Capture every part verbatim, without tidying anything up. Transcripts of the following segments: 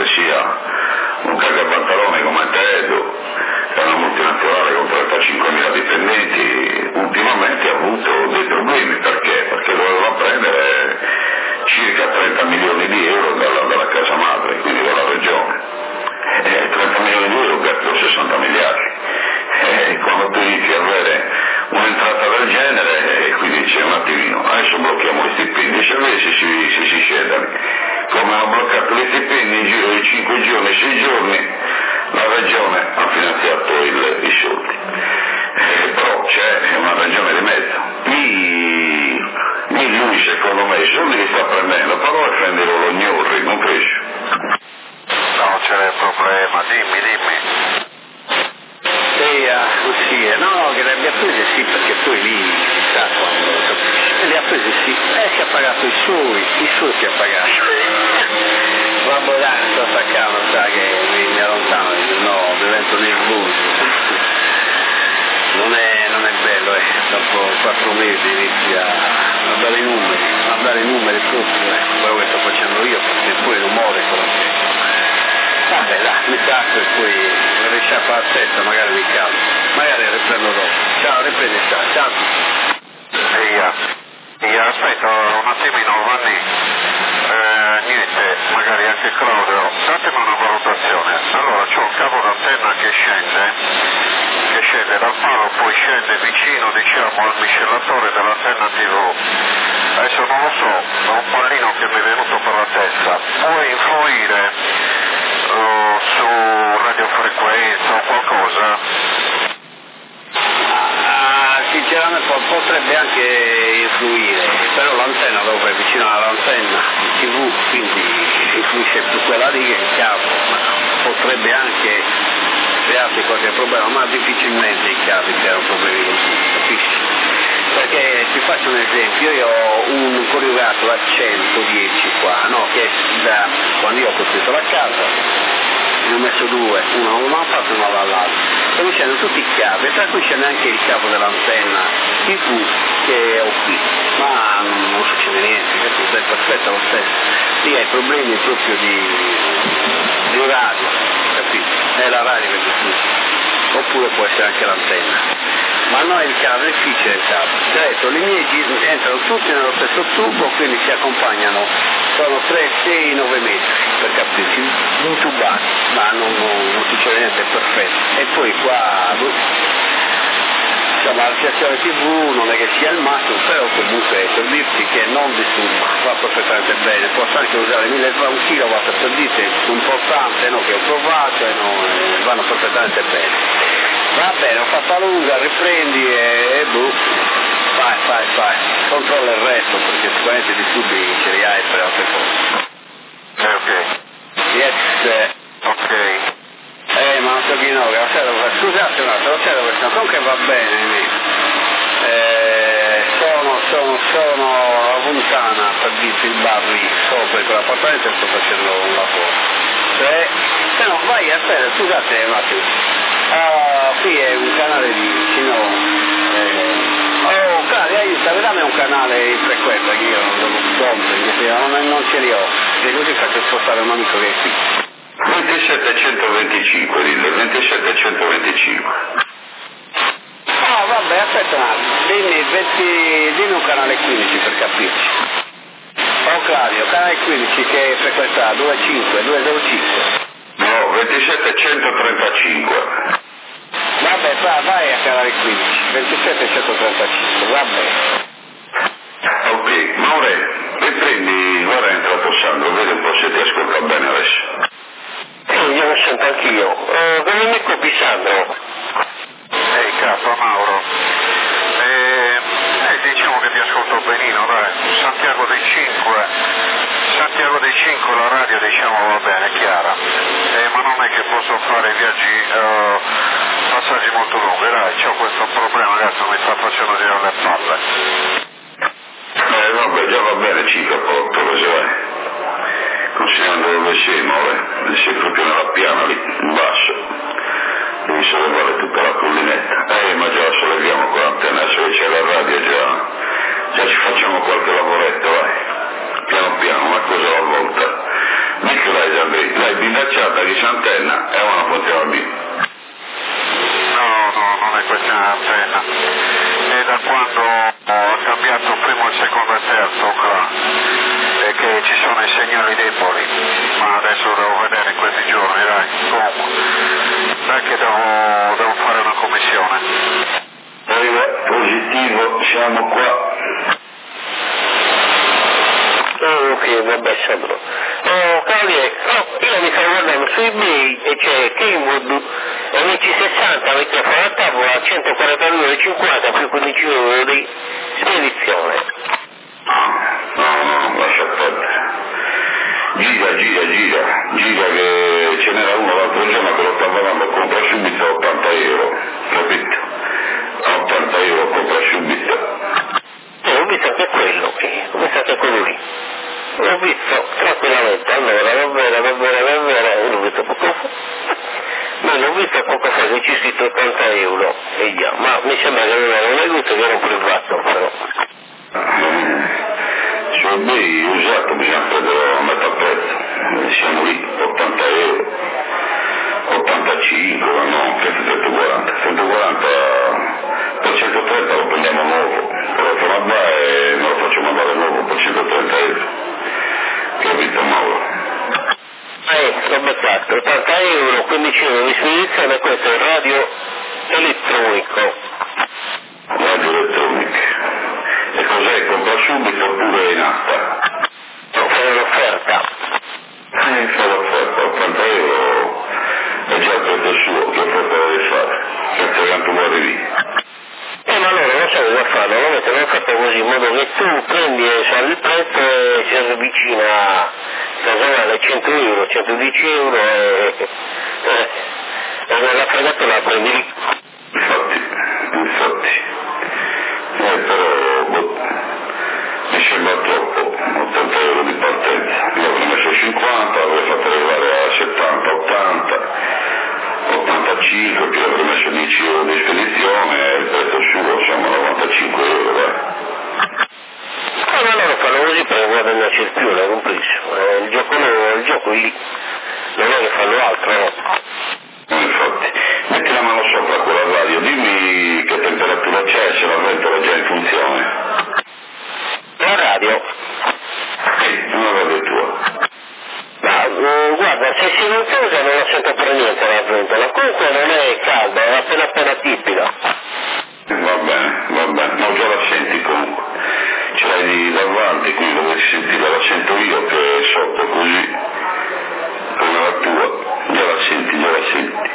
sia un cagapantalone come Tedo, è una multinazionale con trentacinquemila dipendenti, ultimamente ha avuto dei problemi, perché? Perché doveva prendere circa trenta milioni di euro dalla, dalla casa madre, quindi dalla regione. E trenta milioni di euro per sessanta miliardi. E quando tu inizi a avere un'entrata del genere, e quindi dice un attimino, adesso blocchiamo gli stipendi, se avessi si, si, si scedono. Come hanno bloccato gli stipendi in giro di cinque giorni, sei giorni, la regione ha finanziato il, i soldi. Eh, però c'è una regione di mezzo. Lì, lì lui secondo me i soldi li sta prendendo, però è prendere lo gnorri, non cresce. No, c'è il problema, dimmi, dimmi. Sì, ah, così, no, no, che le abbia prese sì, perché poi lì si sa quando e le ha prese sì, e si ha pagato i suoi, i suoi si ha pagato. Vabbè dai, sto attaccando, sa che mi allontano, no, divento nervoso. Non è, non è bello, eh, dopo quattro mesi inizia a dare i numeri, a dare i numeri proprio, eh, quello che sto facendo io, perché poi l'umore quello che... Vabbè dai, mi tacco e poi mi risciappa la testa, magari mi calmo, magari riprendo dopo. Ciao, riprendi, ciao, ciao. Eia, eia, aspetta un attimino, Vanni, eh, niente, magari anche Claudio, datemi una valutazione. Allora, c'ho il cavo d'antenna che scende, che scende dal palo, poi scende vicino, diciamo, al miscellatore dell'antenna tivù. Adesso non lo so, è un pallino che mi è venuto per la testa. Può influire Uh, su radiofrequenza o qualcosa? Ah, sinceramente potrebbe anche influire, però l'antenna dove è vicino all'antenna tivù, quindi influisce più quella lì che il cavo, ma potrebbe anche crearsi qualche problema, ma difficilmente i cavi creano problemi così, capisci? Perché ti faccio un esempio, io ho un collegato a centodieci qua, no? Che da quando io ho costruito la casa, ne ho messo due, uno a una parte e uno all'altro, e mi scendono tutti i cavi, tra cui scende anche il cavo dell'antenna tivù che ho qui, ma non succede niente, capito? È perfetto lo stesso, lì hai problemi proprio di, di radio, capito? È la radio che distrugge, oppure può essere anche l'antenna. Ma no, il cavo è difficile il cavo. Certo, i miei entrano tutti nello stesso tubo, quindi si accompagnano, sono tre, sei, nove metri, per capirci, intubati, ma non, non, non succede niente, è perfetto. E poi qua, insomma, la registrazione tivù non è che sia il massimo, però comunque per dirti che non disturba, va perfettamente bene, posso anche usare mille un kilowatt per dirti, importante, no, che ho provato e no, vanno perfettamente bene. Va bene, ho fatto lunga, riprendi e, e boh, vai, vai, vai, controlla il resto perché sicuramente disturbi ce li hai per altre cose. Eh, ok. Yes. Ok. Eh, ma non so chi no, scusate un attimo, lo sai dove sono, comunque va bene, eh, sono, sono, sono a Fontana per dirti il bar lì, sopra quell'appartamento e sto facendo un lavoro. Se, se no, vai, aspetta, scusate un attimo. Ah, qui è un canale di vicino. Eh, oh, cari, aiuta, dammi un canale in frequenza che io non lo compro, non, non ce li ho. E così faccio spostare un amico che è qui. ventisettecentoventicinque, dillo, ventisettecentoventicinque. Ah, vabbè, aspetta un attimo, dimmi, venti, dimmi un canale quindici per capirci. Oh, Claudio, canale quindici che frequenta due cinque, due zero cinque. No, ventisettecentotrentacinque. Vabbè, va, vai a canale quindici, ventisettecentotrentacinque, vabbè. Ok, Maure, riprendi, guarda è entrato Sandro, vedi un po' se ti ascolta bene adesso. Sì, io lo sento anch'io. Uh, dove metto qui Sandro? Ehi, capo Mauro. Eh, eh, diciamo che ti ascolto benino, dai. Santiago dei Cinque. Santiago dei Cinque, la radio diciamo va bene, chiara. Eh, ma non è che posso fare viaggi, uh, passaggi molto lunghi, dai, c'ho questo problema, adesso mi sta facendo girare le palle. Eh vabbè, già va bene cinque otto, così vai. Considerando dove sei, Maure, sei proprio nella piana lì, in basso. Devi sollevare tutta la collinetta. Eh, ma già la solleviamo con l'antenna, adesso che c'è la radio già, già ci facciamo qualche lavoretto, vai. Piano piano, una cosa alla volta. Mica l'hai già detto, l'hai schiacciata che c'è antenna e non funziona bene. No, no, non è questione di antenna. È da quando ho cambiato il primo, il secondo e il terzo qua, e che ci sono i segnali deboli, ma adesso devo vedere in questi giorni, dai, comunque, dai che devo, devo fare una commissione. Positivo, siamo qua. Oh, ok, vabbè, Sandro. Oh, Cavaliere, oh, io mi stavo guardando su eBay e c'è Kenwood M C sessanta microfono a tavola a centoquarantadue virgola cinquanta più quindici euro di spedizione. No, no, no, lascia perdere. Gira, gira, gira, gira che ce n'era uno l'altro giorno che lo stava dando, compra subito a ottanta euro, capito? A ottanta euro compra subito. Eh, ho visto anche quello, eh, ho visto anche quello lì. L'ho visto tranquillamente, allora, va bene, va bene, va bene, l'ho visto poco fa. Ma l'ho visto poco fa che c'è scritto ottanta euro, e già, ma mi sembra che non era un negozio, che era un privato, però. Eh, su eBay usato bisogna prendere a metà prezzo, siamo lì, ottanta euro, ottantacinque, no, centoquaranta, centoquaranta per centotrenta lo prendiamo nuovo, telefono a là e me lo faccio mandare nuovo per centotrenta euro. Capito Mauro? Eh, l'ho beccato, ottanta euro, quindici euro di spedizione, questo è radio elettronico. Radio elettronico. E cos'è? Compra subito oppure in asta? Non fare l'offerta. Eh, fa l'offerta, ottanta euro è già il prezzo suo, che offerta devi fare? Senza che tu vuoi lì. Eh, ma allora non so cosa fare, lo mettono l'offerta così, in modo che tu prendi e sali il prezzo e si avvicina casomai cento euro, centodieci euro e, eh, e la fregata la prendi lì. Infatti, infatti. Eh, però, boh, mi sembra troppo, ottanta euro di partenza. Io avrei messo cinquanta, avrei fatto arrivare a settanta, ottanta, ottantacinque, che avrei messo dieci euro di spedizione e il prezzo suo siamo a novantacinque euro, eh. Eh, ma loro fanno così per guadagnarci il più, l'hai compreso. Eh, il gioco no, il gioco è lì, non è che fanno altro, no? Eh, infatti, metti la mano sopra quella radio, dimmi che temperatura c'è, se la ventola è già in funzione. La radio? Sì, una radio tua. Ma eh, guarda, se si silenziosa non la sento per niente la ventola, comunque non è calda, è appena appena tipica. Va bene, va bene, no, già la senti comunque. Ce l'hai di davanti qui dove si sentiva, la sento io che è sotto così, come la tua, già la senti, già la senti.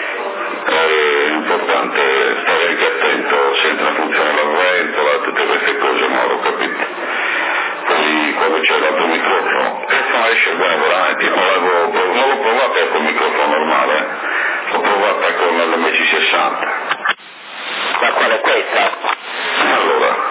È importante stare anche attento se entra in funzione la ventola, tutte queste cose, ma l'ho capito. Poi quando c'è l'altro microfono, questo non esce bene veramente, non, l'avevo, non l'ho provata con il microfono normale, l'ho provata con l'M C sessanta. Ma qual è questa? Allora,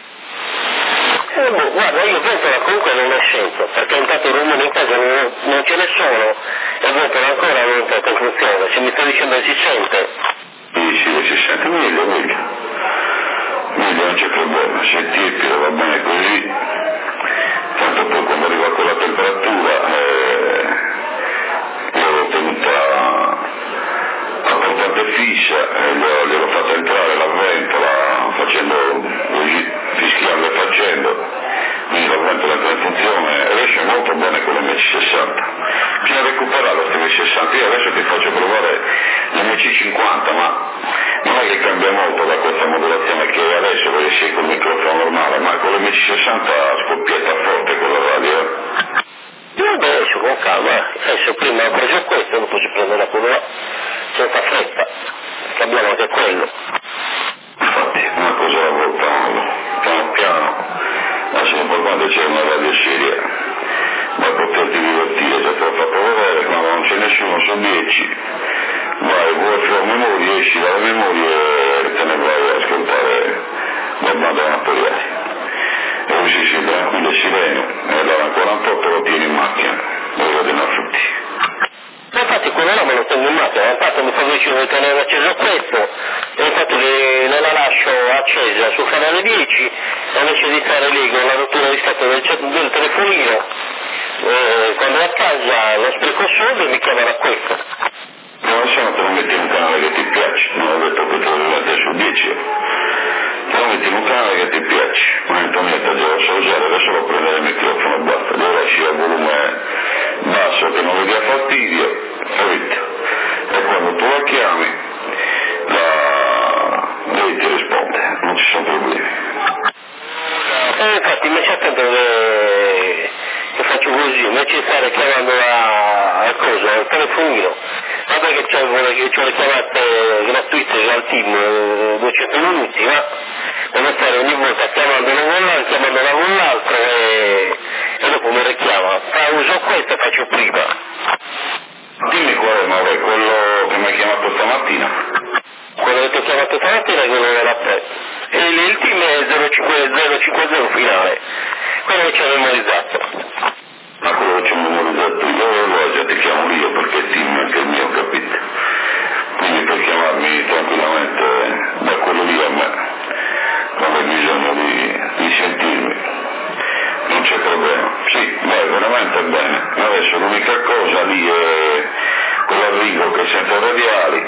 Eh, boh, guarda, io ventola comunque non ne sento, perché intanto i rumori in casa non, non ce ne sono, e ventola ancora non entra in funzione, se mi sta dicendo che si sente. sì, sì, si sente meglio, meglio. Meglio, non c'è problema, se tiepido va bene così, tanto poi quando arriva quella temperatura, eh, io l'ho tenuta a portata fissa, e glielo, glielo fatta entrare la ventola, facendo così, fischiando e facendo, quindi la ventola entra in funzione, e esce molto bene con l'M C sessanta. Bisogna recuperare questo M C sessanta, io adesso ti faccio provare l'M C cinquanta, ma non è che cambia molto da questa modulazione che è adesso, perché sei col microfono normale, ma con l'M C sessanta scoppietta forte con la radio. Vabbè, adesso con calma, adesso prima ho preso questo, dopo ci prenderà quello là, senza fretta, cambiamo anche quello. Infatti, una cosa alla volta, piano piano, adesso poi quando c'è una radio seria, da poterti divertire, già te l'ho fatto vedere, quando non c'è nessuno su dieci, vai, vuoi fare memoria, esci dalla memoria e te ne vai a ascoltare la banda amatoriale. E così si tranquillo e sereno, e allora quarantotto lo tieni in macchina, lo vado in affutti. Ma infatti quello là me lo tengo in macchina, infatti mi fa vicino di tenere acceso questo, e infatti le, non la lascio accesa sul canale dieci, e invece di stare lì con la rottura di scatto del, del telefonino, eh, quando a casa non spreco soldi, mi chiamano a questo. No, se no te lo metti in un canale che ti piace, non ho detto che te lo devi mettere su dieci. Te lo metti in un canale che ti piace, ma Antonietta già lo so usare, adesso lo prendere il microfono e basta, devo lasciare il volume basso che non le dia fastidio, capito? E quando tu la chiami, la... lei ti risponde, non ci sono problemi. Eh, infatti mi c'è attento che, che faccio così, invece di stare chiamando a, a cosa, al telefonino, vabbè che c'ho, che c'ho le chiamate gratuite al team eh, duecento minuti, ma devo stare ogni volta chiamandolo con l'altro, chiamandola con l'altro e, e dopo mi richiama, ah, uso questo e faccio prima. Dimmi qual è, Mauro, quello che mi hai chiamato stamattina? Quello che ti ho chiamato stamattina è quello della P E. E il, il team è zero cinquanta finale, quello che ci ha memorizzato. Ma quello che ci ho memorizzato io, allora già ti chiamo io perché il team è anche il mio, capito? Quindi puoi chiamarmi tranquillamente da quello lì a me, quando hai bisogno di, di sentirmi. Non c'è problema. Sì, beh, veramente bene. Adesso l'unica cosa lì è quell'arrivo che è senza radiali,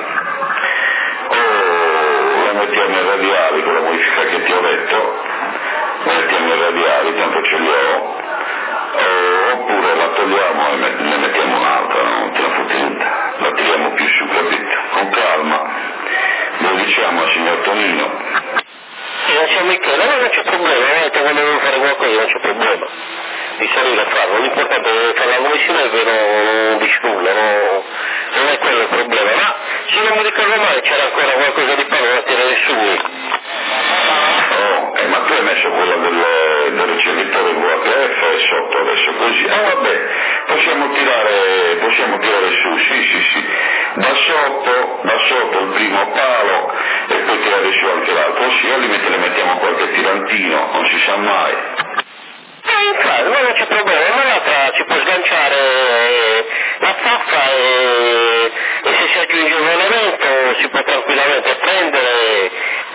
o la mettiamo in radiali con la modifica che ti ho detto, la mettiamo in radiali, tanto ce li ho, o, oppure la togliamo e ne mettiamo un'altra, no? Non te la fotti tutta, la tiriamo più su, capito? Con calma, lo diciamo al signor Tonino. E non c'è Michele, no, non c'è problema, eh, quando devo fare qualcosa non c'è problema di salire a farlo, l'importante è fare la commissione e non, non dici nulla, no, non è quello il problema, ma se non mi ricordo male c'era ancora qualcosa di Paolo da tirare su. Oh, eh, ma tu hai messo quella del, del ricevitore V H F sotto adesso così, ah vabbè, possiamo tirare, possiamo tirare su, sì sì sì, da sotto, da sotto il primo palo e poi tirare su anche l'altro, sì, al limite le mettiamo qualche tirantino, non si sa mai. Eh, infatti, non c'è problema, ma l'altra ci può sganciare la zaffa e, e se si aggiunge un elemento si può tranquillamente prendere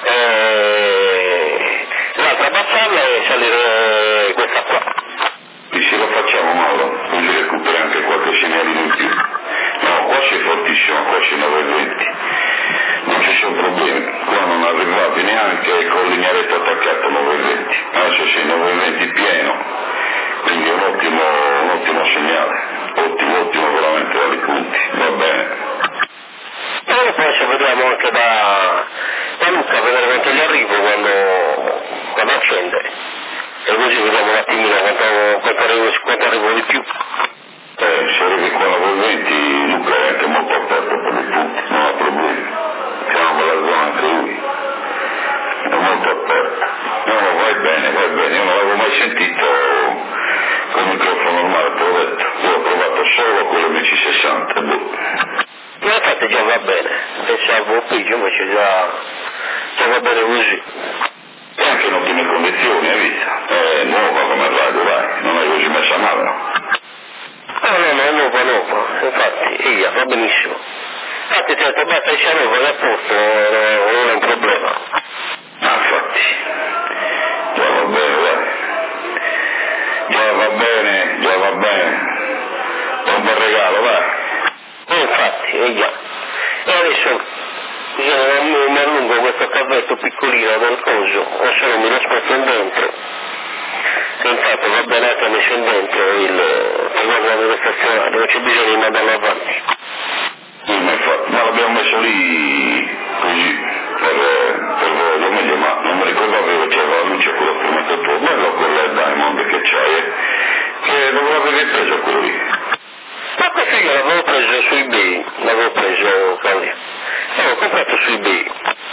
eh, l'altra abbassarla e salire questa qua. E se lo facciamo, Mauro, così recuperi anche qualche segnalino in più. No, qua sei fortissimo, qua sei nove venti. Non ci sono problemi, qua non arrivavi neanche con il lignaretto attaccato nove venti, adesso sei nove venti pieno, quindi è un ottimo, un ottimo segnale, ottimo, ottimo veramente dai punti, va bene. E poi se vediamo anche da, da Luca, vedere quanto gli arrivo quando, quando accende, e così vediamo un attimino quanto, quanto, arrivo, quanto arrivo di più. Eh, se arrivi qua a nove venti, Luca è anche molto aperto per i punti, non ha problemi. Siamo bella zona anche lui, è molto aperto. No, no, vai bene, vai bene, io non l'avevo mai sentito con il microfono normale, te l'ho detto, io ho provato solo con l'M C sessanta, boh. Ma infatti già va bene, pensavo peggio, invece già, già va bene così. E anche in ottime condizioni, hai visto? È nuova come radio, vai, non è così messa male, no? No, no, no, è nuova, nuova, infatti, iya, va benissimo. Infatti ti ho detto, basta che sia nuova, è a posto, non è un problema. Ah, infatti, già va bene, vai. Già va bene, già va bene. È un bel regalo, vai. E infatti, iya. E adesso io mi allungo questo cavetto piccolino del coso, o se no mi lo sposto in dentro. E infatti va bene anche messo in dentro il guardare stazionario, non c'è bisogno di mandarlo avanti. Sì, ma infatti, ma l'abbiamo messo lì così, per, per voglio meglio, ma non mi ricordavo che c'era la luce quello prima che tu, bello quello Diamond che c'hai, eh? Che dove l'avevi preso quello lì? Ma questo io l'avevo preso su eBay, l'avevo preso, Claudia, l'avevo comprato su eBay.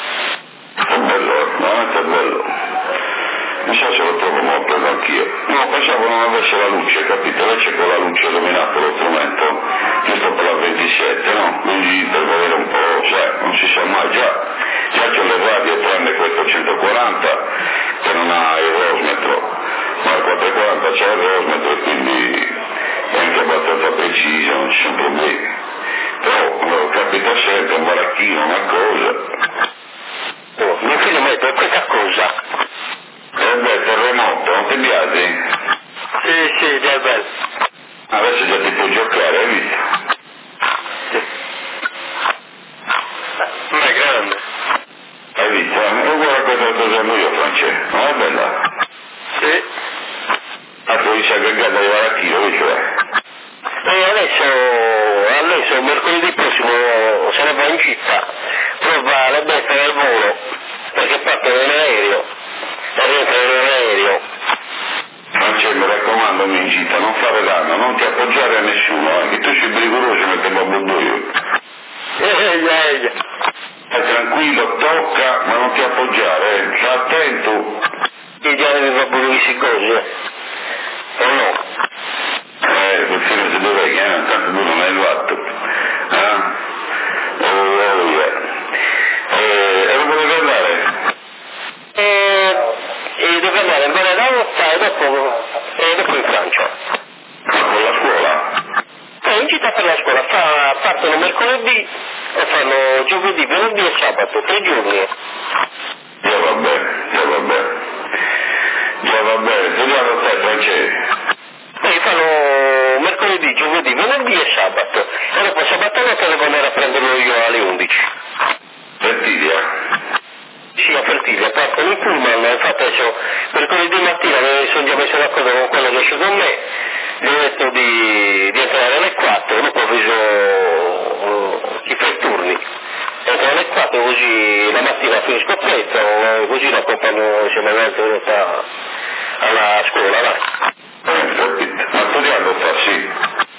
È bello, eh? Veramente bello. Non so se lo trovo, ma l'ho preso anch'io. No, pensavo non avesse la luce, capito? Invece con la luce illuminato lo strumento, giusto per la ventisette, no? Quindi per vedere un po', sai, non si sa mai, già, già c'è le radio, tranne questo centoquaranta, che non ha il rosmetro, ma il quattrocentoquaranta c'è il rosmetro, quindi è anche abbastanza preciso, non ci sono problemi. Però capita sempre un baracchino, una cosa. Oh, mio figlio mi ha detto, questa cosa. Eh beh, terremoto, non ti piace? Sì, sì, già è bello. Adesso già ti puoi giocare, hai penso mercoledì prossimo se ne va in città, prova la betta del volo, perché parte in aereo, e rientra in aereo. Francesco, mi raccomando, in città, non fare danno, non ti appoggiare a nessuno, eh, che tu sei pericoloso mentre babbo io. Eh, eh, eh. Stai tranquillo, tocca, ma non ti appoggiare, eh. Sta attento. I diavoli di babbo lui si cose, o no? Eh, per fine se dovrei, eh, tanto tu non hai fatto. Eh? Oh, oh, yeah. Eh, e dove devi andare? E, e deve andare in Valle d'Aosta e dopo, e dopo in Francia. Ma con la scuola? Eh, in città per la scuola, fa, partono mercoledì e fanno giovedì, venerdì e sabato, tre giorni. Già va bene, già va bene. Già va bene, studiamo a te, Francesco. Poi fanno mercoledì, giovedì, venerdì e sabato. E dopo sabato notte devo andare a prenderlo io alle undici. Fertilia? Sì, a Fertiglia, partono in pullman, infatti adesso mercoledì mattina mi sono già messo d'accordo con quello che esce con me, gli ho detto di, di entrare alle quattro, dopo ho avviso uh, chi fa i turni. Entro alle quattro così la mattina finisco presto, così lo accompagno insieme all'altro alla scuola, vai. Eh, capito. Ma studiando sta, sì.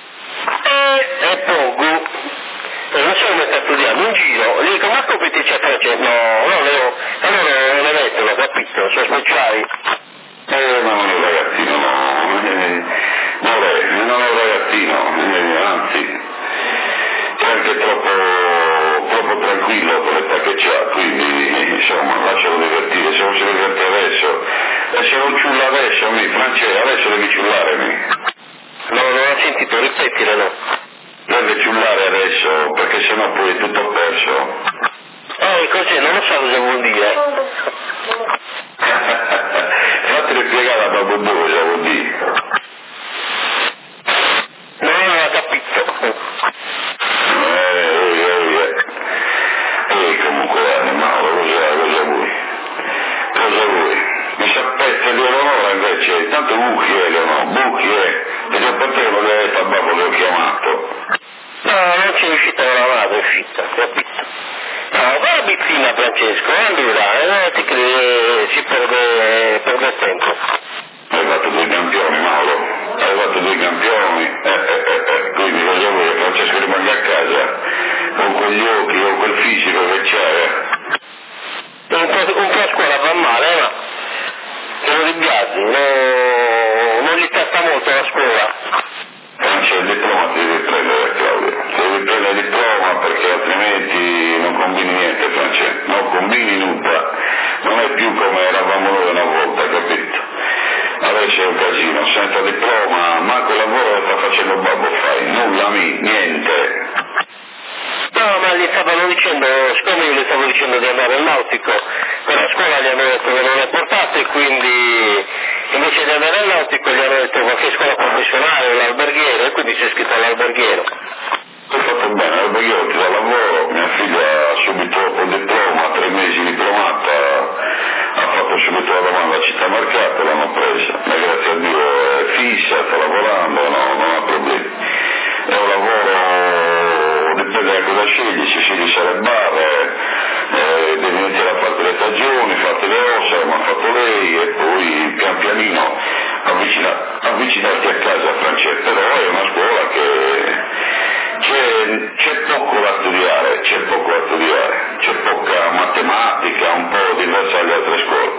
E, e poco, e non so come sta studiando, in giro, gli dico ma compiti c'è Francesco? No, no, no, allora non le mettono, capito, sono speciali. Eh, ma non è un ragazzino, no, eh, non è, non è un ragazzino, eh, anzi, è anche troppo, troppo tranquillo per l'età che c'ha, quindi, insomma, lascialo divertire, se non si diverte adesso, e se non ciulla adesso, mi, Francesco, adesso devi ciullare, mi. No, non ho sentito, ripetile, no. Deve ciullare adesso, perché sennò poi è tutto perso. Eh, così, non lo so cosa vuol dire. Fatele spiegare a Babbo Bò cosa vuol dire. Non l'ho capito. Eh, oh, oh, eh. E comunque, guarda, Mauro, cosa, cosa vuoi? Cosa vuoi? Mi sappezza di Eleonora invece, tanto Bucchi è Eleonora, Bucchi è, e già per te lo deve fare Babbo che ho chiamato. No, non c'è uscita con la madre, è uscita, capito? No, vai a Bizzina, Francesco, allora, eh, ti credi, si perde, perde tempo. Hai fatto due campioni, Mauro, hai fatto due campioni, eh, eh, eh, eh. Quindi cosa vuoi che Francesco rimanga a casa, con quegli occhi, con quel fisico che c'è. Un po', un po' a scuola va male, ma se lo rimpiazzi, no, non gli testa molto la scuola. Francia, il diploma ti devi prendere, Claudio, ti devi prendere il diploma perché altrimenti non combini niente, Francia, non combini nulla, non è più come eravamo noi una volta, capito? Adesso è un casino, senza diploma, manco il lavoro che sta facendo Babbo fai, nulla mi, niente. No, ma gli stavano dicendo, siccome io gli stavo dicendo di andare al nautico, per la scuola gli hanno detto che non è portato e quindi invece di andare al nautico gli hanno detto qualche scuola professionale, l'alberghiero, e quindi si è iscritto all'alberghiero. Hai fatto bene, l'alberghiero ti dà lavoro, mia figlia subito dopo il diploma, tre mesi diplomata, ha fatto subito la domanda a Città Mercato, l'hanno presa, ma grazie a Dio è fissa, sta lavorando, no, non ha problemi. È un lavoro, dipende da cosa scegli, se scegli sale bar, eh, devi iniziare a fare le stagioni, fate le ossa, come ha fatto lei, e poi pian pianino avvicina, avvicinarti a casa, Francesco, però è una scuola che c'è, c'è poco da studiare, c'è poco da studiare, c'è poca matematica, un po' diversa dalle altre scuole,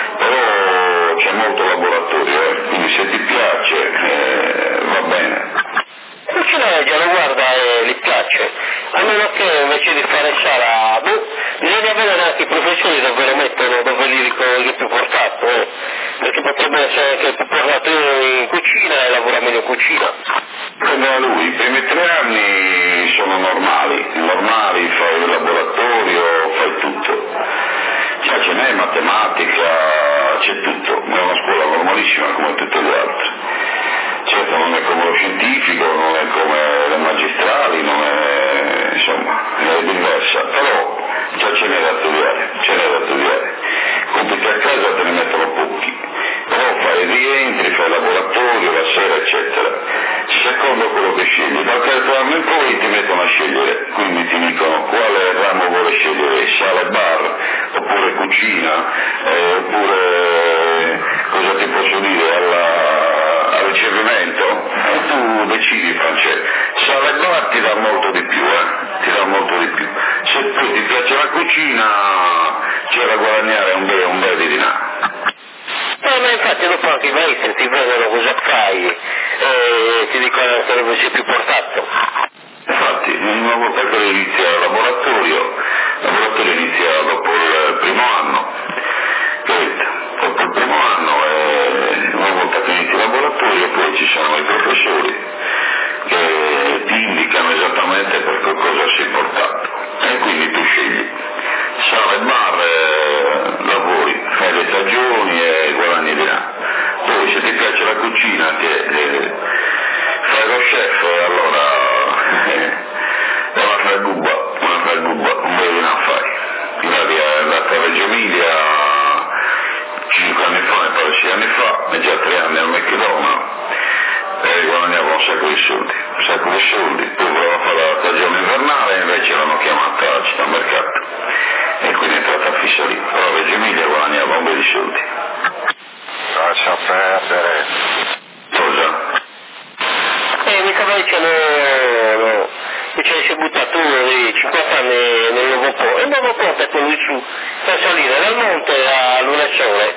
però c'è molto laboratorio, eh, quindi se ti piace eh, va bene. Non ce l'ha già, lo guarda e gli piace, a meno che invece di fare sala, boh, bisogna vedere anche i professori dove lo mettono, dove li dicono che è più portato, eh, perché potrebbe essere che è più portato in cucina e lavora meglio in cucina. Come a lui, i primi tre anni sono normali, normali, fai il laboratorio, fai tutto, cioè ce n'è matematica, c'è tutto, è una scuola normalissima come tutte le altre. Certo non è come lo scientifico, non è come le magistrali, non è, insomma, è diversa, però già ce n'è da studiare, ce n'è da studiare. Compiti a casa te ne mettono pochi, però fai rientri, fai laboratorio, la sera, eccetera, secondo quello che scegli. Perché naturalmente poi ti mettono a scegliere, quindi ti dicono quale ramo vuole scegliere, sala e bar, oppure cucina, eh, oppure cosa ti posso dire, alla, al ricevimento, e tu decidi, Francesco. Sala e bar ti dà molto di più, eh, ti dà molto di più. Se poi ti piace la cucina c'è da guadagnare un bel, un bel di denaro. Eh, ma infatti dopo anche i maestri ti vedono cosa fai e ti dicono anche dove sei più portato. Infatti, una volta che inizia il laboratorio, il laboratorio inizia dopo il primo anno, capite? Dopo il primo anno, e una volta che inizia il laboratorio poi ci sono i professori che ti indicano esattamente per che cosa sei portato e quindi tu scegli. Sala e bar, eh, lavori, fai le stagioni e guadagni denaro. Poi se ti piace la cucina, che eh, fai lo chef, allora eh, un'altra gubba, un'altra gubba, un bel denaro fai. Ilaria è andata a Reggio Emilia cinque anni fa, mi pare sei anni fa, e già tre anni al McDonald's, e guadagnava un sacco di soldi, un sacco di soldi. Poi voleva fare la stagione invernale e invece l'hanno chiamata a Città Mercato. E quindi è entrata fissa lì, però a Reggio Emilia guadagnava un bel di soldi. Lascia perdere. Cosa? E mi stava dicendo no, che ci sei buttato di cinquanta anni nel nuovo ponte, e il nuovo ponte è quello di su, per salire dal monte a Lunasole.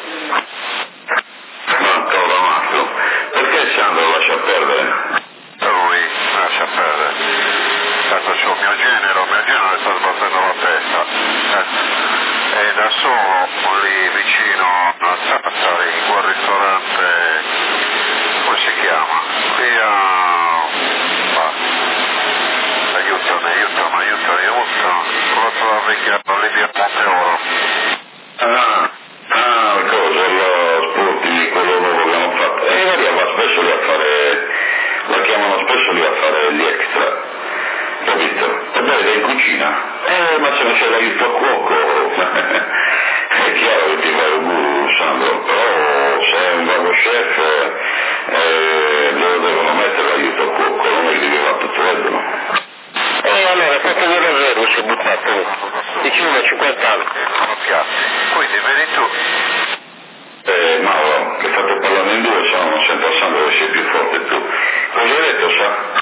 Ma cavolo Marco, perché Sandro lascia perdere? Lui lascia perdere. Tanto c'ho mio genero, mio genero sta sbattendo la testa. Eh. E da solo lì vicino a Sassari, in quel ristorante, come si chiama? Qui a... Ah. Aiutami, aiutami, aiutami, aiutami. Provato a richiamare lì via Monteoro. Ah, ah, cosa, lo sporti, quello nuovo che hanno fatto. E Ilaria va spesso lì a fare, la chiamano spesso lì a fare gli extra, capito? E poi è in cucina. Eh, ma se non c'è l'aiuto a cuoco, è chiaro che ti fai il guru, Sandro, però se è un bravo chef, eh, lo devono mettere l'aiuto a cuoco, non è che devi fare tutto vedono. E allora, quanto di zero si è buttato? Vicino a cinquanta anni. Quindi vedi tu. Eh, Mauro, che fate parlando in due, se no non sento Sandro che sei più forte tu. Cosa hai detto, sa?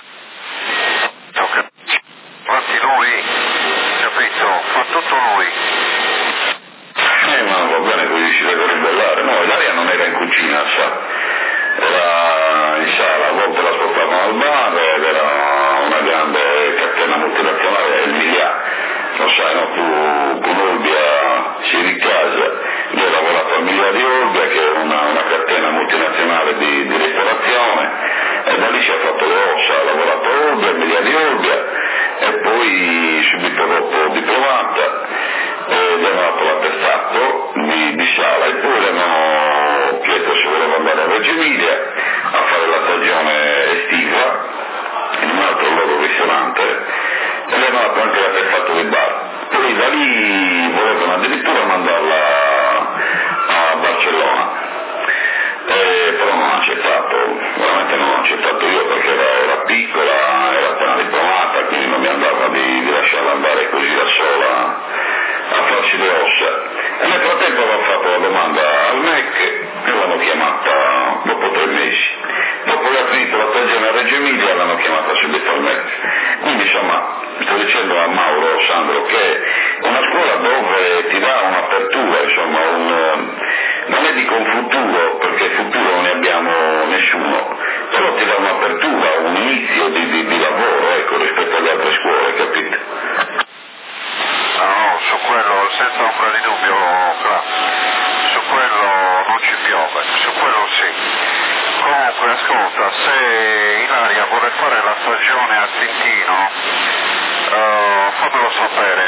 Infatti lui, capito, fa tutto lui. Eh, ma va bene, così si deve ribellare. No, Ilaria non era in cucina, sa. Era in sala, a volte la portavano al bar ed era una grande catena multinazionale, il Milia. Lo sai, no? Tu con Olbia sei di casa. Io ho lavorato al Milia di Olbia, che è una, una catena multinazionale di, di ristorazione, e da lì si è fatto le ossa, ha lavorato a Olbia, al Milia di Olbia, e poi subito dopo diplomata, e gli hanno dato l'attestato di, di sala, e poi gli hanno chiesto se voleva andare a Reggio Emilia a fare la stagione estiva in un altro loro ristorante, e gli hanno dato anche l'attestato di bar. Poi da lì volevano addirittura mandarla a Barcellona, eh, però non ho accettato, veramente non ho accettato io, perché era, era piccola, era appena diplomata, quindi non mi andava di, di lasciarla andare così da sola a farsi le ossa. E nel frattempo avevo fatto la domanda al M E C e l'hanno chiamata dopo tre mesi. Dopo che ha finito la stagione a Reggio Emilia l'hanno chiamata subito al M E C. Quindi insomma sto dicendo a Mauro, Sandro, che è una scuola dove ti dà un'apertura, insomma, un, non è dico un futuro, perché futuro non ne abbiamo nessuno, però ti dà un'apertura, un inizio di, di, di lavoro, ecco, rispetto alle altre scuole, capite? No, no, su quello senza ombra di dubbio, su quello non ci piove, su quello sì. Comunque ascolta, se Ilaria vuole fare la stagione a Tintino, uh, fammelo sapere.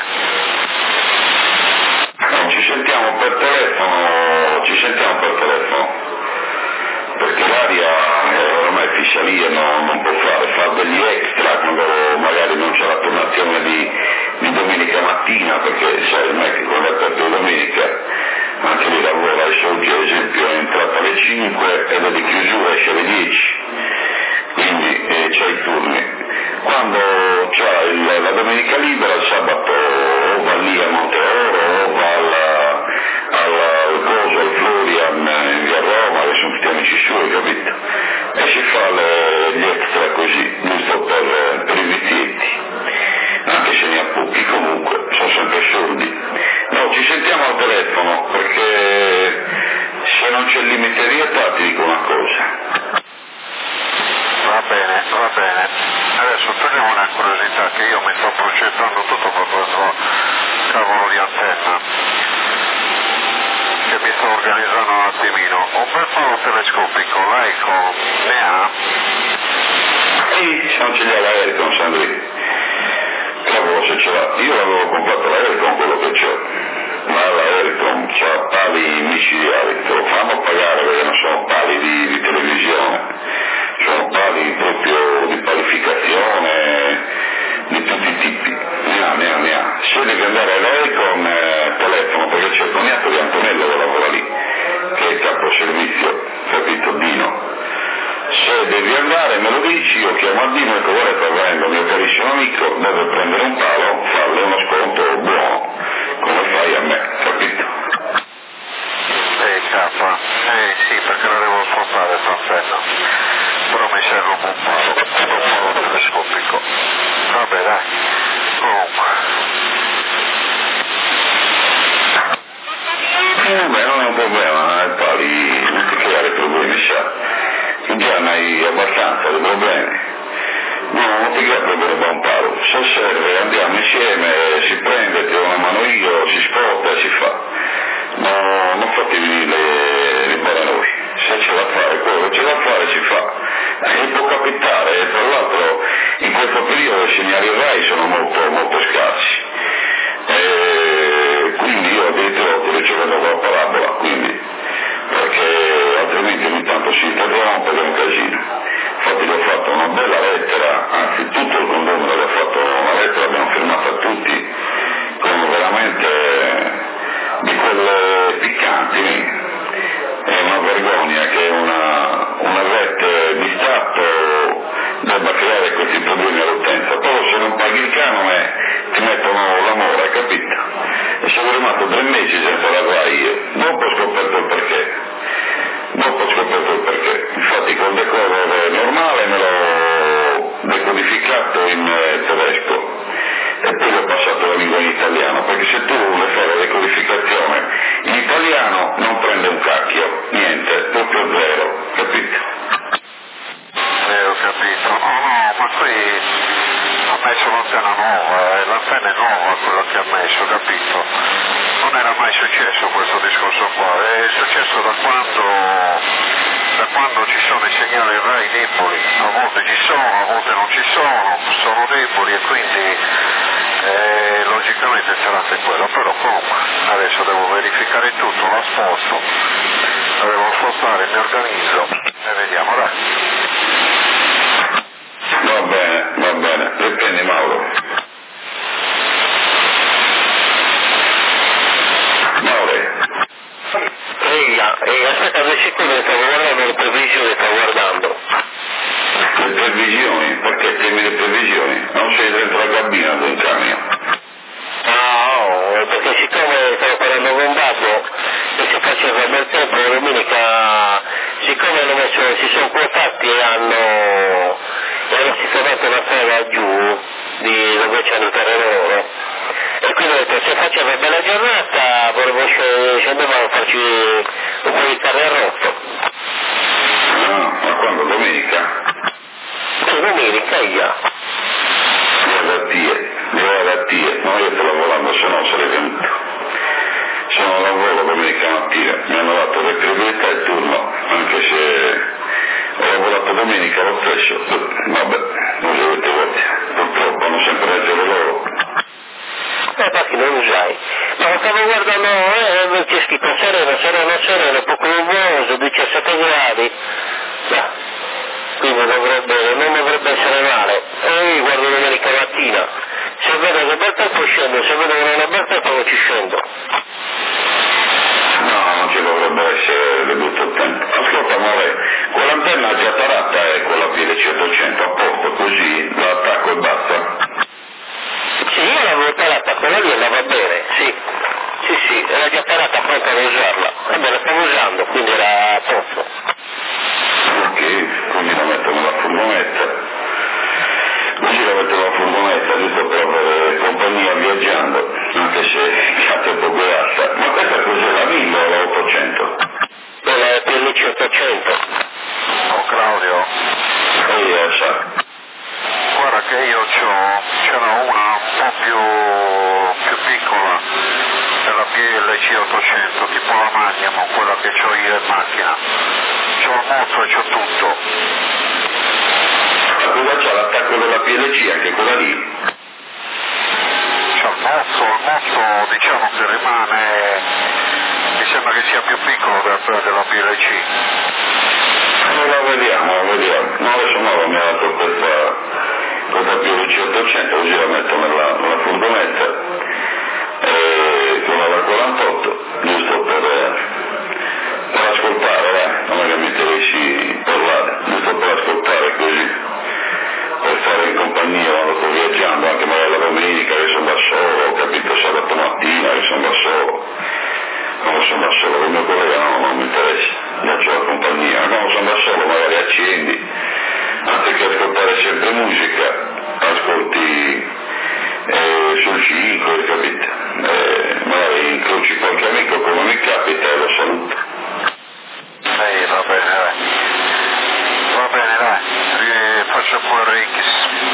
No, ci sentiamo per telefono, ci sentiamo per telefono, perché Ilaria è ormai fissa lì e non, non può fare, fa degli extra quando magari non c'è la tornazione di, di domenica mattina, perché sai, non è che quando è aperto di domenica, anche lì lavora, adesso oggi ad esempio è entrata alle cinque e la di chiusura esce alle dieci, quindi eh, c'è i turni. Quando avevo una curiosità che io mi sto progettando tutto per questo cavolo di antenna, che mi sto organizzando un attimino. Un bel faro telescopico, l'Icon ne ha? Sì, non ce l'ha l'Aericon, Sandri. Cavolo se ce l'ha. Io l'avevo comprato l'Aericon, quello che c'ho. Ma l'Aericon c'ha pali micidiali, te lo fanno pagare perché non sono pali di, di televisione, sono pali proprio di parificazione di tutti i tipi, ne ha, ne ha, ne ha. Se devi andare all'Aericon eh, telefono, perché c'è il cognato di Antonello che lavora lì, che è il capo servizio, capito, Dino. Se devi andare me lo dici, io chiamo a Dino e dico guarda sta venendo mio carissimo amico, deve prendere un palo, farle uno sconto buono, come fai a me, capito? Eh cappa, eh sì perché la devo spostare stasera, però mi serve un buon palo, un buon palo telescopico, vabbè dai, comunque. Eh beh non è un problema, eh, pali, non ti creare problemi, sa. Già ne hai abbastanza di problemi. No, non ti creare problemi da un palo. Se serve andiamo insieme, si prende, ti do una mano io, si sposta e si fa. No, non fate venire le bare noi. Se c'è da fare quello che c'è da fare si fa. E può capitare, tra l'altro in questo periodo i segnali RAI sono molto, molto scarsi. E quindi io addirittura ho ricevuto la parabola, quindi perché altrimenti ogni tanto si interrompe ed è un casino. Infatti gli ho fatto una bella lettera, anzi tutto il condominio gli ho fatto una lettera, l'abbiamo firmata tutti, con veramente di quelle piccanti. È una vergogna che una, una rete di Stato debba creare questi problemi all'utenza. Poi se non paghi il canone ti mettono l'amore, capito? E sono rimasto tre mesi senza la RAI, dopo ho scoperto il perché. Dopo ho scoperto il perché. Infatti col decoder normale me l'ho decodificato in eh, tedesco e poi ho passato la lingua in italiano, perché se tu vuoi fare la decodificazione in italiano non prende un cacchio, niente, proprio zero, capito? Eh ho capito, no no, ma qui ha messo l'antenna nuova, eh, l'antenna è nuova quella che ha messo, capito? Non era mai successo questo discorso qua, è successo da quando, da quando ci sono i segnali RAI deboli, a volte ci sono, a volte non ci sono, sono deboli e quindi eh, logicamente sarà anche quello, però comunque adesso devo verificare tutto, la sposto, la devo spostare, mi organizzo e vediamo, dai. Va bene, va bene, riprendi Mauro. Ehi, ehi, aspetta due secondi, stavo guardando le previsioni, stavo guardando. Le previsioni? Perché temi le previsioni? Non sei dentro la cabina del camion? No, perché siccome stavo parlando con Babbo e si faceva bel tempo, domenica, siccome hanno messo, si sono quotati e hanno, e hanno sistemato una strada giù, di dove c'hanno il terreno loro, e quindi ho detto se faceva bella giornata volevo scendere a farci un po' di carne arrosto. No, ma quando? Domenica? Sì, domenica io. Guarda tie, guarda tie, no io sto lavorando, se no sarei venuto. Sono al lavoro domenica mattina, mi hanno dato le priorità e turno, anche se ho lavorato domenica lo stesso, vabbè, non so avete voglia, purtroppo hanno sempre ragione loro. Eh, infatti non usai. Ma stavo guardando, eh, c'è scritto sereno, sereno, sereno, poco nuvoso, diciassette gradi. Beh, quindi dovrebbe, non dovrebbe essere male. E io guardo domenica mattina. Se vedo che bel tempo scendo, se vedo che non è bel tempo non ci scendo. No, non ci dovrebbe essere di tutto il tempo. Ascolta amore, quell'antenna già tarata è quella P L C ottocento, a posto, così la attacco e basta. Sì, io l'avevo tarata, quella lì andava bene, sì. Sì, sì, era già tarata pronta ad usarla. E beh, la stavo usando, quindi era a posto. Ok, quindi la metto nella furgonetta. Così la metto nella furgonetta, giusto per avere compagnia viaggiando, anche se cazzo è poco grassa. Ma questa cos'è, la mille o la ottocento? Quella è P L C ottocento. Oh Claudio, E io sa. guarda che io c'era una un po' più, più piccola della B L C ottocento, tipo la Magnum, quella che ho io in macchina. C'ho il motto e c'ho tutto. Ma cosa c'ha l'attacco della P L C, anche quella lì? C'ha il motto, il motto diciamo che rimane, mi sembra che sia più piccolo della, della P L C. Non la vediamo, la vediamo. No, adesso Mauro mi ha dato questa, questa P L C ottocento, così la metto nella, nella furgonetta, e quella da quarantotto, giusto per, per ascoltare, eh? Non è che mi interessi parlare, giusto per ascoltare così, per stare in compagnia quando sto viaggiando, anche magari la domenica che sono da solo, ho capito sabato mattina che sono da solo, quando sono da solo, con il mio collega no, non mi interessa, faccio la compagnia, ma quando sono da solo magari accendi, anziché ascoltare sempre musica, ascolti eh, sul cinque, capito? Eh, magari incroci qualche amico come mi capita e lo saluto. Sì, va bene, dai. Va bene, dai. Ri- faccio pure Rix.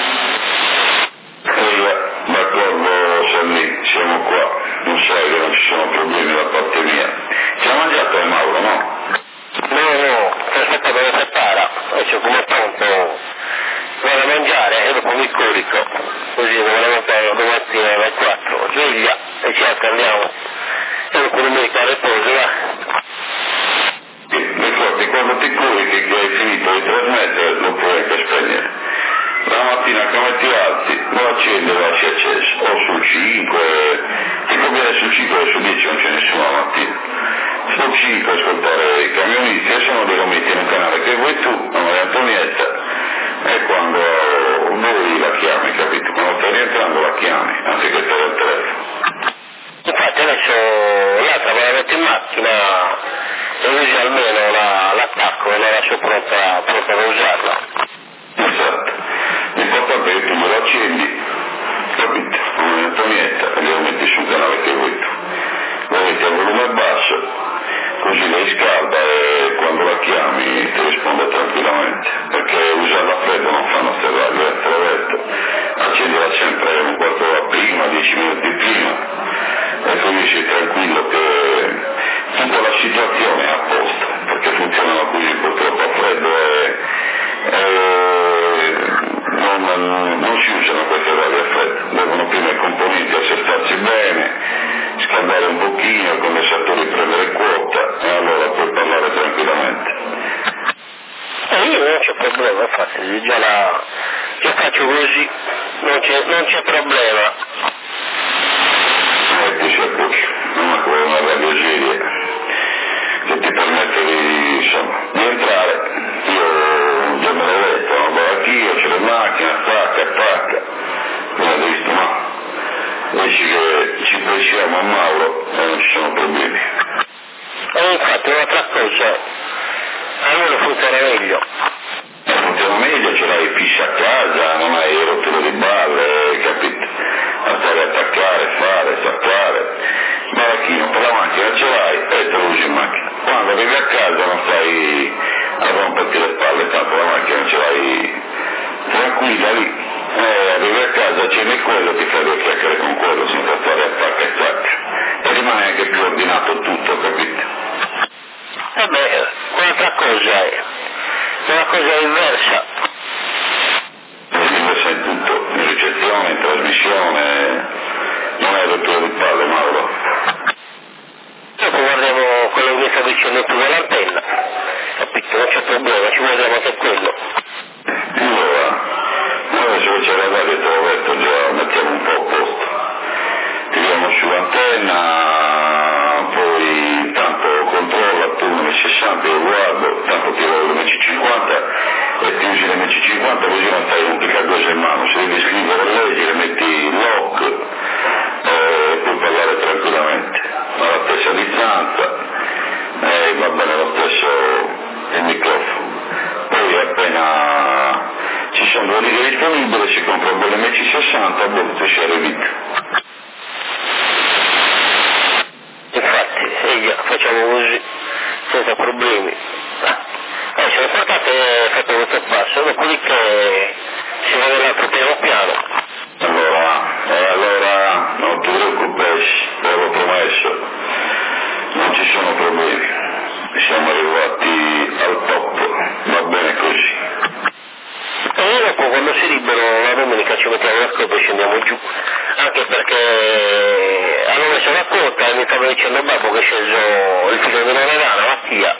Eh, d'accordo Sanni, siamo qua, non sai che non ci sono problemi da parte mia. Ci ha mangiato il Mauro, no? No, no, aspetta che lo prepara, faccio come pronto, vado a mangiare e dopo mi corico, così come la mattina, domattina alle quattro, sveglia e ci attendiamo, e dopo non mi ricordo riposo, va. Ricordi, quando ti corichi che hai finito di trasmettere lo puoi anche spegnere. La mattina come ti alzi, lo accendi e lo lasci acceso, o sul cinque, ti conviene sul cinque e sul dieci non c'è nessuno la mattina. Sul cinque ascoltare i camionisti e sono dei lo metti in un canale che vuoi tu, la Maria Antonietta, e quando voi la chiami, capito? Quando stai rientrando la chiami, anziché te al telefono. Infatti adesso l'altra me la metto in macchina e usi almeno la, l'attacco e la lascio pronta, pronta da usarla. Esatto, l'importante è che tu me lo accendi, capito? La Maria Antonietta, e lo metti sul canale che vuoi tu. Lo metti a volume basso, così lei scalda e quando la chiami ti risponde tranquillamente, perché usarla a freddo non fanno ste radio, eh, te l'ho detto, accendila sempre un quarto d'ora prima, dieci minuti prima, e così sei tranquillo che tutta la situazione è a posto, perché funzionano così purtroppo a freddo e, e non, non si usano queste radio a freddo, devono prima i componenti assestarsi bene, scaldare un pochino, il condensatore prendere quota e allora puoi parlare tranquillamente. E io non c'è problema, infatti, già, la, già faccio così, non c'è, non c'è problema. E ti si accorge, non è come una radio seria che ti permette di, insomma, di entrare. Io già me l'ho detto, non vado anch'io, c'è le macchine, attacca, attacca, come hai visto, no? Dici che ci pensiamo a Mauro e non ci sono problemi. E infatti un'altra cosa, almeno funziona meglio. Funziona meglio, ce l'hai fissa a casa, non hai rotture di balle, capito? A stare a attaccare, fare, staccare. Marachino per la macchina ce l'hai e te lo usi in macchina. Quando arrivi a casa non stai a romperti le spalle, tanto la macchina ce l'hai tranquilla lì. Eh, arrivi a casa, accendi quello, ti fai due chiacchiere con quello senza stare attacca e stacca. E rimane anche più ordinato tutto, capito? E beh, un'altra cosa è, una cosa inversa. Diversa in tutto, in ricezione, in trasmissione, non hai rottura di palle, Mauro. Dopo guardiamo quello che sta dicendo tu dell'antenna, capito? Non c'è problema, ci guardiamo anche quello. Allora, noi adesso che c'è la radio te l'ho detto già, mettiamo un po' a posto. Tiriamo sull'antenna, poi intanto controlla tu l'M sessanta, io guardo, tanto tiro l'M C cinquanta e ti usi l'M C cinquanta così non stai un piccagoso in mano, se devi scrivere e leggere metti il lock e puoi parlare tranquillamente. Alla stessa distanza e va bene lo stesso il microfono. Poi appena ci sono due righe disponibili si compra un bel M C sessanta, a volte si arriva. Infatti, e facciamo così, senza problemi. Adesso le portate fate questo passo, dopodiché si va nell'altro piano piano. stava dicendo Babbo che è sceso il figlio di Loredana, Mattia,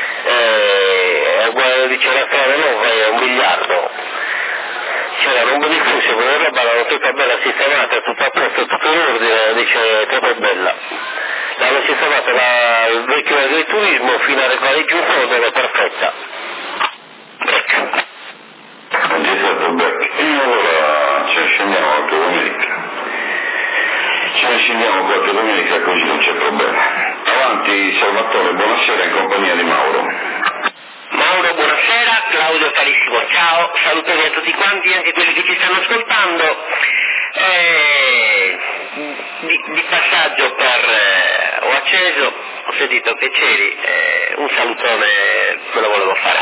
e dice la strada nuova è un miliardo, c'era un beneficio, quella roba l'hanno tutta bella sistemata, tutto a posto, tutto in ordine, dice troppo bella. L'hanno sistemato la, il vecchio agriturismo fino a arrivare giù dove è perfetta. Ecco. Non c'è stato Beck. E allora ci scendiamo qualche domenica. Ci scendiamo qualche domenica così non c'è problema. Avanti Salvatore, buonasera in compagnia di Mauro. Mauro, buonasera, Claudio carissimo, ciao, salutoni a tutti quanti, anche quelli che ci stanno ascoltando. Eh, di, di passaggio per eh, ho acceso, ho sentito che c'eri, eh, un salutone me lo volevo fare.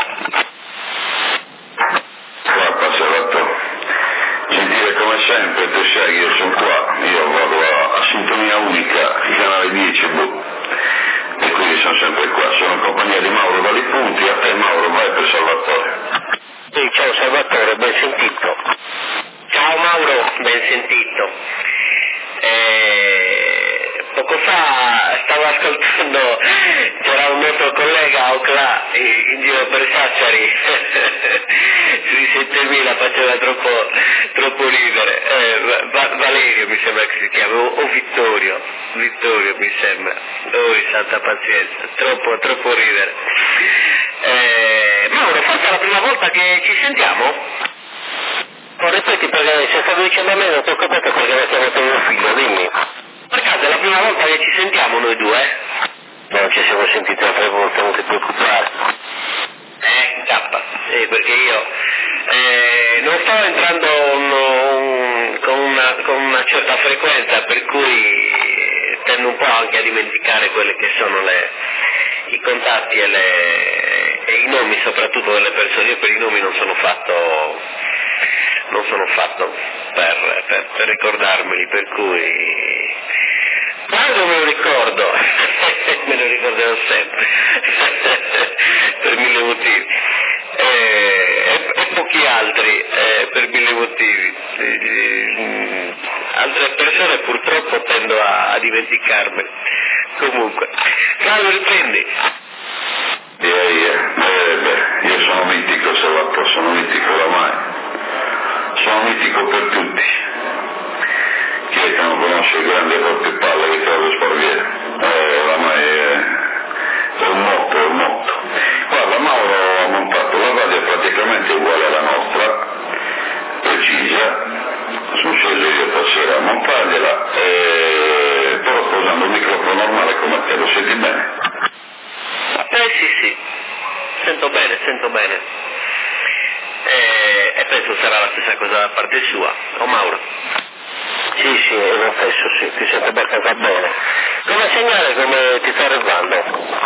Guarda Salvatore, gentile come sempre, tu sai che io sono qua, io vado a, a sintonia unica, il canale dieci, boh. E quindi sono sempre qua, sono in compagnia di Mauro Valli Punti, a te Mauro vai per Salvatore. Sì, ciao Salvatore, ben sentito. Ciao Mauro, ben sentito. Eh, poco fa stavo ascoltando, c'era un nostro collega Ocla in giro per Sassari, sui settemila faceva troppo, troppo ridere, eh, Va- Valerio mi sembra che si chiama, o, o Vittorio, Vittorio mi sembra, oh santa pazienza, troppo, troppo ridere. Eh, Mauro, forse è la prima volta che ci sentiamo? Oh, ripeti perché se stavi dicendo a me non ti ho capito perché mi ha chiamato mio figlio, dimmi. Per caso è la prima volta che ci sentiamo noi due? No, ci siamo sentiti altre volte, non ti preoccupare. Eh, cappa, sì, perché io eh, non sto entrando un, un, con, una, con una certa frequenza, per cui tendo un po' anche a dimenticare quelle che sono le, i contatti e, le, e i nomi soprattutto delle persone. Io per i nomi non sono fatto, non sono fatto per, per, per ricordarmeli, per cui quando me lo ricordo, me lo ricorderò sempre, per mille motivi, eh, e, e pochi altri, eh, per mille motivi. Eh, altre persone purtroppo tendo a, a dimenticarmeli. Comunque, Claudio, riprendi. Yeah, yeah. Eh, beh, io sono mitico Salvatore, sono mitico oramai, sono mitico per tutti. Chi è che non conosce il grande rompipalle che Claudio Sparvieri? Eh, oramai è, è un motto, è un motto. Guarda, Mauro ha montato la radio praticamente uguale alla nostra, precisa, sono sceso io stasera a montargliela, e però sto usando un microfono normale come te, lo senti bene? Eh sì sì, sento bene, sento bene. Eh, e penso sarà la stessa cosa da parte sua, o Mauro? Sì, sì, è lo stesso, sì, ti sento abbastanza bene. Come segnale come ti sta arrivando?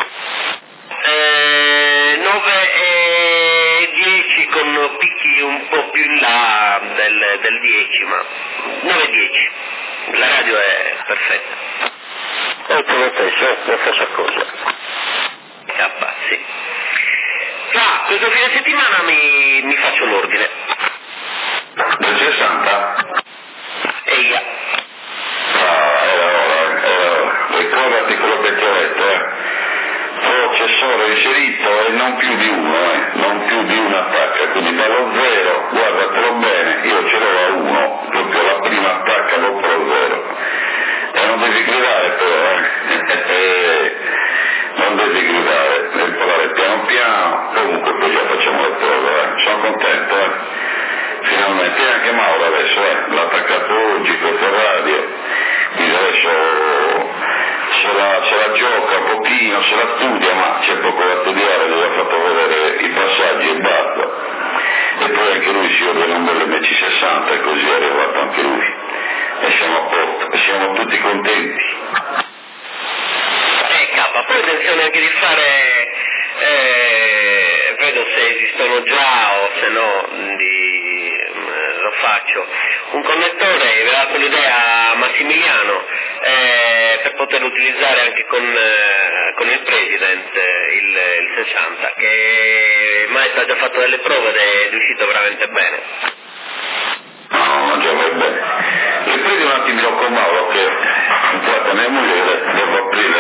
Eh, nove e dieci con picchi un po' più in là del, del dieci, ma nove e dieci. La radio è perfetta. Anche lo stesso, la stessa cosa. K, sì. Ah, questo fine settimana mi, mi faccio l'ordine. Del sessanta? Eia. Ah, era ora, era ora. Ricordati quello che ti ho detto, eh. Processore inserito e non più di uno, eh. Non più di una attacca, quindi dallo zero, guardatelo bene, io ce l'ho a uno, proprio la prima attacca dopo lo zero. E non devi gridare però, eh. Non devi gridare, devi imparare piano piano, comunque poi già facciamo le prove, eh. Sono contento, eh. Finalmente, e anche Mauro adesso, eh, l'ha attaccato oggi questa radio, quindi adesso se la, se la gioca un pochino, se la studia, ma c'è poco da studiare, gli ha fatto vedere i passaggi e basta. E poi anche lui si ordina un bel M C sessanta e così è arrivato anche lui. E siamo a posto, e siamo tutti contenti. Eh, K, poi attenzione anche di fare, eh, vedo se esistono già o se no di, eh, lo faccio, un connettore, aveva dato l'idea a Massimiliano, eh, per poterlo utilizzare anche con, eh, con il President, eh, il, il sessanta, che Maestro ha già fatto delle prove ed è riuscito veramente bene. No, non già va bene. Riprendi un attimino con Mauro che entrata mia moglie, devo aprire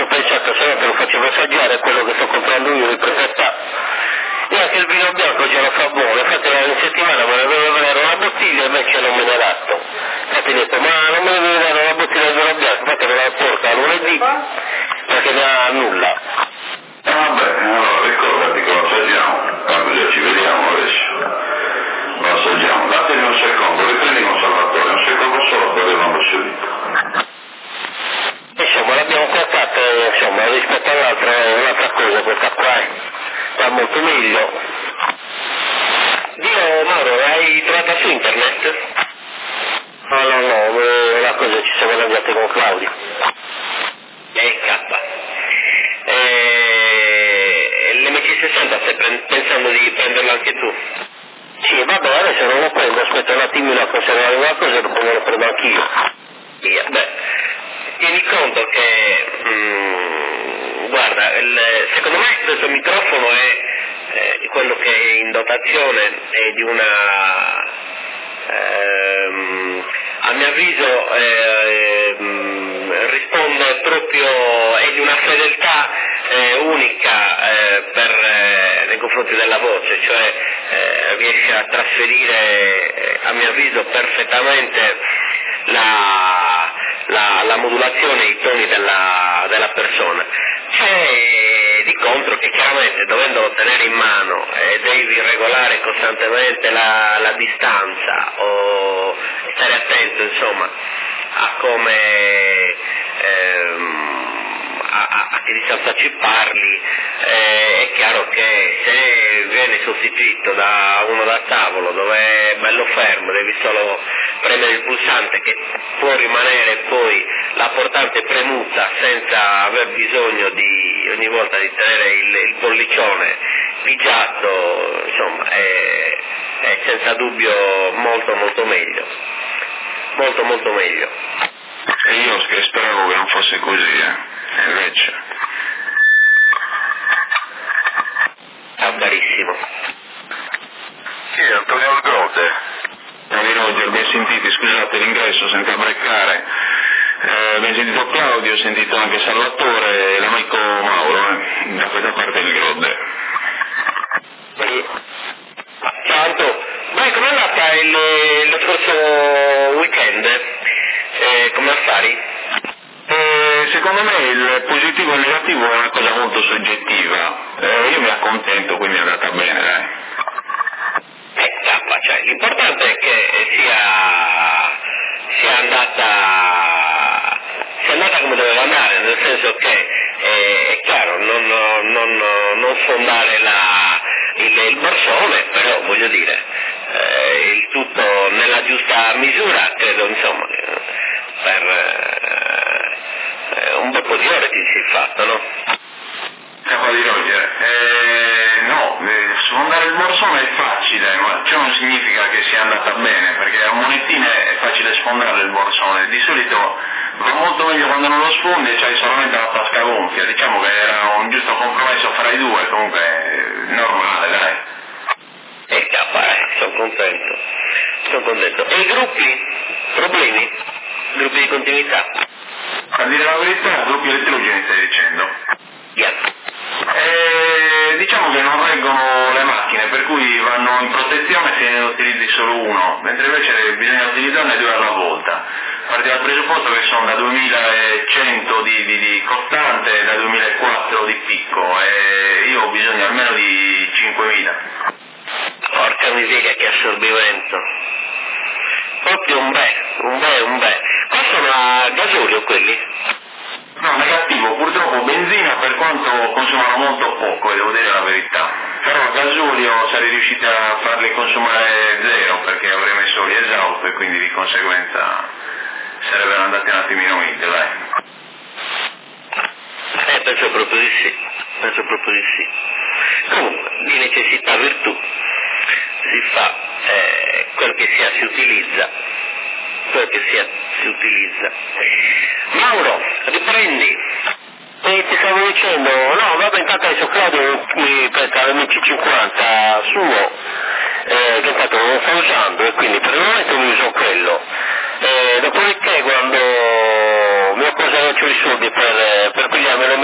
ho pensato se no te lo facevo assaggiare quello che sto comprando io in prefetta. E anche il vino bianco ce lo fa buono, infatti una settimana me ne dovevo dare una bottiglia e invece non me ne ha dato. Infatti ho detto ma non me ne devi dare una bottiglia di vino bianco, infatti me la porta lunedì perché ne ha nulla. Eh, vabbè, allora ricordati che lo assaggiamo, quando già ci vediamo adesso, lo assaggiamo, datemi un secondo, riprendi con Salvatore, un secondo solo per arrivare subito. Insomma l'abbiamo portato, insomma, rispetto all'altra è un'altra cosa questa qua, eh. Va molto meglio. Dio Mauro, l'hai trovata su internet? No, no, no, eh, la cosa ci siamo andati con Claudio. E K. E l'M C sessanta stai pre- pensando di prenderlo anche tu? Sì, vabbè, adesso non lo prendo, aspetta un attimino a conservare una cosa e dopo me lo prendo anch'io. Via, beh, tieni conto che, mm, guarda, il, secondo me questo microfono è eh, quello che è in dotazione è di una, ehm, a mio avviso, eh, ehm, risponde proprio, è di una fedeltà eh, unica eh, per, eh, nei confronti della voce, cioè eh, riesce a trasferire, eh, a mio avviso, perfettamente la, la, la modulazione, i toni della, della persona. C'è di contro che chiaramente dovendolo tenere in mano eh, devi regolare costantemente la, la distanza o stare attento insomma a come ehm, a, a, a che distanza ci parli, eh, è chiaro che se viene sostituito da uno da tavolo dove è bello fermo, devi solo premere il pulsante che può rimanere poi la portante premuta senza aver bisogno di ogni volta di tenere il, il pollicione pigiato, insomma è, è senza dubbio molto molto meglio, molto molto meglio. E io speravo che non fosse così, eh. E invece. Ciao carissimo. Sì, Antonio Grode. Ciao Roger, ben sentiti, scusate l'ingresso senza breccare. Eh, abbiamo sentito Claudio, ho sentito anche Salvatore e l'amico Mauro, eh, da questa parte del Grode. Ciao Anto, beh, com'è andata il, lo scorso weekend? Eh, come affari? Eh, secondo me il positivo e il negativo è una cosa molto soggettiva. Eh, io mi accontento, quindi è andata bene, dai. Eh, tappa, cioè, l'importante è che sia, sia andata sia andata come doveva andare, nel senso che eh, è chiaro, non, non, non sfondare la, il, il borsone, però voglio dire, eh, il tutto nella giusta misura, credo insomma, per eh, un bel po' di ore ti si è fatto, no? Capo di Roger, eh, no, eh, sfondare il borsone è facile, ma ciò non significa che sia andata bene, perché a monettine è facile sfondare il borsone, di solito va molto meglio quando non lo sfondi e c'hai solamente la tasca gonfia, diciamo che era un giusto compromesso fra i due, comunque è normale, dai. E capare, sono contento, sono contento. E i gruppi? Problemi? Gruppi di continuità? A dire la verità, gruppi elettrogeni stai dicendo? Yeah. Eh, diciamo che non reggono le macchine, per cui vanno in protezione se ne utilizzi solo uno, mentre invece bisogna utilizzarne due alla volta. Parti dal presupposto che sono da duemilacento di, di, di costante e da duemilaquattro di picco, e io ho bisogno almeno di cinquemila. Porca miseria, che assorbimento. Proprio un bel, un bel, un bel. Qua sono a gasolio quelli? No, negativo, purtroppo benzina per quanto consumano molto poco, e devo dire la verità. Però a gasolio sarei riusciti a farli consumare zero, perché avrei messo gli esausto e quindi di conseguenza sarebbero andati un attimino meglio, dai. Eh, penso proprio di sì, penso proprio di sì. Comunque, di necessità virtù si fa, eh, quel che sia si utilizza, quel che sia si utilizza. Mauro, riprendi. E ti stavo dicendo, no, vabbè, intanto adesso Claudio mi presta l'M C cinquanta suo, eh, che intanto non lo sto usando e quindi per il momento mi uso quello. Eh, dopodiché quando mia cosa non c'ho i soldi per, per pigliarmi l'M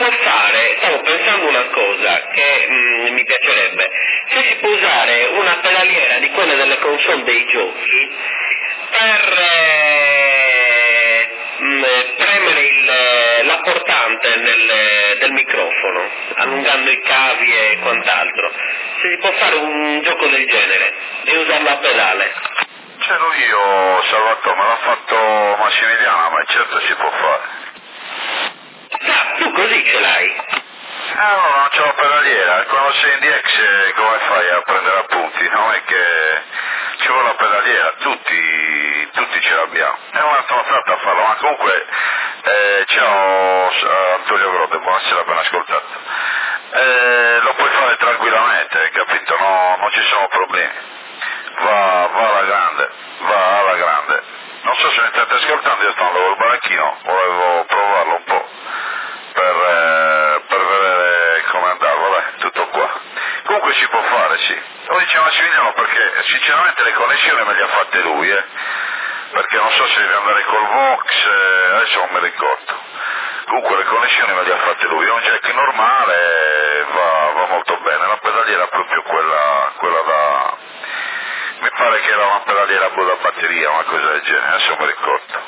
può fare, stavo pensando una cosa che mh, mi piacerebbe, se si può usare una pedaliera di quelle delle console dei giochi per eh, mh, premere il, l'apportante nel, del microfono, allungando i cavi e quant'altro, se si può fare un gioco del genere e usarlo a pedale. Ce l'ho io, Salvatore, me l'ha fatto Massimiliano, ma certo si può fare. Ah, tu così ce l'hai? Eh, no, non c'ho la pedaliera, quando sei in D X come fai a prendere appunti? Non è che ci vuole la pedaliera, tutti, tutti ce l'abbiamo. E non è tratto a farlo, ma comunque, eh, ciao Antonio Grode, buonasera, ben ascoltato. Eh, lo puoi fare tranquillamente, capito? No, non ci sono problemi. Va, va alla grande, va alla grande. Non so se mi state ascoltando, io sto andando al baracchino, volevo provarlo un po' per, eh, per vedere come andava, vabbè, tutto qua. Comunque si può fare, sì. Lo diceva Massimiliano perché sinceramente le connessioni me le ha fatte lui, eh. Perché non so se deve andare col Vox, eh, adesso non mi ricordo. Comunque le connessioni me le ha fatte lui, un jack normale va, va molto bene, la pedaliera è proprio quella, quella da... mi pare che era una pedaliera da batteria, una cosa del genere, adesso mi ricordo.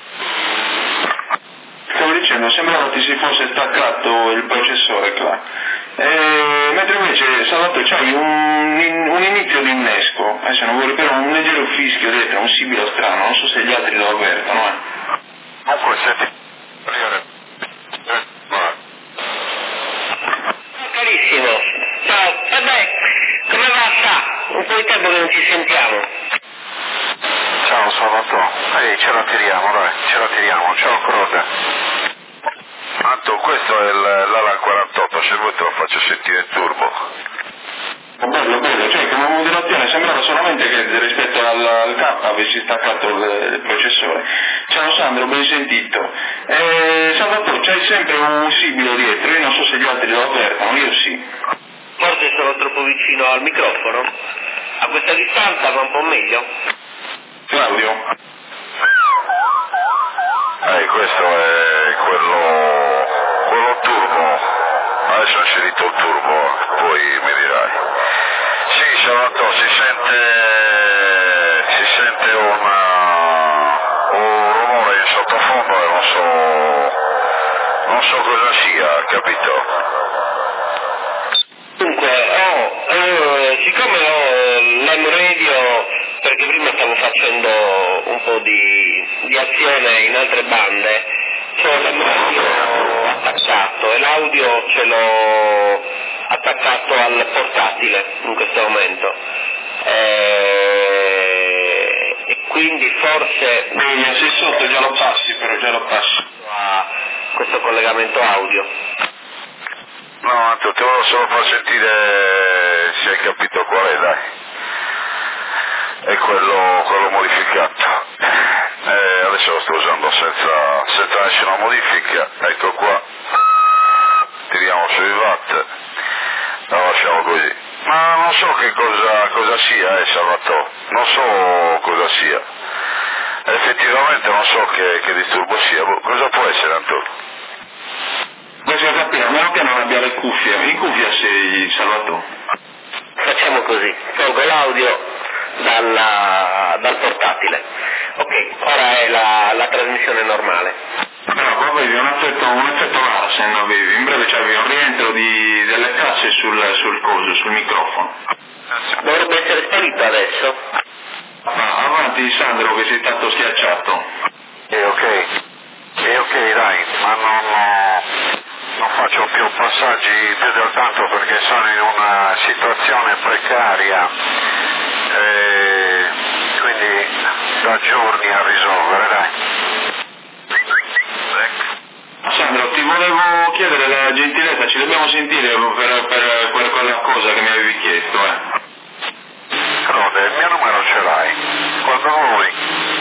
Stavo dicendo, sembrava che si fosse staccato il processore qua. E, mentre invece Salvatore c'hai un, un inizio di innesco, adesso non vorrei, però un leggero fischio dietro, un sibilo strano, non so se gli altri lo avvertono, eh. Comunque senti... Carissimo, ciao, vabbè, come va sta? Un po' di tempo che non ci sentiamo. Ciao Salvatore, ehi, ce la tiriamo, dai, ce la tiriamo, ciao Croce. Anto, questo è l'Alan quarantotto, se vuoi te lo faccio sentire il turbo. Bello, bello, cioè come modulazione sembrava solamente che rispetto al, al K avessi staccato il, il processore. Ciao Sandro, ben sentito. Eh, Salvatore, c'hai sempre un sibilo dietro, io non so se gli altri lo avvertono, io sì. Forse sono troppo vicino al microfono? A questa distanza va un po' meglio? Claudio? Eh, questo è quello, quello turbo, adesso ho inserito il turbo, poi mi dirai. Sì, Salvatore, si sente, si sente una, un rumore in sottofondo e non so, non so cosa sia, capito? Dunque, oh, eh, siccome ho l'M Radio, perché prima stavo facendo un po' di, di azione in altre bande, c'ho l'M Radio attaccato e l'audio ce l'ho attaccato al portatile in questo momento. E, e quindi forse... Meglio, sei sotto, già lo passi, però già lo passi. A questo collegamento audio. No, Anto, te volevo solo far sentire se hai capito qual è, dai. È quello, quello modificato. Eh, adesso lo sto usando senza, senza nessuna modifica, ecco qua. Tiriamo sui watt, lo lasciamo così. Ma non so che cosa, cosa sia, eh, Salvatore, non so cosa sia. Effettivamente non so che, che disturbo sia, cosa può essere, Antonio? Bisogna capire, a meno che non abbia le cuffie. In cuffia sei, Salvatore? Facciamo così, tolgo l'audio dalla, dal portatile. Ok, ora è la, la trasmissione normale. Bravo, avevi un effetto, un effetto Larsen, avevi. In breve c'avevi un rientro di, delle casse sul, sul coso, sul microfono. Dovrebbe essere sparito adesso. Ah, avanti Sandro che sei stato schiacciato. E ok, e ok dai, ma non, non faccio più passaggi più del tanto perché sono in una situazione precaria, e quindi da giorni a risolvere, dai. Sandro, ti volevo chiedere la gentilezza, ci dobbiamo sentire per, per, per quella cosa che mi avevi chiesto, eh. Rode, il mio numero ce l'hai, quando vuoi.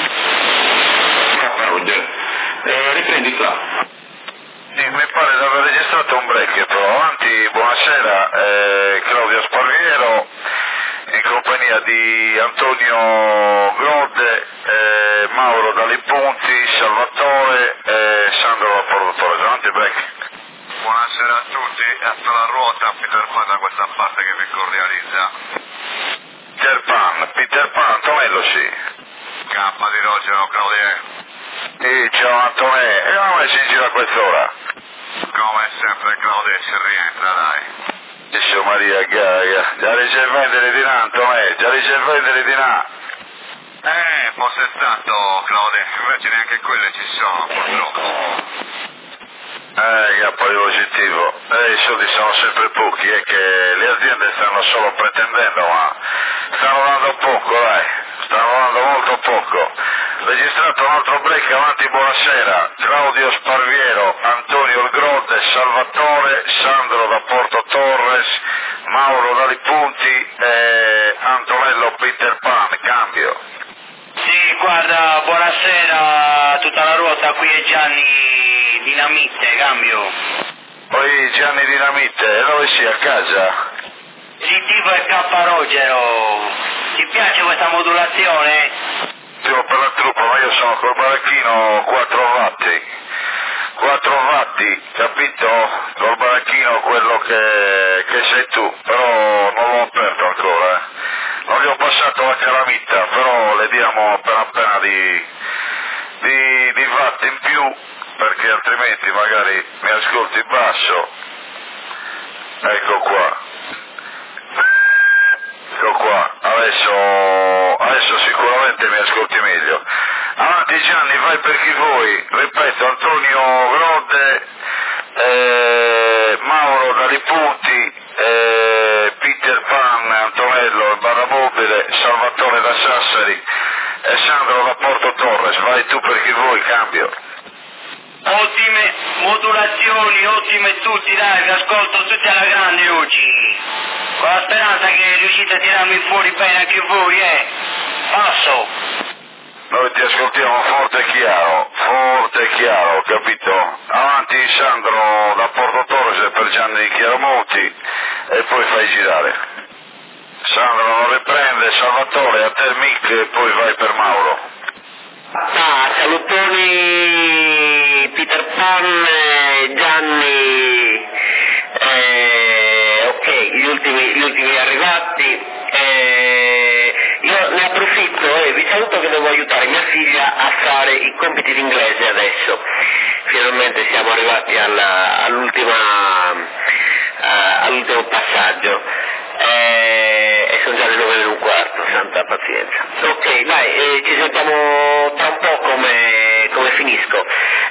Roger, eh, riprendi qua. Sì, mi pare di aver registrato un break, però avanti, buonasera, eh, Claudio Sparviero, in compagnia di Antonio Grode, eh, Mauro Dalipunti, Salvatore e Sandro Portatore. Avanti break. Buonasera a tutti, alzo la ruota, Peter Pan da questa parte che vi cordializza. Peter Pan, Peter Pan, Antonello sì. K di Rogero, Claudia. Sì, ciao Antonello, e come si gira a quest'ora? Come sempre Claudia si rientra, dai. Gesù Maria Gaia, già ricevendere di là Antonello, già ricevendere di là. Eh, fosse stato Claudia, invece neanche quelle ci sono purtroppo. Eh, che poi positivo. Eh, i soldi sono sempre pochi, è che le aziende stanno solo pretendendo, ma stanno dando poco, dai, stanno dando molto poco. Registrato un altro break, avanti, buonasera. Claudio Sparviero, Antonio Il Grotte, Salvatore, Sandro da Porto Torres, Mauro da Lipunti e Antonello Peter Pan, cambio. Sì, guarda, buonasera, tutta la ruota, qui è Gianni Dinamite, cambio. Poi Gianni Dinamite, e dove sei, a casa? Sì, tipo è K Rogero, ti piace questa modulazione? Siamo per la truppa, ma io sono col baracchino quattro watti. quattro watti, capito? Col baracchino quello che, che sei tu, però non l'ho aperto ancora, eh. Non gli ho passato la calamita, però le diamo appena appena di, di, di watt in più, perché altrimenti magari mi ascolti basso. Ecco qua. Ecco qua, adesso, adesso sicuramente mi ascolti meglio. Avanti Gianni, vai per chi vuoi, ripeto, Antonio Grode, eh, Mauro da Lipunti, eh, Peter Pan, Antonello Barramobile, Salvatore da Sassari e Sandro da Porto Torres, vai tu per chi vuoi, cambio. Ottime modulazioni, ottime tutti, dai, vi ascolto tutti alla grande oggi. Con la speranza che riuscite a tirarmi fuori bene anche voi, eh. Passo. Noi ti ascoltiamo forte e chiaro, forte e chiaro, capito? Avanti Sandro da Porto Torres per Gianni Chiaramonti e poi fai girare. Sandro non riprende, Salvatore a te il mic e poi vai per Mauro. Ah, salutoni Peter Pan, eh, Gianni, eh, ok, gli ultimi, gli ultimi arrivati. Eh, io ne approfitto e vi saluto che devo aiutare mia figlia a fare i compiti di inglese adesso. Finalmente siamo arrivati alla, all'ultima, uh, all'ultimo passaggio. Eh, e sono già le nove e un quarto, santa pazienza. Ok, dai, eh, ci sentiamo tra un po' come, come finisco.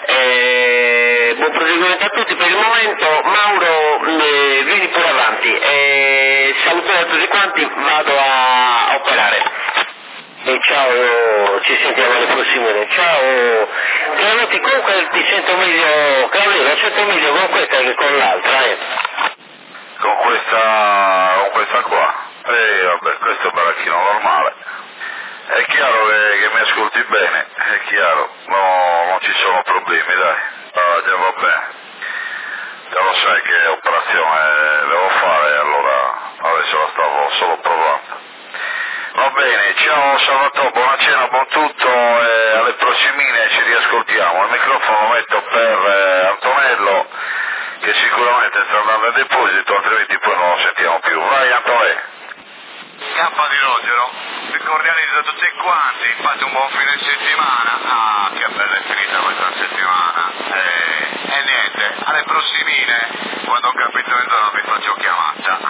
Eh, buon proseguimento a tutti per il momento. Mauro, eh, vieni pure avanti. Eh, salutoni a tutti quanti, vado a, a operare. E ciao, ci sentiamo alle prossime. Ciao. Claudio, comunque ti sento meglio, Claudio, lo sento meglio con questa che con l'altra, eh. Con questa, con questa qua. E vabbè, questo è un baracchino normale. È chiaro che, che mi ascolti bene, è chiaro, no, non ci sono problemi, dai. Ah, già va bene. Già lo sai che operazione devo fare, allora adesso la stavo solo provando. Va bene, ciao Salvatore, buona cena, buon tutto e alle prossimine ci riascoltiamo. Il microfono lo metto per eh, Antonello, che sicuramente sta andando a deposito, altrimenti poi non lo sentiamo più. Vai Antonello. K di Rogero, vi cordializzo tutti quanti, fate un buon fine settimana. Ah, che bella è finita questa settimana. E, e niente, alle prossimine, quando capito il giorno vi faccio chiamata.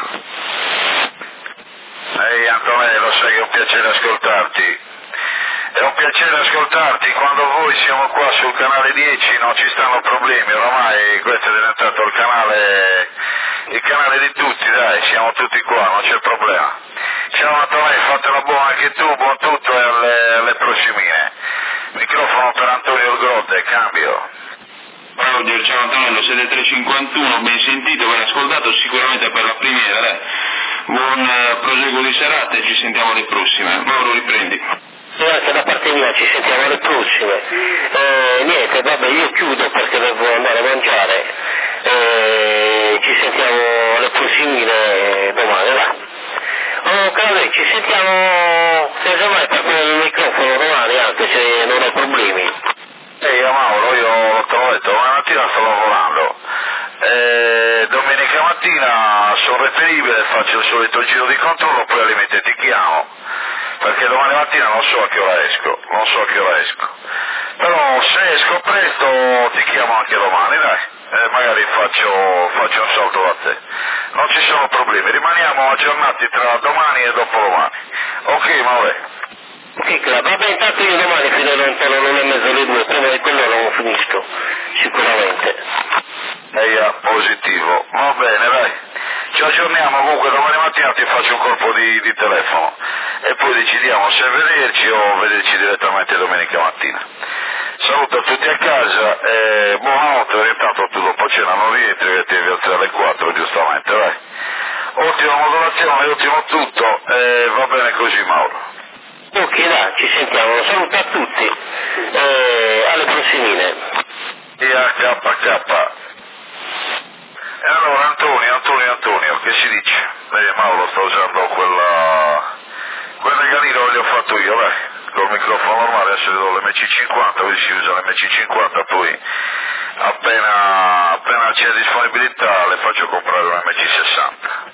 Ehi Antonello, lo sai che è un piacere ascoltarti. È un piacere ascoltarti, quando voi siamo qua sul canale dieci non ci stanno problemi, oramai questo è diventato il canale, il canale di tutti, dai, siamo tutti qua, non c'è problema. Ciao Antonello, fatela buona anche tu, buon tutto e alle, alle prossimine. Microfono per Antonio Il Grotte, cambio. Claudio, ciao Antonello, siete tre cinquantuno, ben sentito, ben ascoltato, sicuramente per la primiera, dai. Buon uh, proseguo di serata e ci sentiamo alle prossime. Mauro, riprendi. Grazie da parte mia, ci sentiamo alle prossime. Eh, niente, vabbè, io chiudo perché devo andare a mangiare. Eh, ci sentiamo alle prossime domani, va. Oh, Claudio, ci sentiamo senza mai per il microfono domani, anche se non ho problemi. Ehi Mauro, io te l'ho detto, una mattina sto lavorando. Eh, mattina sono reperibile, faccio il solito giro di controllo, poi alle limite ti chiamo, perché domani mattina non so a che ora esco, non so a che ora esco. Però se esco presto ti chiamo anche domani, dai, e magari faccio, faccio un salto da te. Non ci sono problemi, rimaniamo aggiornati tra domani e dopodomani. Ok, Maure? Sì, va bene, intanto io domani fino a non è mezzo alle due, prima di quello non finisco, sicuramente. Eia, positivo, va bene, dai. Ci aggiorniamo, comunque domani mattina ti faccio un colpo di, di telefono e poi decidiamo se vederci o vederci direttamente domenica mattina. Saluto a tutti a casa e buonanotte, intanto tu dopo cena non rientri che ti devi alzare alle quattro giustamente, dai. Ottima modulazione, ottimo tutto e va bene così, Mauro. Ok, dai, ci sentiamo, saluto a tutti, eh, alle prossimine. E a K K. E allora Antonio, Antonio, Antonio, che si dice? Vedi Mauro sta usando quella... quel regalino che gli ho fatto io, dai, col microfono normale, adesso gli do l'M C cinquanta, così si usa l'M C cinquanta, poi appena, appena c'è disponibilità le faccio comprare un M C sessanta.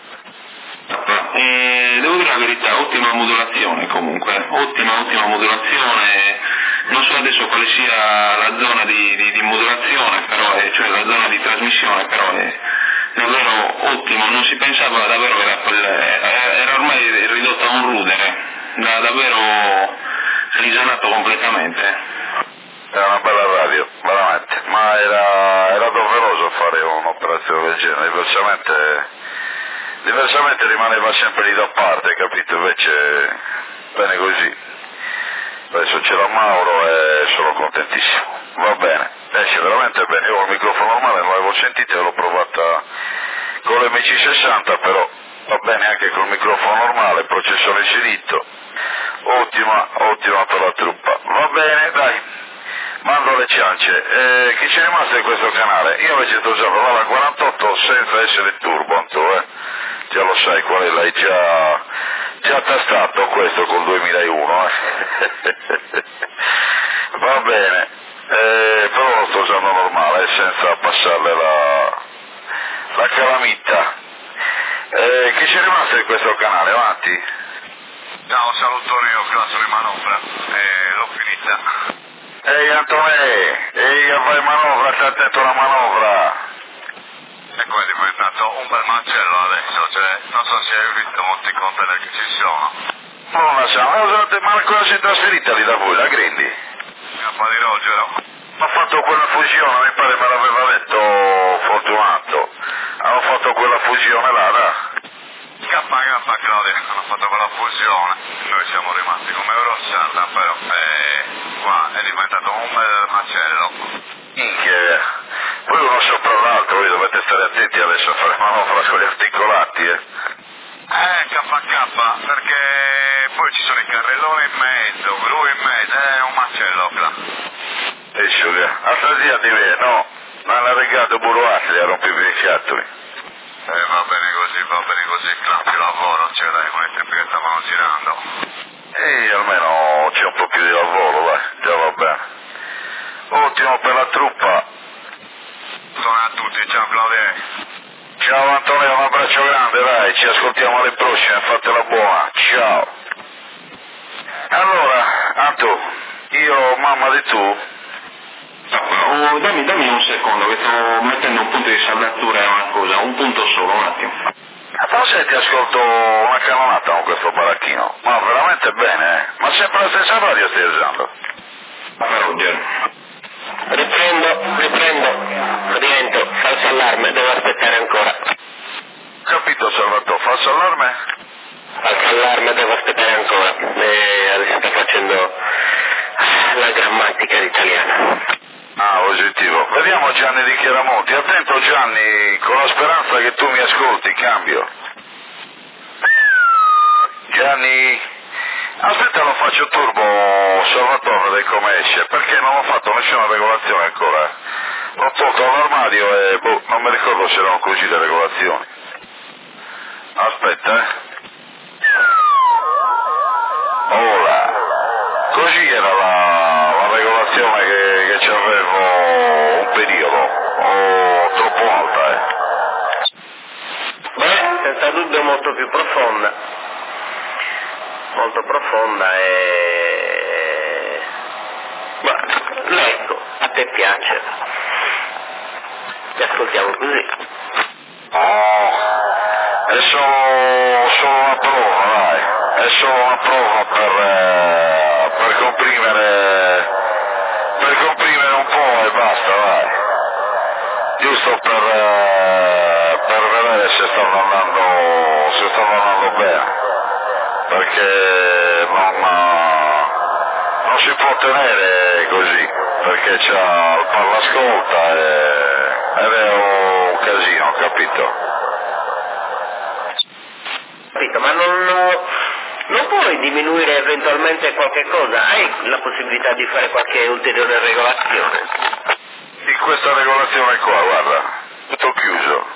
Eh, devo dire la verità, ottima modulazione comunque, ottima, ottima modulazione, non so adesso quale sia la zona di, di, di modulazione, però è, cioè la zona di trasmissione, però è davvero ottimo, non si pensava davvero era, era ormai ridotto a un rudere, da, davvero risanato completamente. Era una bella radio, veramente, ma era, era doveroso fare un'operazione del genere, diversamente... Diversamente rimaneva sempre lì da parte, capito? Invece bene così. Adesso c'è la Mauro e sono contentissimo. Va bene, esce veramente bene. Io ho il microfono normale, non l'avevo sentito, l'ho provata con l'M C sessanta, però va bene anche col microfono normale, processore inserito. Ottima, ottima per la truppa. Va bene, dai. Mando le ciance. Eh, chi c'è rimasto in questo canale? Io invece sto usando la quarantotto senza essere turbo, Anto, eh. Già lo sai qual è, l'hai già, già tastato questo col duemilauno, eh. Va bene, eh, però lo sto usando normale, senza passarle la, la calamita. Eh, chi c'è rimasto in questo canale? Avanti. Ciao, salutone, ho classo di manovra, eh, l'ho finita. Ehi Antonè, ehi vai manovra, stai attento alla manovra. E qua è diventato un bel macello adesso, cioè, non so se hai visto molti container che ci sono. Non la so, ma usate, ma cosa si è trasferita lì da voi, la Grindi? Cappa di Rogero. Ha fatto quella fusione, mi pare me l'aveva detto Fortunato. Hanno fatto quella fusione là, da. K K Claudio, hanno fatto quella fusione. Noi siamo rimasti come Eurosarda, però, eh, qua è diventato un bel macello. Minchia. Poi uno sopra l'altro, voi dovete stare attenti adesso a fare manovra con gli articolati, eh. Eh, K K, perché poi ci sono i carrelloni in mezzo, gru in mezzo, è un macello, là. E sciuga, altra zia di me, no, non l'ha regato Buruasli a rompermi i fiattoli. Eh, va bene così, va bene così, là, più lavoro, ce l'hai, come i tempi che stavano girando. E almeno c'è un po' più di lavoro, dai, già va bene. Ottimo per la truppa. Buongiorno a tutti, ciao Claudio. Ciao Antonio, un abbraccio grande, dai, ci ascoltiamo alle prossime, fatela buona, ciao. Allora, Anto, io mamma di tu? Oh, dammi, dammi un secondo che sto mettendo un punto di saldatura e una cosa, un punto solo, un attimo. Ma senti, ascolto una cannonata con questo baracchino, ma veramente bene, eh? Ma sempre la stessa radio stai usando? Vabbè Roger. Riprendo, riprendo, rientro, falso allarme, devo aspettare ancora. Capito Salvatore, falso allarme? Falso allarme, devo aspettare ancora. E adesso sto facendo la grammatica italiana. Ah, positivo. Vediamo Gianni di Chiaramonti. Attento Gianni, con la speranza che tu mi ascolti, cambio. Gianni, aspetta lo faccio turbo Salvatore del come esce, perché non ho fatto nessuna regolazione ancora. L'ho tolto dall'armadio e boh, non mi ricordo se erano così le regolazioni. Aspetta, eh. Ora, così era la, la regolazione che, che ci avevo un periodo, o troppo alta, eh. senza dubbio molto più profonda, molto profonda e... Guarda, leggo, a te piace, ti ascoltiamo così. Oh, è solo, solo una prova, dai, è solo una prova per, eh, per comprimere, per comprimere un po' e basta, dai, giusto per, eh, per vedere se stanno andando, se stanno andando bene, perché non, non si può tenere così, perché c'ha il parlascolta e, ed è un casino, capito? Capito, ma non, non puoi diminuire eventualmente qualche cosa? Hai la possibilità di fare qualche ulteriore regolazione? In questa regolazione qua, guarda, tutto chiuso.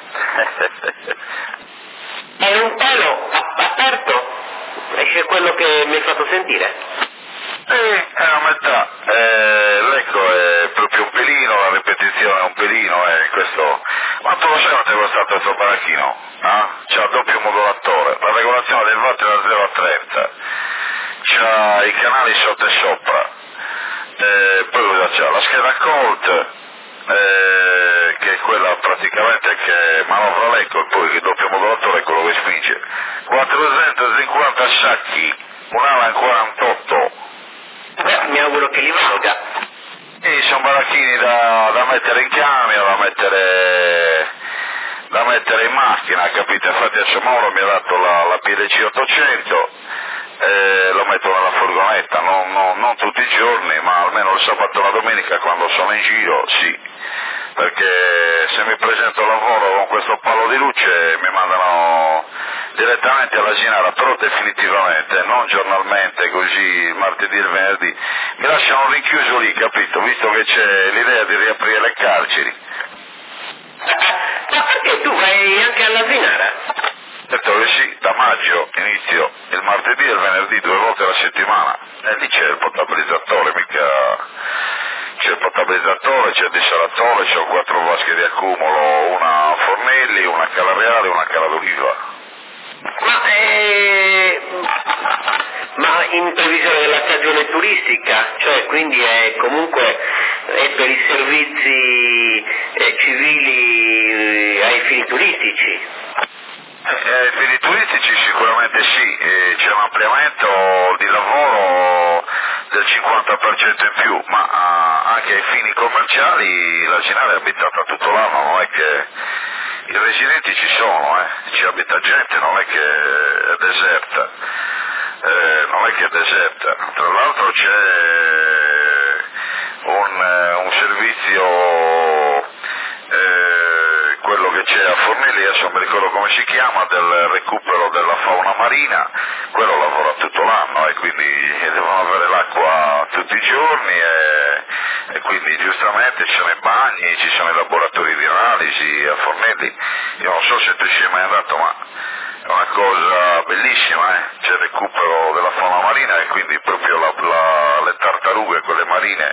È un pelo aperto? Esce quello che mi hai fatto sentire? Eh, è a metà, eh, l'ecco è proprio un pelino, la ripetizione è un pelino e questo... Quanto lo sai quanto è costato questo baracchino? Ah? C'ha doppio modulatore, la regolazione del watt è da zero a trenta, c'ha i canali sotto e sopra, eh, poi cosa c'ha? La scheda Colt, eh, che è quella praticamente che manovra l'ecco e poi il doppio modulatore è quello che spinge. quattrocentocinquanta sacchi, un Alan quarantotto. Beh, mi auguro che li valga. E sono baracchini da, da mettere in camion, da mettere, da mettere in macchina, capite? Infatti adesso Mauro mi ha dato la, la B D C ottocento, eh, lo metto nella furgonetta, non, non, non tutti i giorni, ma almeno il sabato e la domenica quando sono in giro, sì. Perché se mi presento al lavoro con questo palo di luce mi mandano direttamente alla Ginara, però definitivamente, non giornalmente, così il martedì e il venerdì, mi lasciano rinchiuso lì, capito? Visto che c'è l'idea di riaprire le carceri. Ma perché tu vai anche alla Zinara? Detto che sì, da maggio inizio il martedì e il venerdì due volte alla settimana, e lì c'è il potabilizzatore, mica... C'è il potabilizzatore, c'è il dissalatore, c'ho quattro vasche di accumulo, una a Fornelli, una a Cala Reale e una a Cala d'Oliva. Ma, eh, ma in previsione della stagione turistica, cioè quindi è comunque è per i servizi eh, civili eh, ai fini turistici? Eh, ai fini turistici sicuramente sì, eh, c'è un ampliamento di lavoro del cinquanta per cento in più, ma ah, anche ai fini commerciali la Ginara è abitata tutto l'anno, non è che i residenti ci sono, eh, ci abita gente, non è che è deserta, eh, non è che è deserta, tra l'altro c'è un, un servizio, eh, quello che c'è a Fornelli, adesso non mi ricordo come si chiama, del recupero della fauna marina, quello lavora tutto l'anno e quindi devono avere l'acqua tutti i giorni e, e quindi giustamente ci sono i bagni, ci sono i laboratori di analisi a Fornelli. Io non so se tu ci sei mai andato, ma è una cosa bellissima, eh? C'è il recupero della fauna marina e quindi proprio la, la, le tartarughe, quelle marine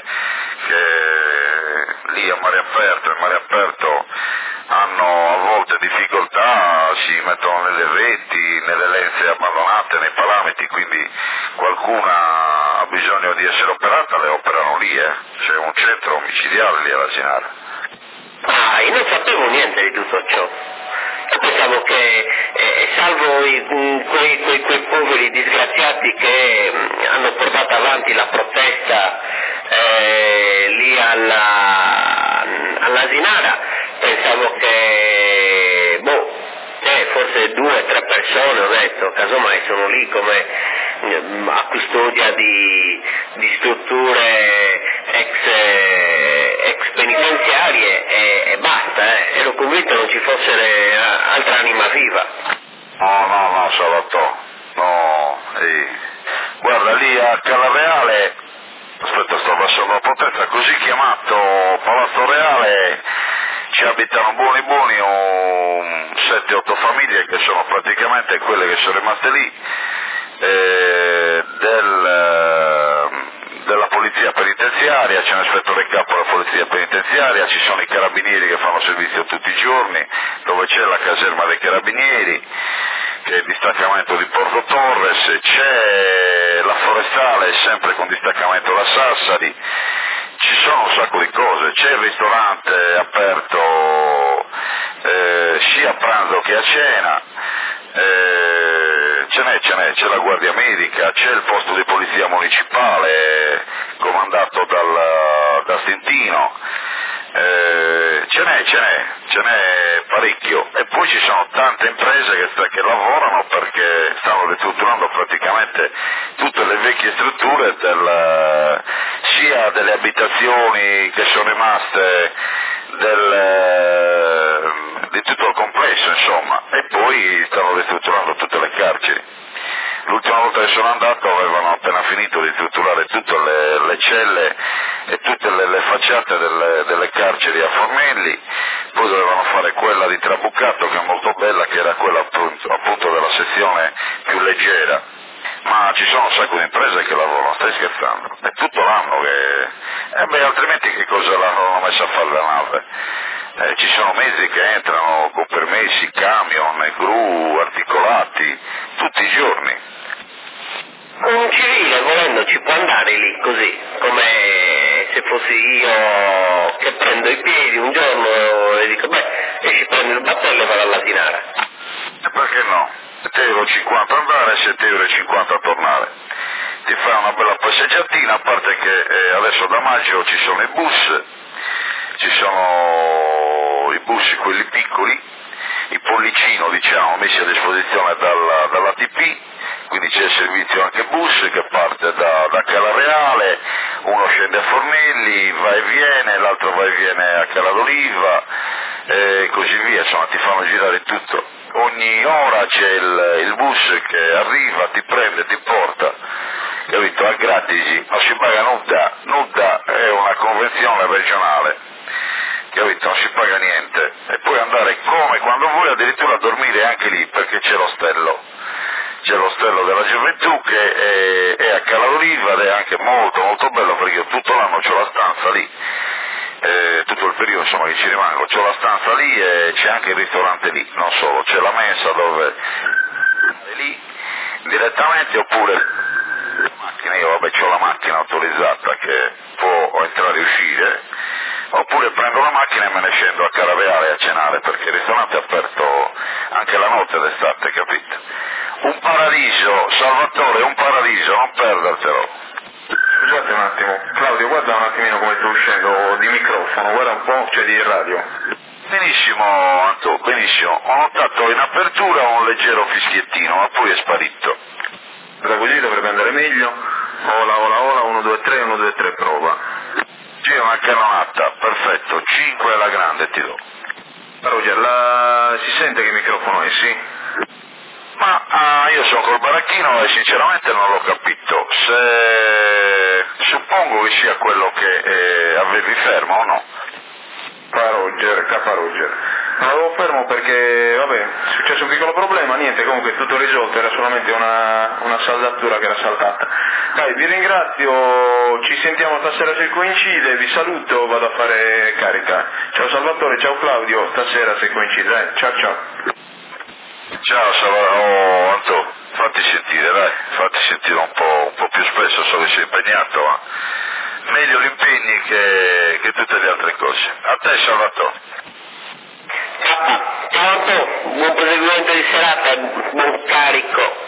che lì a mare aperto, in mare aperto hanno a volte difficoltà, si mettono nelle reti, nelle lenze abbandonate, nei palamiti, quindi qualcuna ha bisogno di essere operata, le operano lì, eh? C'è un centro omicidiale lì alla Ginara. Ah, io non sapevo niente di tutto ciò. Io pensavo che, eh, salvo i, quei, quei, quei poveri disgraziati che mh, hanno portato avanti la protesta eh, lì alla, all'Asinara, pensavo che, boh, eh, forse due o tre persone, ho detto, casomai sono lì come mh, a custodia di, di strutture ex, eh, ex penitenziarie e, e basta, eh. Ero convinto non ci fosse eh, altra anima viva. No, no, no, Salvatore, no, sì. Guarda lì a Cala Reale, aspetta sto passando la potenza, così chiamato Palazzo Reale, ci abitano buoni buoni un sette otto famiglie che sono praticamente quelle che sono rimaste lì, eh, del, della polizia polizia penitenziaria, c'è un ispettore capo della polizia penitenziaria, ci sono i carabinieri che fanno servizio tutti i giorni, dove c'è la caserma dei carabinieri, che è il distaccamento di Porto Torres, c'è la forestale sempre con distaccamento da Sassari, ci sono un sacco di cose, c'è il ristorante aperto eh, sia a pranzo che a cena, eh, ce n'è, ce n'è, c'è la guardia medica, c'è il posto di polizia municipale comandato dal, da Stintino, eh, ce n'è, ce n'è, ce n'è parecchio, e poi ci sono tante imprese che, che lavorano perché stanno ristrutturando praticamente tutte le vecchie strutture del, sia delle abitazioni che sono rimaste del, di tutto il complesso, insomma, e poi stanno ristrutturando tutte le carceri. L'ultima volta che sono andato avevano appena finito di strutturare tutte le, le celle e tutte le, le facciate delle, delle carceri a Formelli, poi dovevano fare quella di Trabuccato, che è molto bella, che era quella appunto, appunto della sezione più leggera. Ma ci sono un sacco di imprese che lavorano, stai scherzando? È tutto l'anno che... Eh beh, altrimenti che cosa l'hanno messa a fare la nave? Eh, ci sono mezzi che entrano con permessi, camion, gru, articolati, tutti i giorni. Un civile volendo ci può andare lì così, come se fossi io che prendo i piedi un giorno e dico beh, e ci prendo il battello e vado all'Asinara. E perché no? sette euro e cinquanta andare e sette euro e cinquanta tornare. Ti fai una bella passeggiatina, a parte che eh, adesso da maggio ci sono i bus, ci sono i bus quelli piccoli, i pollicino diciamo messi a disposizione dalla, dalla T P, quindi c'è il servizio anche bus che parte da, da Cala Reale, uno scende a Formelli, va e viene, l'altro va e viene a Cala d'Oliva e così via, insomma ti fanno girare tutto. Ogni ora c'è il, il bus che arriva, ti prende, ti porta, capito, a gratis, non si paga nulla, nulla, è una convenzione regionale, capito, non si paga niente, e puoi andare come quando vuoi, addirittura dormire anche lì, perché c'è l'ostello, c'è l'ostello della gioventù che è, è a Cala d'Oliva ed è anche molto molto bello, perché io tutto l'anno c'ho la stanza lì, eh, tutto il periodo insomma che ci rimango, c'ho la stanza lì e c'è anche il ristorante lì, non solo, c'è la mensa dove è lì direttamente, oppure la macchina, io vabbè c'ho la macchina autorizzata che può entrare e uscire, oppure prendo la macchina e me ne scendo a Caraveale a cenare, perché il ristorante è aperto anche la notte d'estate, capito? Un paradiso, Salvatore, un paradiso, non perdertelo. Scusate un attimo, Claudio, guarda un attimino come sto uscendo di microfono, guarda un po', cioè di radio. Benissimo, Anto, benissimo. Ho notato in apertura un leggero fischiettino, ma poi è sparito. Da così dovrebbe andare meglio. Ola, ola, ola, uno, due, tre, uno, due, tre, prova. C'è una cannonata, perfetto, cinque alla grande ti do. Roger, la... si sente che microfono è, sì? Ma ah, io sono col baracchino e sinceramente non l'ho capito. Se suppongo che sia quello che eh, avevi fermo o no? K Roger, K Roger. Non l'avevo fermo perché, vabbè, è successo un piccolo problema, niente, comunque tutto risolto, era solamente una, una saldatura che era saltata. Dai, vi ringrazio, ci sentiamo stasera se coincide, vi saluto, vado a fare carica. Ciao Salvatore, ciao Claudio, stasera se coincide, eh. Ciao ciao. Ciao Salvatore, oh, Anto, fatti sentire, dai, fatti sentire un po', un po' più spesso, so che sei impegnato, ma meglio gli impegni che, che tutte le altre cose. A te Salvatore. Ciao Anto, buon proseguimento di serata, buon carico.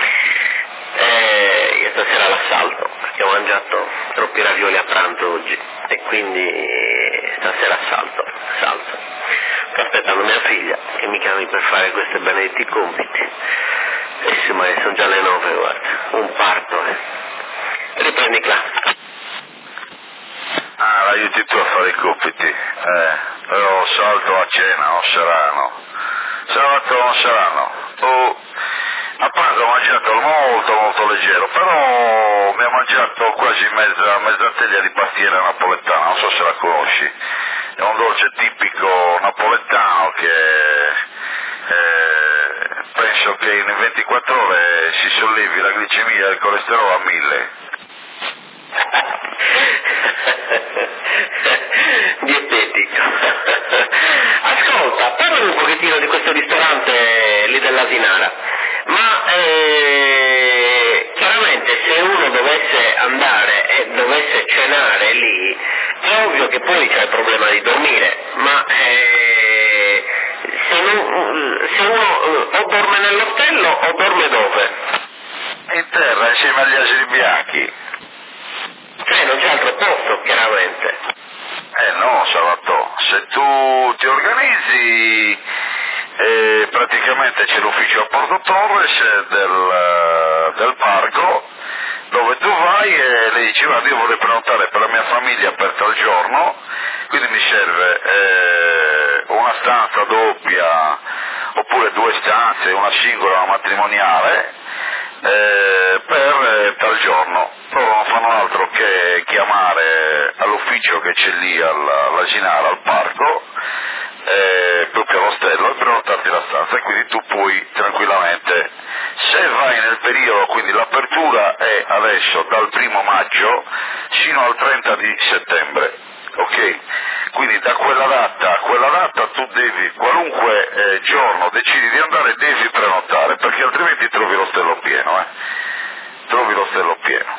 Eh, io stasera l'assalto, perché ho mangiato troppi ravioli a pranzo oggi e quindi stasera assalto, salto. Sto aspettando mia figlia che mi chiami per fare questi benedetti compiti. E sì, ma sono già le nove, guarda, un parto, eh. Riprendi classe. Ah, l'aiuti tu a fare i compiti, eh, però salto a cena, non saranno, sabato non saranno, oh, a pranzo ho mangiato molto molto leggero, però mi ha mangiato quasi mezza, mezza teglia di pastiera napoletana, non so se la conosci, è un dolce tipico napoletano che eh, penso che in ventiquattro ore si sollevi la glicemia e il colesterolo a mille. dietetico. Ascolta, parlami un pochettino di questo ristorante lì dell'Asinara, ma eh, chiaramente se uno dovesse andare e dovesse cenare lì, è ovvio che poi c'è il problema di dormire, ma eh, se, non, se uno o dorme nell'ostello o dorme dove? In terra insieme agli asini bianchi. Cioè non c'è altro posto, chiaramente. Eh no, Salvatore, se tu ti organizzi, eh, praticamente c'è l'ufficio a Porto Torres del, del parco, dove tu vai e le dici guarda io vorrei prenotare per la mia famiglia per tal giorno, quindi mi serve eh, una stanza doppia oppure due stanze, una singola, una matrimoniale, eh, per eh, tal giorno. Loro non fanno altro che chiamare all'ufficio che c'è lì all'Asinara, al parco, eh, proprio all'ostello, e prenotarti la stanza, e quindi tu puoi tranquillamente, se vai nel periodo, quindi l'apertura è adesso dal primo maggio sino al trenta di settembre, ok? Quindi da quella data a quella data tu devi, qualunque eh, giorno decidi di andare, devi prenotare, perché altrimenti trovi l'ostello pieno, eh? Trovi l'ostello pieno.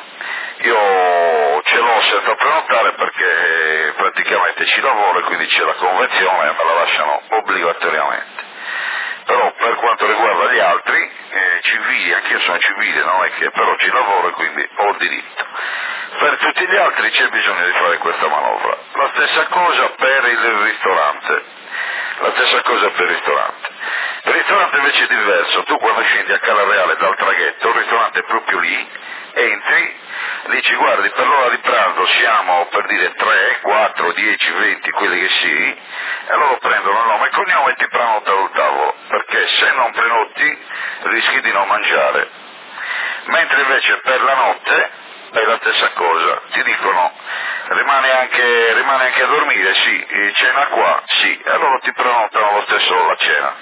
Io ce l'ho senza prenotare perché praticamente ci lavoro e quindi c'è la convenzione e me la lasciano obbligatoriamente. Però per quanto riguarda gli altri, eh, civili, anch'io sono civile, non è che però ci lavoro e quindi ho il diritto. Per tutti gli altri c'è bisogno di fare questa manovra. La stessa cosa per il ristorante. La stessa cosa per il ristorante. Il ristorante invece è diverso. Tu quando scendi a Cala Reale dal traghetto, il ristorante è proprio lì, entri, dici guardi per l'ora di pranzo siamo per dire tre, quattro, dieci, venti, quelli che sì, e loro prendono il nome e cognome e ti prenotano il tavolo, perché se non prenoti rischi di non mangiare. Mentre invece per la notte è la stessa cosa, ti dicono rimane anche, rimane anche a dormire, sì, cena qua, sì, e loro ti prenotano lo stesso la cena.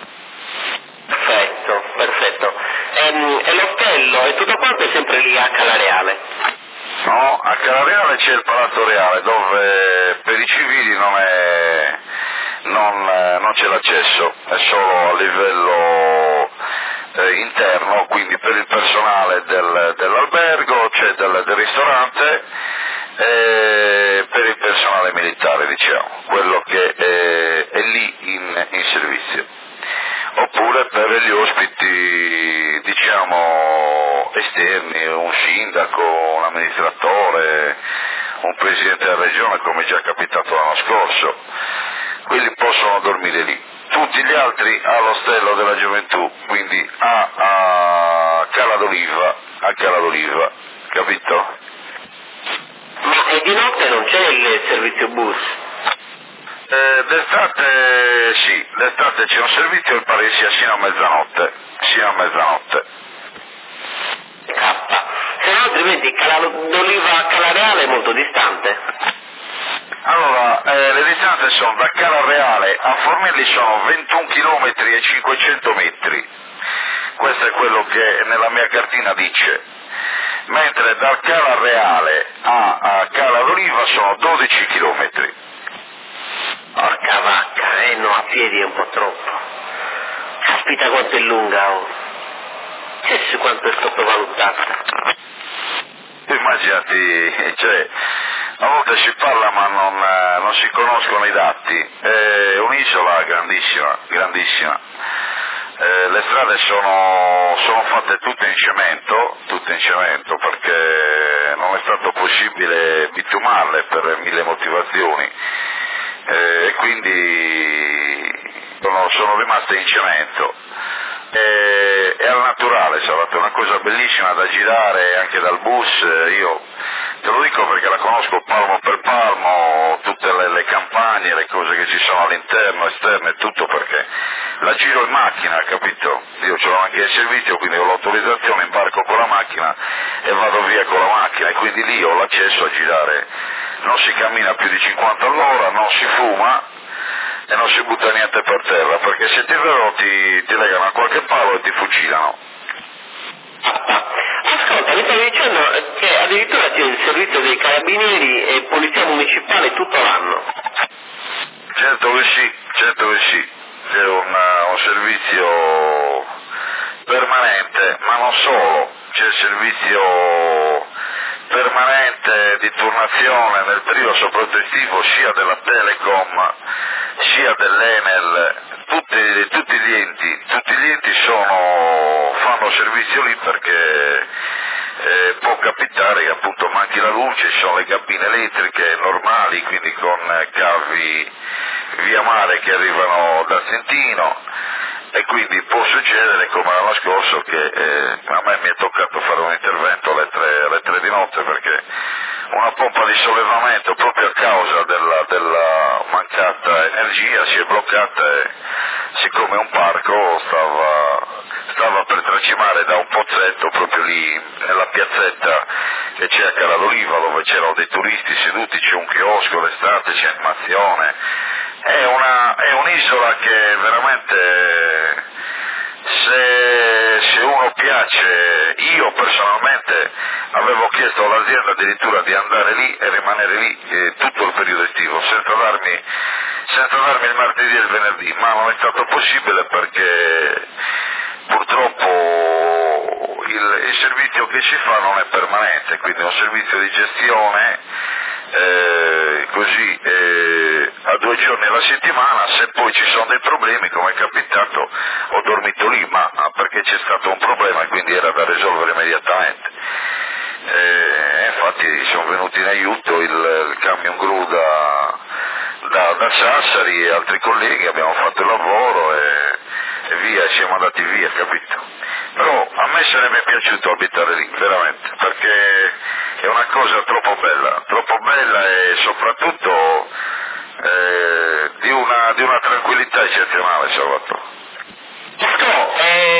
Perfetto, perfetto. E, e l'ostello e tutto quanto è sempre lì a Cala Reale? No, a Cala Reale c'è il Palazzo Reale dove per i civili non, è, non, non c'è l'accesso, è solo a livello eh, interno, quindi per il personale del, dell'albergo, c'è del, del ristorante, e per il personale militare, diciamo, quello che è, è lì in, in servizio. Oppure per gli ospiti, diciamo, esterni, un sindaco, un amministratore, un presidente della regione, come è già capitato l'anno scorso, quelli possono dormire lì. Tutti gli altri all'ostello della gioventù, quindi a, a Cala d'Oliva, a Cala d'Oliva, capito? Ma e di notte non c'è il servizio bus? Eh, d'estate sì, d'estate c'è un servizio che pare sia sino a mezzanotte, sino a mezzanotte. K. Se no altrimenti Cala d'Oliva a Cala Reale è molto distante. Allora, eh, le distanze sono da Cala Reale a Formelli sono ventuno chilometri e cinquecento metri, questo è quello che nella mia cartina dice, mentre da Cala Reale a, a Cala d'Oliva sono dodici chilometri. Porca vacca, eh no, a piedi è un po' troppo. Caspita quanto è lunga, oh. Cioè, quanto è sottovalutata. Immaginati, cioè, a volte si parla ma non, non si conoscono i dati. È un'isola grandissima, grandissima. Eh, le strade sono, sono fatte tutte in cemento, tutte in cemento perché non è stato possibile bitumarle per mille motivazioni. Eh, e quindi sono, sono rimaste in cemento e, e al naturale, sarà una cosa bellissima da girare anche dal bus. Io te lo dico perché la conosco palmo per palmo, tutte le, le campagne, le cose che ci sono all'interno, esterno e tutto, perché la giro in macchina, capito? Io ce l'ho anche in servizio, quindi ho l'autorizzazione, imbarco con la macchina e vado via con la macchina, e quindi lì ho l'accesso a girare. Non si cammina più di cinquanta all'ora, non si fuma e non si butta niente per terra, perché se ti vedono ti, ti legano a qualche palo e ti fucilano. Ascolta, Ma mi stavi dicendo che addirittura c'è il servizio dei carabinieri e polizia municipale tutto l'anno. Certo che sì, certo che sì, c'è una, un servizio permanente, ma non solo, c'è il servizio permanente di turnazione nel periodo soprattutto estivo sia della Telecom sia dell'Enel, tutti, tutti gli enti, tutti gli enti sono, fanno servizio lì perché eh, può capitare che appunto manchi la luce, ci sono le cabine elettriche normali, quindi con cavi via mare che arrivano da Sentino, e quindi può succedere come l'anno scorso che eh, a me mi è toccato fare un intervento alle tre, alle tre di notte perché una pompa di sollevamento proprio a causa della, della mancata energia si è bloccata e siccome un parco stava, stava per tracimare da un pozzetto proprio lì nella piazzetta che c'è a Cala d'Oliva dove c'erano dei turisti seduti, c'è un chiosco l'estate, c'è animazione, è, una, è un'isola che veramente se, se uno piace, io personalmente avevo chiesto all'azienda addirittura di andare lì e rimanere lì eh, tutto il periodo estivo senza darmi, senza darmi il martedì e il venerdì, ma non è stato possibile perché purtroppo il, il servizio che si fa non è permanente, quindi è un servizio di gestione eh, così eh, a due giorni alla settimana, se poi ci sono dei problemi come è capitato ho dormito lì, ma perché c'è stato un problema e quindi era da risolvere immediatamente. Eh, infatti sono venuti in aiuto il, il camion gru da, da, da Sassari e altri colleghi, abbiamo fatto il lavoro e, e via, siamo andati via, capito? Però a me sarebbe piaciuto abitare lì, veramente, perché è una cosa troppo bella, troppo bella e soprattutto eh, di, una, di una tranquillità eccezionale, Salvatore. Ecco,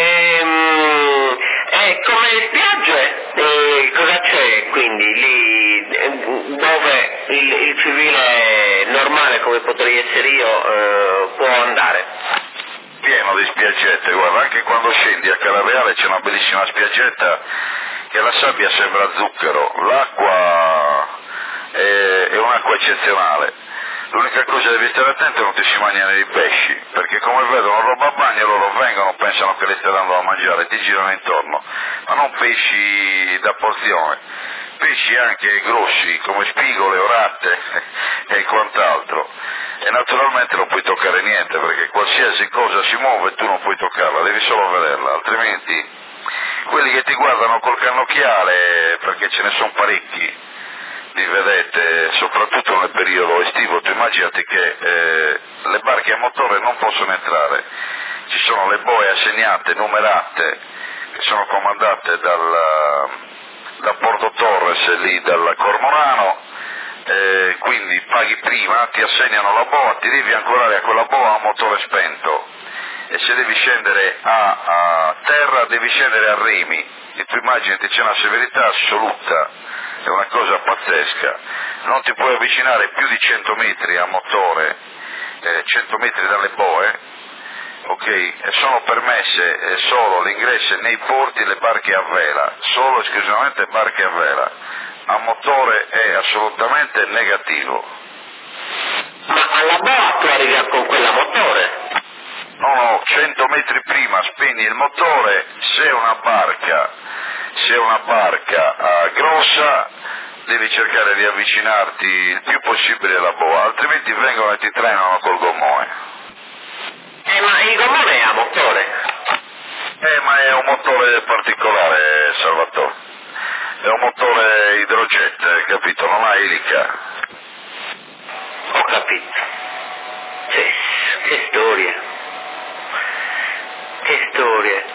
ehm, e come spiagge, eh, cosa c'è quindi lì eh, dove il, il civile normale come potrei essere io eh, può andare? Pieno di spiaggette, guarda, anche quando scendi a Calareale c'è una bellissima spiaggetta che la sabbia sembra zucchero, l'acqua è, è un'acqua eccezionale. L'unica cosa devi stare attento è che non ti si mangiano i pesci, perché come vedono roba a bagno loro vengono, pensano che li stai dando da mangiare, ti girano intorno, ma non pesci da porzione, pesci anche grossi come spigole, orate e quant'altro. E naturalmente non puoi toccare niente, perché qualsiasi cosa si muove tu non puoi toccarla, devi solo vederla, altrimenti quelli che ti guardano col cannocchiale, perché ce ne sono parecchi, li vedete soprattutto nel periodo estivo, tu immaginati che eh, le barche a motore non possono entrare, ci sono le boe assegnate, numerate, che sono comandate dal, da Porto Torres e lì dal Cormorano, eh, quindi paghi prima, ti assegnano la boa, ti devi ancorare a quella boa a motore spento e se devi scendere a, a terra devi scendere a remi e tu immaginati c'è una severità assoluta, è una cosa pazzesca, non ti puoi avvicinare più di cento metri a motore, eh, cento metri dalle boe, ok? E sono permesse eh, solo l'ingresso nei porti e le barche a vela, solo esclusivamente barche a vela, a motore è assolutamente negativo. Ma alla boa tu arrivi con quella motore? No, no, cento metri prima spegni il motore, se una barca, se una barca uh, grossa devi cercare di avvicinarti il più possibile alla boa, altrimenti vengono e ti trainano col gommone. Eh, ma il gommone è a motore? Eh, ma è un motore particolare, Salvatore. È un motore idrojet, capito? Non ha elica. Ho capito. Sì, che storia. Che storia.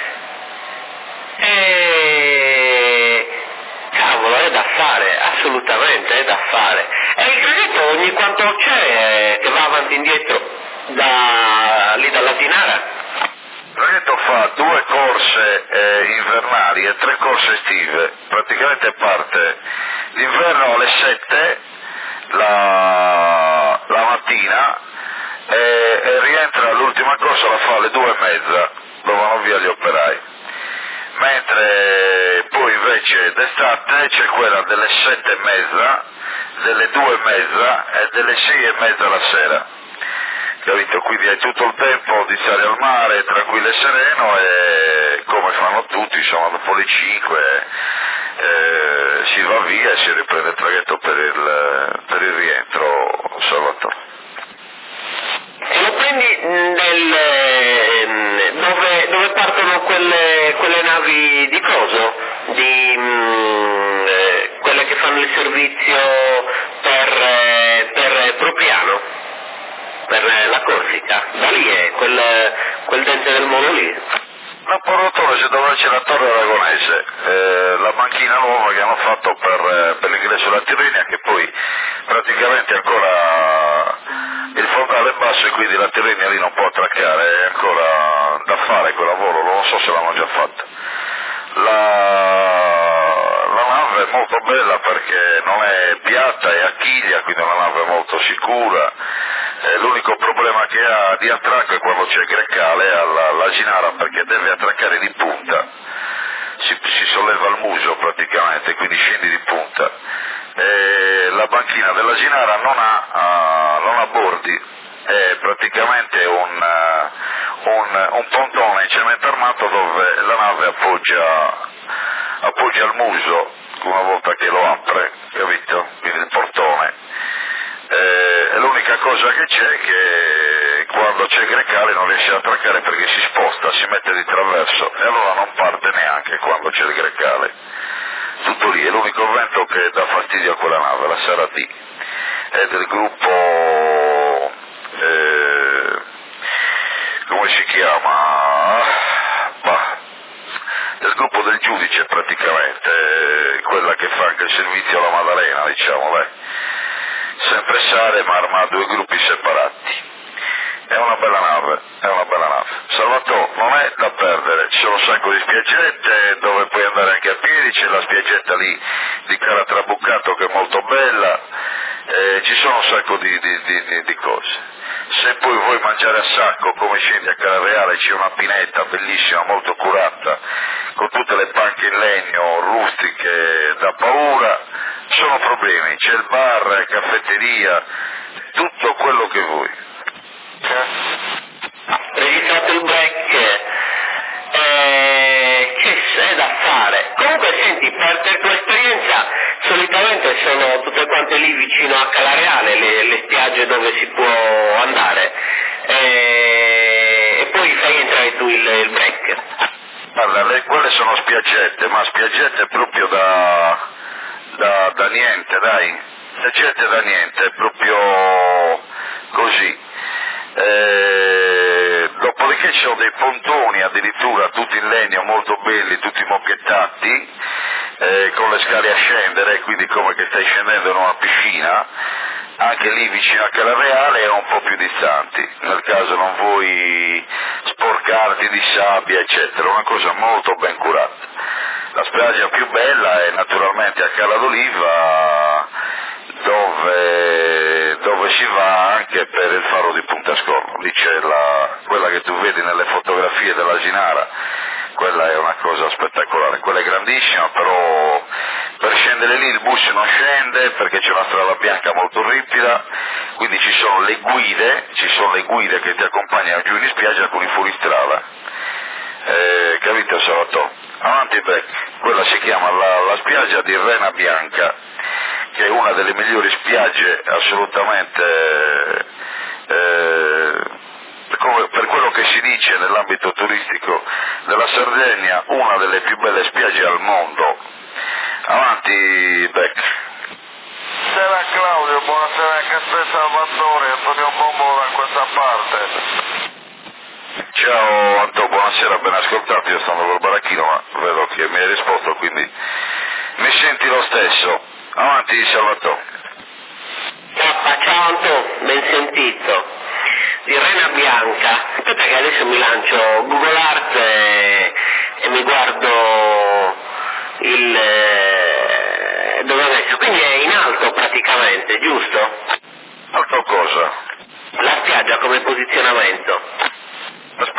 E... cavolo, è da fare, assolutamente è da fare. E il traghetto ogni quanto c'è che va avanti e indietro da lì dalla Tinara? Il traghetto fa due corse eh, invernali e tre corse estive, praticamente parte l'inverno alle sette la, la mattina e, e rientra l'ultima corsa, la fa alle due e mezza, dove vanno via gli operai. Mentre poi invece invece d'estate c'è quella delle sette e mezza, delle due e mezza e delle sei e mezza la sera, capito? Quindi hai tutto il tempo di stare al mare tranquillo e sereno, e come fanno tutti, insomma, dopo le cinque eh, si va via e si riprende il traghetto per il, per il rientro, Salvatore. E lo prendi nel, dove, dove partono quelle, quelle navi di coso? Di, mh, eh, quelle che fanno il servizio per, eh, per Propriano, per eh, la Corsica. Da lì è quel, quel dente del molo lì. La Portotore c'è dove c'è la Torre Aragonese, eh, la banchina nuova che hanno fatto per, eh, per l'ingresso alla Tirrenia, che poi praticamente ancora il fondale è basso e quindi la Tirrenia lì non può attraccare, è ancora da fare quel lavoro, non so se l'hanno già fatto. La, la nave è molto bella perché non è piatta, è a chiglia, quindi è una nave molto sicura. Eh, l'unico problema che ha di attracco è quando c'è il grecale alla, alla Ginara, perché deve attraccare di punta, si, si solleva il muso praticamente, quindi scendi di punta. Eh, la banchina della Ginara non ha, uh, non ha bordi, è praticamente un, uh, un, un pontone in cemento armato dove la nave appoggia, appoggia il muso una volta che lo apre, capito? Quindi il portone. Eh, l'unica cosa che c'è è che quando c'è il grecale non riesce ad attraccare perché si sposta, si mette di traverso e allora non parte neanche quando c'è il grecale. Tutto lì, è l'unico vento che dà fastidio a quella nave, la Sara D. È del gruppo, eh, come si chiama? Bah, del gruppo del giudice praticamente, eh, quella che fa anche il servizio alla Maddalena, diciamo, beh. Sempre Sare ma arma due gruppi separati. È una bella nave, è una bella nave. Salvatore, non è da perdere, ci sono un sacco di spiaggette dove puoi andare anche a piedi, c'è la spiaggetta lì di Calatrabuccato che è molto bella, eh, ci sono un sacco di, di, di, di cose. Se poi vuoi mangiare a sacco, come scendi a Calareale, c'è una pineta bellissima, molto curata, con tutte le panche in legno, rustiche, da paura, sono problemi, c'è il bar, caffetteria, tutto quello che vuoi. Registrato il break, eh, che c'è da fare? Comunque senti, per, per tua esperienza, solitamente sono tutte quante lì vicino a Calareale, le, le spiagge dove si può andare, eh, e poi fai entrare tu il, il break. Guarda, le, quelle sono spiaggette, ma spiaggette proprio da, da, da niente, dai, spiaggette da niente, proprio così. Eh, dopodiché ci sono dei pontoni addirittura tutti in legno molto belli, tutti mocchettati, eh, con le scale a scendere, quindi come che stai scendendo in una piscina, anche lì vicino a Calareale e un po' più distanti, nel caso non vuoi sporcarti di sabbia eccetera, una cosa molto ben curata. La spiaggia più bella è naturalmente a Cala d'Oliva, dove, dove si va anche per il faro di Puntascorno, lì c'è la, quella che tu vedi nelle fotografie della Ginara, quella è una cosa spettacolare, quella è grandissima, però per scendere lì il bus non scende perché c'è una strada bianca molto ripida, quindi ci sono le guide, ci sono le guide che ti accompagnano giù in spiaggia con i fuoristrada, eh, capito Salvatore? Avanti back, quella si chiama la, la spiaggia di Rena Bianca, che è una delle migliori spiagge assolutamente, eh, come, per quello che si dice nell'ambito turistico della Sardegna, una delle più belle spiagge al mondo. Avanti Beck. Buonasera Claudio, buonasera anche a te Salvatore, Antonio Bombo da questa parte. Ciao Antonio, buonasera, ben ascoltato, io stavo col baracchino ma vedo che mi hai risposto, quindi mi senti lo stesso. Avanti Salvatore. Ciao, ciao Anto, ben sentito. Di Rena Bianca, aspetta che adesso mi lancio Google Art e, e mi guardo il eh, dove ho messo, quindi è in alto praticamente, giusto? Alto cosa? La spiaggia come posizionamento. La spiaggia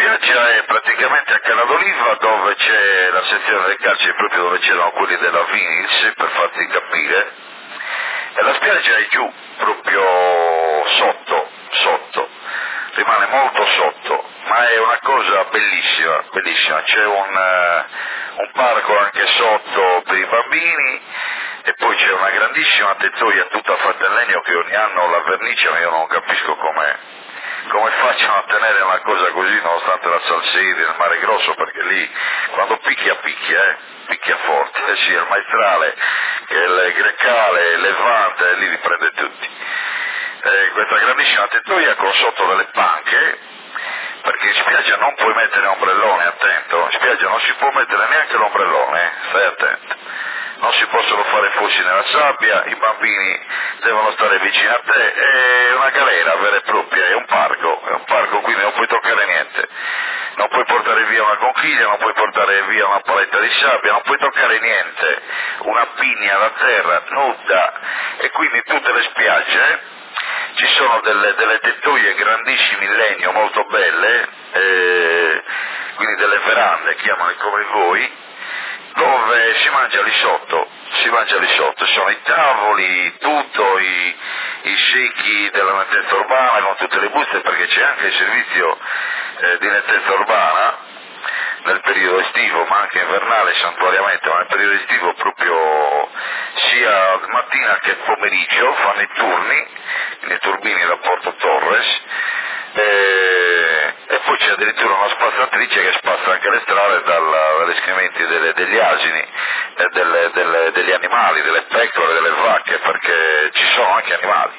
spiaggia è praticamente a Cala d'Oliva, dove c'è la sezione del carcere, proprio dove c'erano quelli della Vinyls, per farti capire, e la spiaggia è giù, proprio sotto, sotto, rimane molto sotto, ma è una cosa bellissima, bellissima, c'è un, uh, un parco anche sotto per i bambini, e poi c'è una grandissima tettoia tutta fatta in legno che ogni anno la verniciano, io non capisco come come facciano a tenere una cosa così nonostante la salsedine, il mare grosso, perché lì quando picchia picchia, eh, picchia forte, eh, sia il maestrale che il grecale, il levante, lì li prende tutti. Eh, questa grandissima tettoia con sotto delle panche, perché in spiaggia non puoi mettere ombrellone, attento, in spiaggia non si può mettere neanche l'ombrellone, eh, stai attento. Non si possono fare fossi nella sabbia, i bambini devono stare vicini a te, è una galera vera e propria, è un parco, è un parco, quindi non puoi toccare niente, non puoi portare via una conchiglia, non puoi portare via una paletta di sabbia, non puoi toccare niente, una pigna da terra, nuda, e quindi tutte le spiagge ci sono delle, delle tettoie grandissime in legno, molto belle, eh, quindi delle verande, chiamano come voi, dove si mangia lì sotto, si mangia lì sotto, sono i tavoli, tutto, i, i secchi della nettezza urbana con tutte le buste, perché c'è anche il servizio eh, di nettezza urbana nel periodo estivo, ma anche invernale santuariamente, ma nel periodo estivo proprio sia mattina che pomeriggio fanno i turni, nei turbini da Porto Torres, e, e poi c'è addirittura una spazzatrice che spazza anche le strade dagli escrementi delle, degli asini e delle, delle, degli animali, delle pecore, delle vacche, perché ci sono anche animali.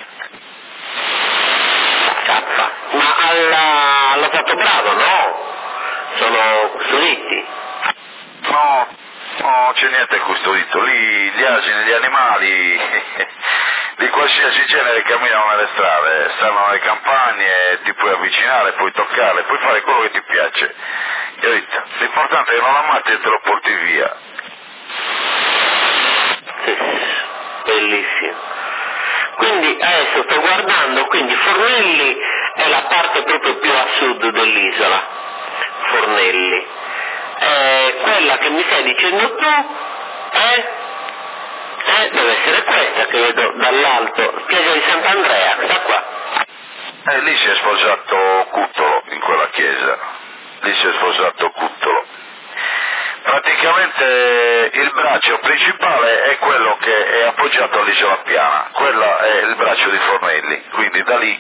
Cappa, ma alla, allo fatto bravo, no? Sono custoditi? No, no, c'è niente custodito, lì gli asini, gli animali di qualsiasi genere camminano nelle strade, stanno nelle campagne, ti puoi avvicinare, puoi toccare, puoi fare quello che ti piace, capito? L'importante è che non la ammatti e te lo porti via. Bellissimo. Quindi adesso sto guardando, quindi Fornelli è la parte proprio più a sud dell'isola, Fornelli. Eh, quella che mi stai dicendo tu è, eh, deve essere questa che vedo dall'alto, chiesa di Sant'Andrea, questa qua. E lì si è sposato Cuttolo, in quella chiesa, lì si è sposato Cuttolo. Praticamente il braccio principale è quello che è appoggiato all'isola piana, quello è il braccio di Fornelli, quindi da lì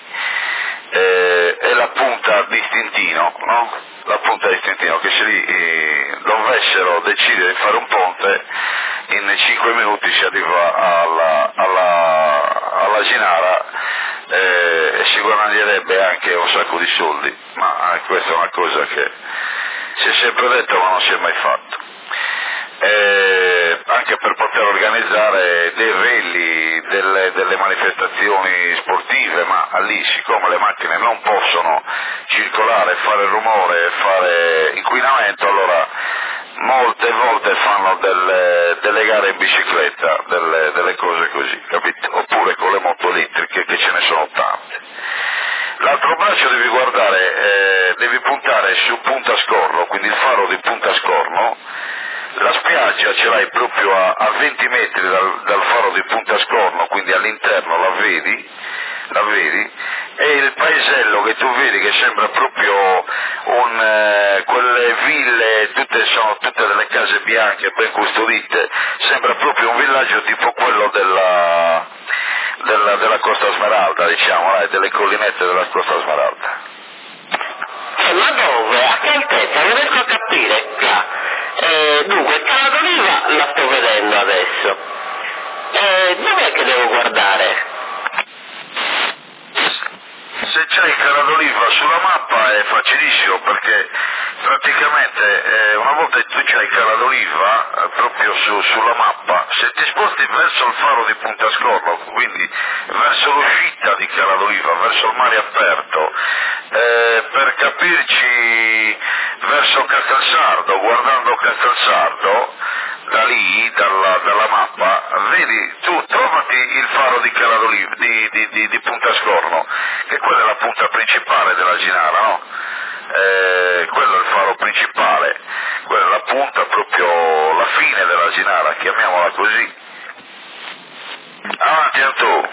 eh, è la punta di Stintino, no? La punta di Stintino, che se lì eh, dovessero decidere di fare un ponte, in cinque minuti si arriva alla, alla, alla Ginara eh, e si guadagnerebbe anche un sacco di soldi, ma eh, questa è una cosa che si è sempre detto ma non si è mai fatto. Eh, anche per poter organizzare dei rally, delle, delle manifestazioni sportive, ma lì siccome le macchine non possono circolare, fare rumore, fare inquinamento, allora molte volte fanno delle, delle gare in bicicletta, delle, delle cose così, capito? Oppure con le moto elettriche, che ce ne sono tante. L'altro braccio devi guardare, eh, devi puntare su Punta Scorno, quindi il faro di Punta Scorno. La spiaggia ce l'hai proprio a, a venti metri dal, dal faro di Punta Scorno, quindi all'interno la vedi, la vedi, e il paesello che tu vedi che sembra proprio un, eh, quelle ville, tutte sono tutte delle case bianche ben custodite, sembra proprio un villaggio tipo quello della, della, della Costa Smeralda, diciamo, eh, delle collinette della Costa Smeralda. Eh, ma dove? A che altezza? Non riesco a capire qua. Eh, dunque, Cala d'Oliva la sto vedendo adesso. Eh, dov'è che devo guardare? Se c'hai Cala d'Oliva sulla mappa è facilissimo, perché praticamente eh, una volta che tu c'hai Cala d'Oliva eh, proprio su, sulla mappa, se ti sposti verso il faro di Punta Scorno, quindi verso l'uscita di Cala d'Oliva, verso il mare aperto, eh, per capirci verso Castelsardo, guardando Castelsardo, da lì, dalla, dalla mappa, vedi, tu trovati il faro di Cala d'Oliva, di, di, di, di Punta Scorno, che quella è la punta principale della Ginara, no? eh, quello è il faro principale, quella è la punta, proprio la fine dell'Asinara, chiamiamola così. Avanti Antù.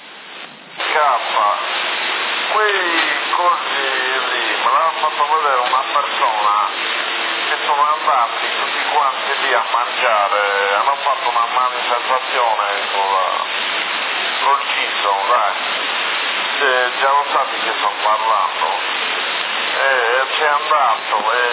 K, quei cosi lì, me l'hanno fatto vedere una persona che sono andati tutti quanti lì a mangiare, hanno fatto una manifestazione col, col ciso, dai. Se già lo sapete che sto parlando, e c'è andato e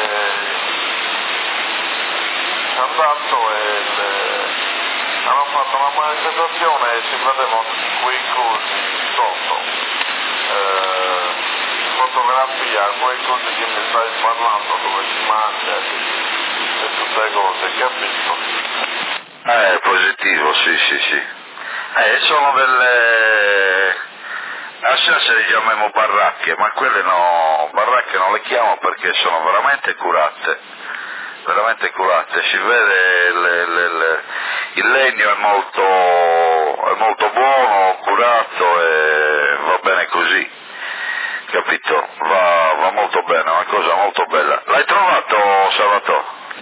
c'è andato e le, hanno fatto una manifestazione e si vedevano tutti quei cosi sotto, eh, fotografia, quei cosi che mi stai parlando dove si mangia e tutte le cose, capito? Eh, positivo, sì, sì, sì. Eh, sono delle... a se le chiamiamo baracche, ma quelle no, baracche non le chiamo perché sono veramente curate, veramente curate, si vede le, le, le, il legno è molto, è molto buono, curato e va bene così, capito? Va, va molto bene, è una cosa molto bella. L'hai trovato, Salvatore?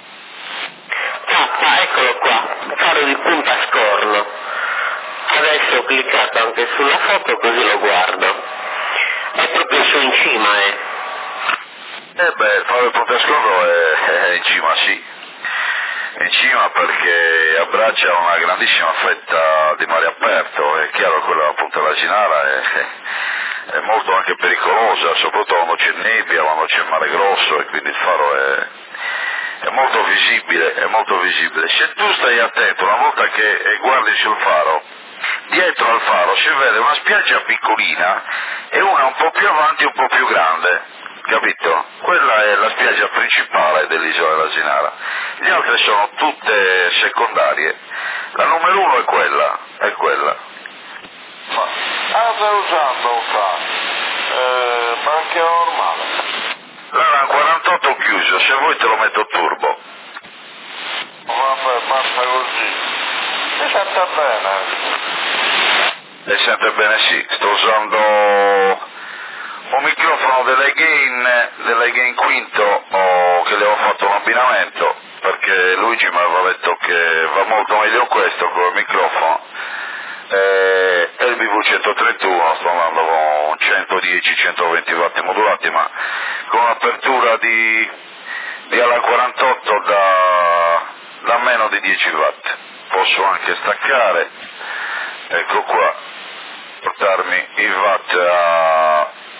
Ah, eccolo qua, faro di Punta Scorno. Adesso ho cliccato anche sulla foto così lo guardo. È proprio su in cima, eh. Eh beh, il faro di Punta Scorno è, è in cima, sì. È in cima perché abbraccia una grandissima fetta di mare aperto. È chiaro che quella appunto dell'Asinara è, è molto anche pericolosa, soprattutto quando c'è nebbia, quando c'è mare grosso e quindi il faro è... è molto visibile, è molto visibile. Se tu stai attento, una volta che guardi sul faro, dietro al faro si vede una spiaggia piccolina e una un po' più avanti e un po' più grande, capito? Quella è la spiaggia principale dell'isola dell'Asinara, le altre sono tutte secondarie, la numero uno è quella, è quella. Ma, ah, stai usando qua, eh, perché è normale? L'Aran quarantotto chiuso, se vuoi te lo metto turbo. Vabbè, basta così. Mi sente bene. E sente bene, sì, sto usando un microfono delle Gain, delle Gain Quinto, oh, che le ho fatto un abbinamento, perché Luigi mi aveva detto che va molto meglio questo come microfono, e il B V centotrentuno sto andando con centodieci centoventi watt modulati, ma con un'apertura di, di Alan quarantotto da, da meno di dieci watt, posso anche staccare, ecco qua, portarmi i watt a,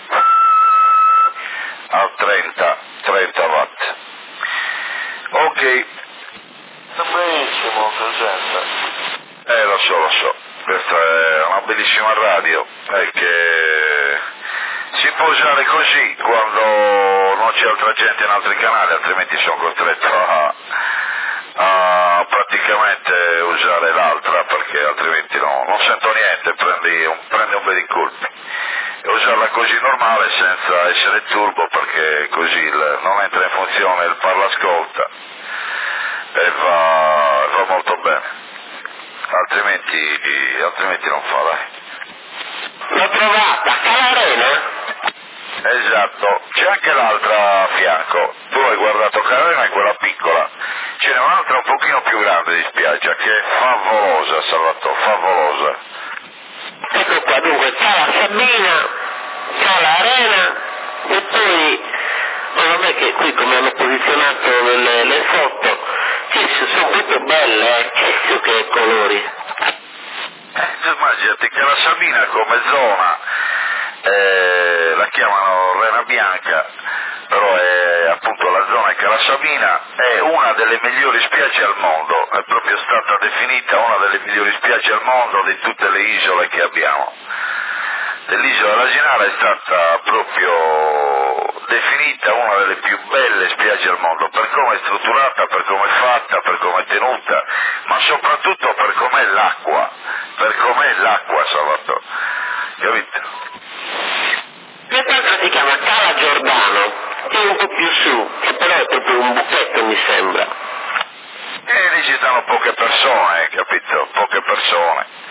a trenta, trenta watt. Ok. Benissimo, presente. Eh, lo so, lo so, questa è una bellissima radio, è che si può usare così quando non c'è altra gente in altri canali, altrimenti sono costretto a, a praticamente usare l'altra, perché altrimenti no, non sento niente, prendi un, prendi un bel di colpi. E usarla così normale senza essere turbo, perché così il, non entra in funzione il parlascolta e va, va molto bene. Altrimenti, altrimenti non fa, dai. L'ho trovata, Calarena? Esatto, c'è anche l'altra a fianco, tu hai guardato Calarena, è quella piccola, ce n'è un'altra un pochino più grande di spiaggia che è favolosa, Salvatore, favolosa. Ecco qua, dunque, Cala Sabina, Cala Arena e poi, non è che qui come hanno posizionato le, le foto, che sono tutte belle, eh, che, che colori. Eh, immaginati che la Sabina come zona, eh, la chiamano Rena Bianca, però è appunto la zona che la Sabina è una delle migliori spiagge al mondo, è proprio stata definita una delle migliori spiagge al mondo di tutte le isole che abbiamo. Dell'isola dell'Asinara è stata proprio definita una delle più belle spiagge al mondo, per come è strutturata, per come è fatta, per come è tenuta, ma soprattutto per com'è l'acqua, per com'è l'acqua, Salvatore, capito? Quest'altra si chiama Cala Giordano, che è un po' più su, che però è proprio un buchetto mi sembra. E lì ci stanno poche persone, capito? Poche persone.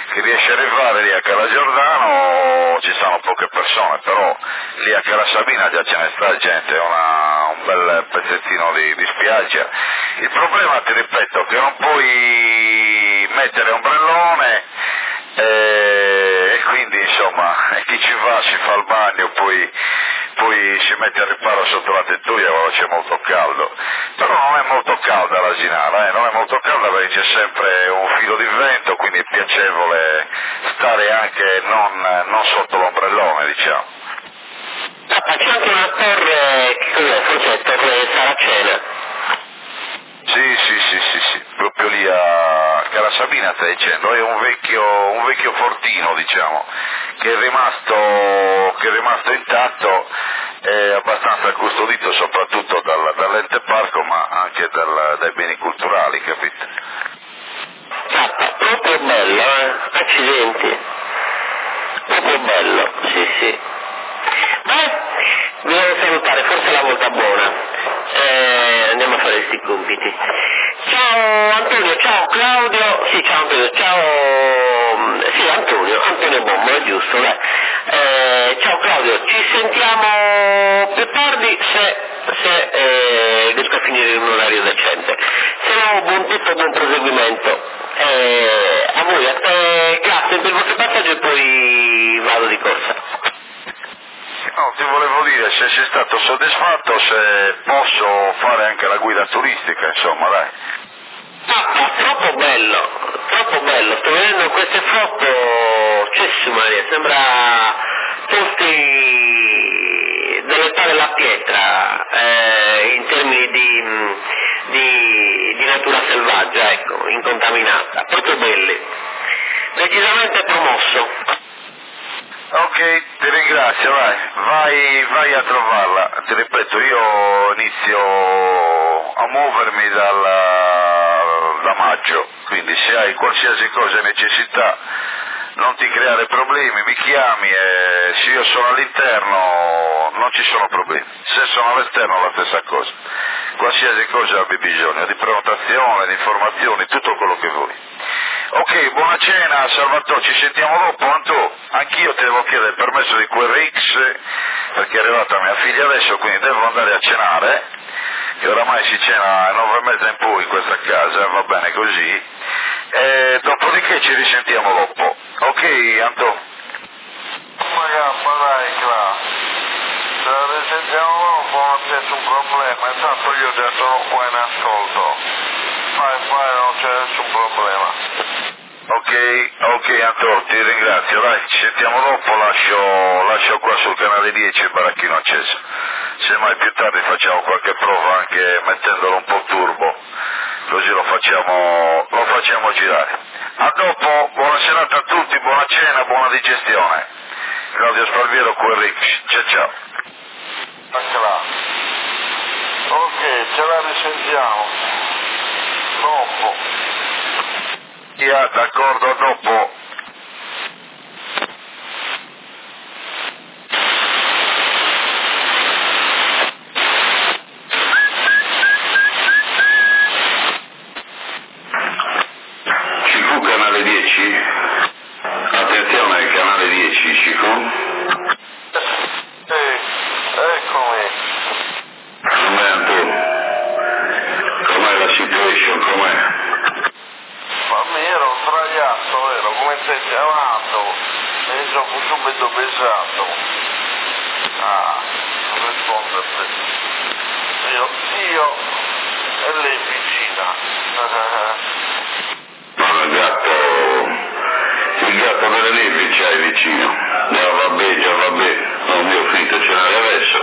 chi riesce a arrivare lì a Cala Giordano ci sono poche persone, però lì a Cala Sabina già ce ne sta gente, è una, un bel pezzettino di, di spiaggia. Il problema, ti ripeto, che non puoi mettere ombrellone eh, e quindi insomma chi ci va si fa il bagno, poi, poi si mette a riparo sotto la tettoia quando c'è molto caldo, però non è molto calda l'Asinara, eh? non è molto calda perché c'è sempre un filo di vento, quindi è piacevole stare anche non, non sotto l'ombrellone, diciamo. Ah, c'è anche una torre, che cos'è? Forse è torre Saracena. Sì, sì, sì, sì, sì, proprio lì a Cala Sabina stai dicendo, è un vecchio, un vecchio fortino, diciamo, che è rimasto, che è rimasto intatto, è abbastanza custodito soprattutto dal, dall'ente parco, ma anche dal, dai beni culturali, capito? Ah, proprio bello, eh? Accidenti. Proprio bello, sì, sì. Beh, vi devo salutare, forse è la volta buona. Eh, andiamo a fare questi compiti. Ciao Antonio, ciao Claudio, sì ciao Antonio, ciao, sì Antonio, Antonio Bombo, è giusto, dai. Eh, ciao Claudio, ci sentiamo più tardi se, se eh, riesco a finire in un orario decente. Se no, buon tutto, buon proseguimento. Eh, a voi, a te, grazie per il vostro passaggio e poi vado di corsa. No, ti volevo dire se sei stato soddisfatto, se posso fare anche la guida turistica, insomma, dai. Ah, troppo bello, troppo bello, sto vedendo queste foto, Gesù Maria, sembra posti dell'età della pietra, eh, in termini di, di, di natura selvaggia, ecco, incontaminata, proprio belli, decisamente promosso. Ok, ti ringrazio, vai, vai, vai a trovarla, ti ripeto, io inizio a muovermi dal, da maggio, quindi se hai qualsiasi cosa necessità non ti creare problemi, mi chiami e se io sono all'interno non ci sono problemi, se sono all'esterno la stessa cosa, qualsiasi cosa abbia bisogno, di prenotazione, di informazioni, tutto quello che vuoi. Ok, buona cena Salvatore, ci sentiamo dopo. Anto, anch'io ti devo chiedere il permesso di Q R X perché è arrivata mia figlia adesso, quindi devo andare a cenare, che oramai si cena a nove e mezza in poi in questa casa, va bene così, e dopodiché ci risentiamo dopo. Ok Anto? Magari dai Cla, se la risentiamo dopo non c'è nessun problema, intanto io già sono qua in ascolto, vai vai non c'è nessun problema. Ok, ok Anto, ti ringrazio, dai, ci sentiamo dopo, lascio, lascio qua sul canale dieci il baracchino acceso, se mai più tardi facciamo qualche prova anche mettendolo un po' turbo, così lo facciamo, lo facciamo girare. A dopo, buona serata a tutti, buona cena, buona digestione. Claudio Sparviero, Q R X, ciao ciao. Ok, ce la risentiamo dopo. Yeah, d'accordo, a dopo. Ci fu canale dieci? Attenzione, canale dieci ci fu? Sì, eccomi. Com'è Antonio? Com'è la situation? Com'è? Ma mi ero sdraiato, vero, come sei chiamato, mi sono subito pesato. Ah, non rispondo a te. Io, io e lei vicina. No, il gatto, il gatto delle nebbie c'hai vicino. No, vabbè, già vabbè, non mi ho finito cenare adesso.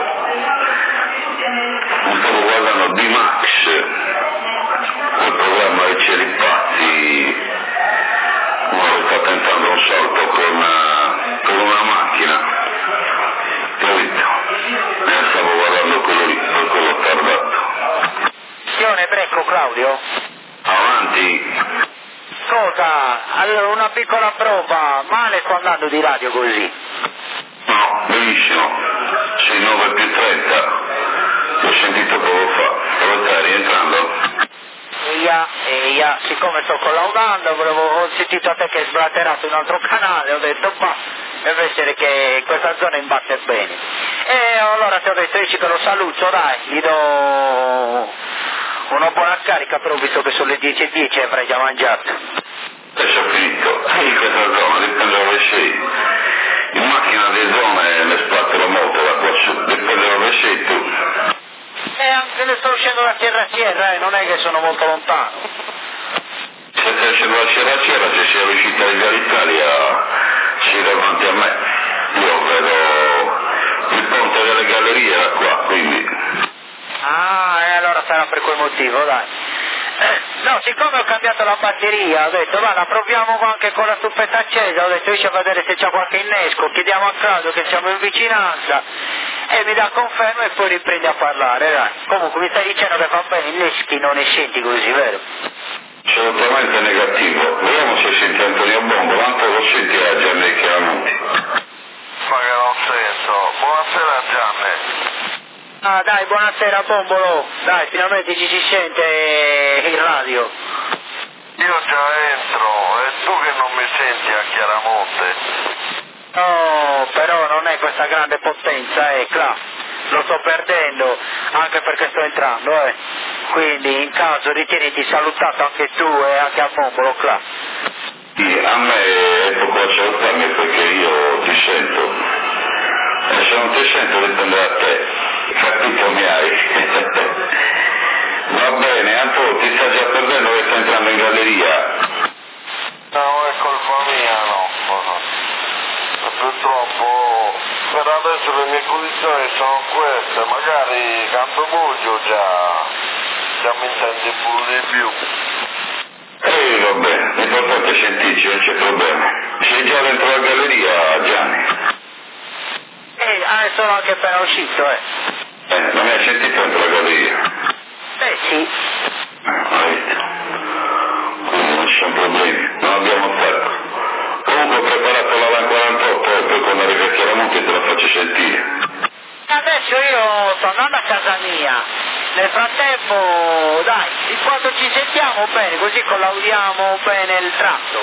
Mi stavo guardando D-Max, quel programma dei cieli pazzi, uno sta tentando un salto con, con una macchina, capito? E stavo guardando quello lì, per quello ho tardato. Brecco Claudio? Avanti. Cosa? Allora una piccola prova, male sto andando di radio così? No, benissimo, sei nove più trenta, l'ho sentito poco fa, dove stai rientrando? Via batteria e io, siccome sto collaudando, volevo, ho sentito a te che hai sblatterato in un altro canale, ho detto ma deve essere che questa zona imbatte bene. E allora ti ho detto, dici che lo saluto, dai, gli do una buona carica, però visto che sono le dieci e dieci avrei già mangiato. Adesso ho finito, in questa zona dipende dalle sei. In macchina di zone ne splattero molto da qua su, dipende dalle sei tu. E anche ne sto uscendo da Sierra a Sierra, eh, non è che sono molto lontano. Se stai uscendo da Sierra a Sierra, se sei riuscito a arrivare all'Italia, sei davanti a me. Io vedo il ponte delle gallerie da qua, quindi. Ah, e allora sarà per quel motivo, dai. Eh, no, siccome ho cambiato la batteria, ho detto, va, la proviamo anche con la stufetta accesa, ho detto, riesci a vedere se c'è qualche innesco, chiediamo a Claudio che siamo in vicinanza, e mi dà conferma e poi riprendi a parlare, dai. Comunque mi stai dicendo che va bene, inneschi non ne senti così, vero? Assolutamente negativo. Vediamo se senti Antonio Bombo, tanto lo senti a Gianni Chiaramonti. Ma che non sento. Buonasera Gianni. Ah dai, buonasera Bombolo, dai, finalmente ci si sente in radio. Io già entro, e tu che non mi senti a Chiaramonte? No, però non è questa grande potenza, eh, Cla, lo sto perdendo, anche perché sto entrando, eh. Quindi in caso ritieniti salutato anche tu e anche a Bombolo, Cla. Sì, a me è poco a salutarmi perché io ti sento. E se non ti sento dipende da te. Capito mi hai? Va bene, Antonio, ti sta già perdendo che sta entrando in galleria? No, è colpa mia, no. Purtroppo per adesso le mie condizioni sono queste, magari canto buio già, già mi intendi pure di più. Ehi, va bene, l'importante è sentirci, non c'è problema. Sei già dentro la galleria, Gianni? Eh, ah, sono anche appena uscito, eh. Eh, non mi hai sentito dentro la galleria? Eh sì. Hai visto? Quindi non ci sono problemi, non abbiamo attacco. Comunque ho preparato la LAN quarantotto e poi quando arrivi a Chiaramonte te la faccio sentire. Adesso io sto andando a casa mia, nel frattempo, dai, di quando ci sentiamo bene, così collaudiamo bene il tratto.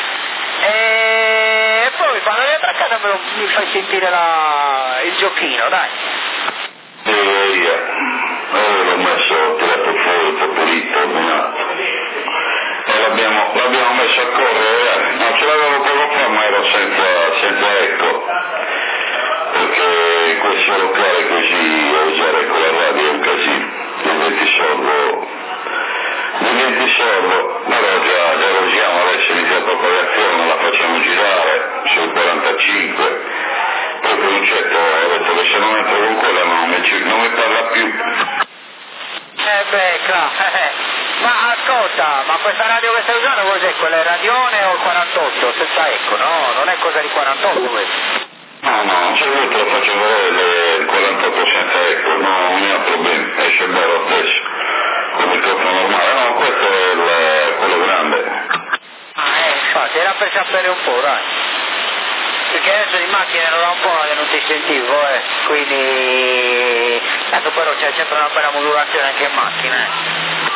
E poi quando arrivo a casa me lo, mi fai sentire la, il giochino, dai. E io, eh, l'ho messo, ho tirato fuori il popolito, ordinato. E l'abbiamo, l'abbiamo messo a correre, eh. No, ce l'avevo poco fa ma ero senza, senza eco. Perché questo locale così a usare con la radio è un casino, diventi sordo, diventi sordo, però già, già lo usiamo adesso, inizia la propagazione, la facciamo girare sul quarantacinque, poi Concetto ha detto che se non entro con quella non mi, non mi parla più. Eh beh, claro, eh. Ma ascolta, ma questa radio che stai usando cos'è? Quella è Radione o il quarantotto? Senza eco, no? Non è cosa di quarantotto questo. No, no, non c'è molto, lo faccio vedere il quarantotto senza eco, no, non ha problemi, esce bello lo stesso, con il microfono normale, no, questo è il, quello grande. Ah, eh, infatti, era per sapere un po', dai. Perché adesso in macchina non da un po' che non ti sentivo, eh, quindi... Tanto però c'è sempre una bella modulazione anche in macchina, eh.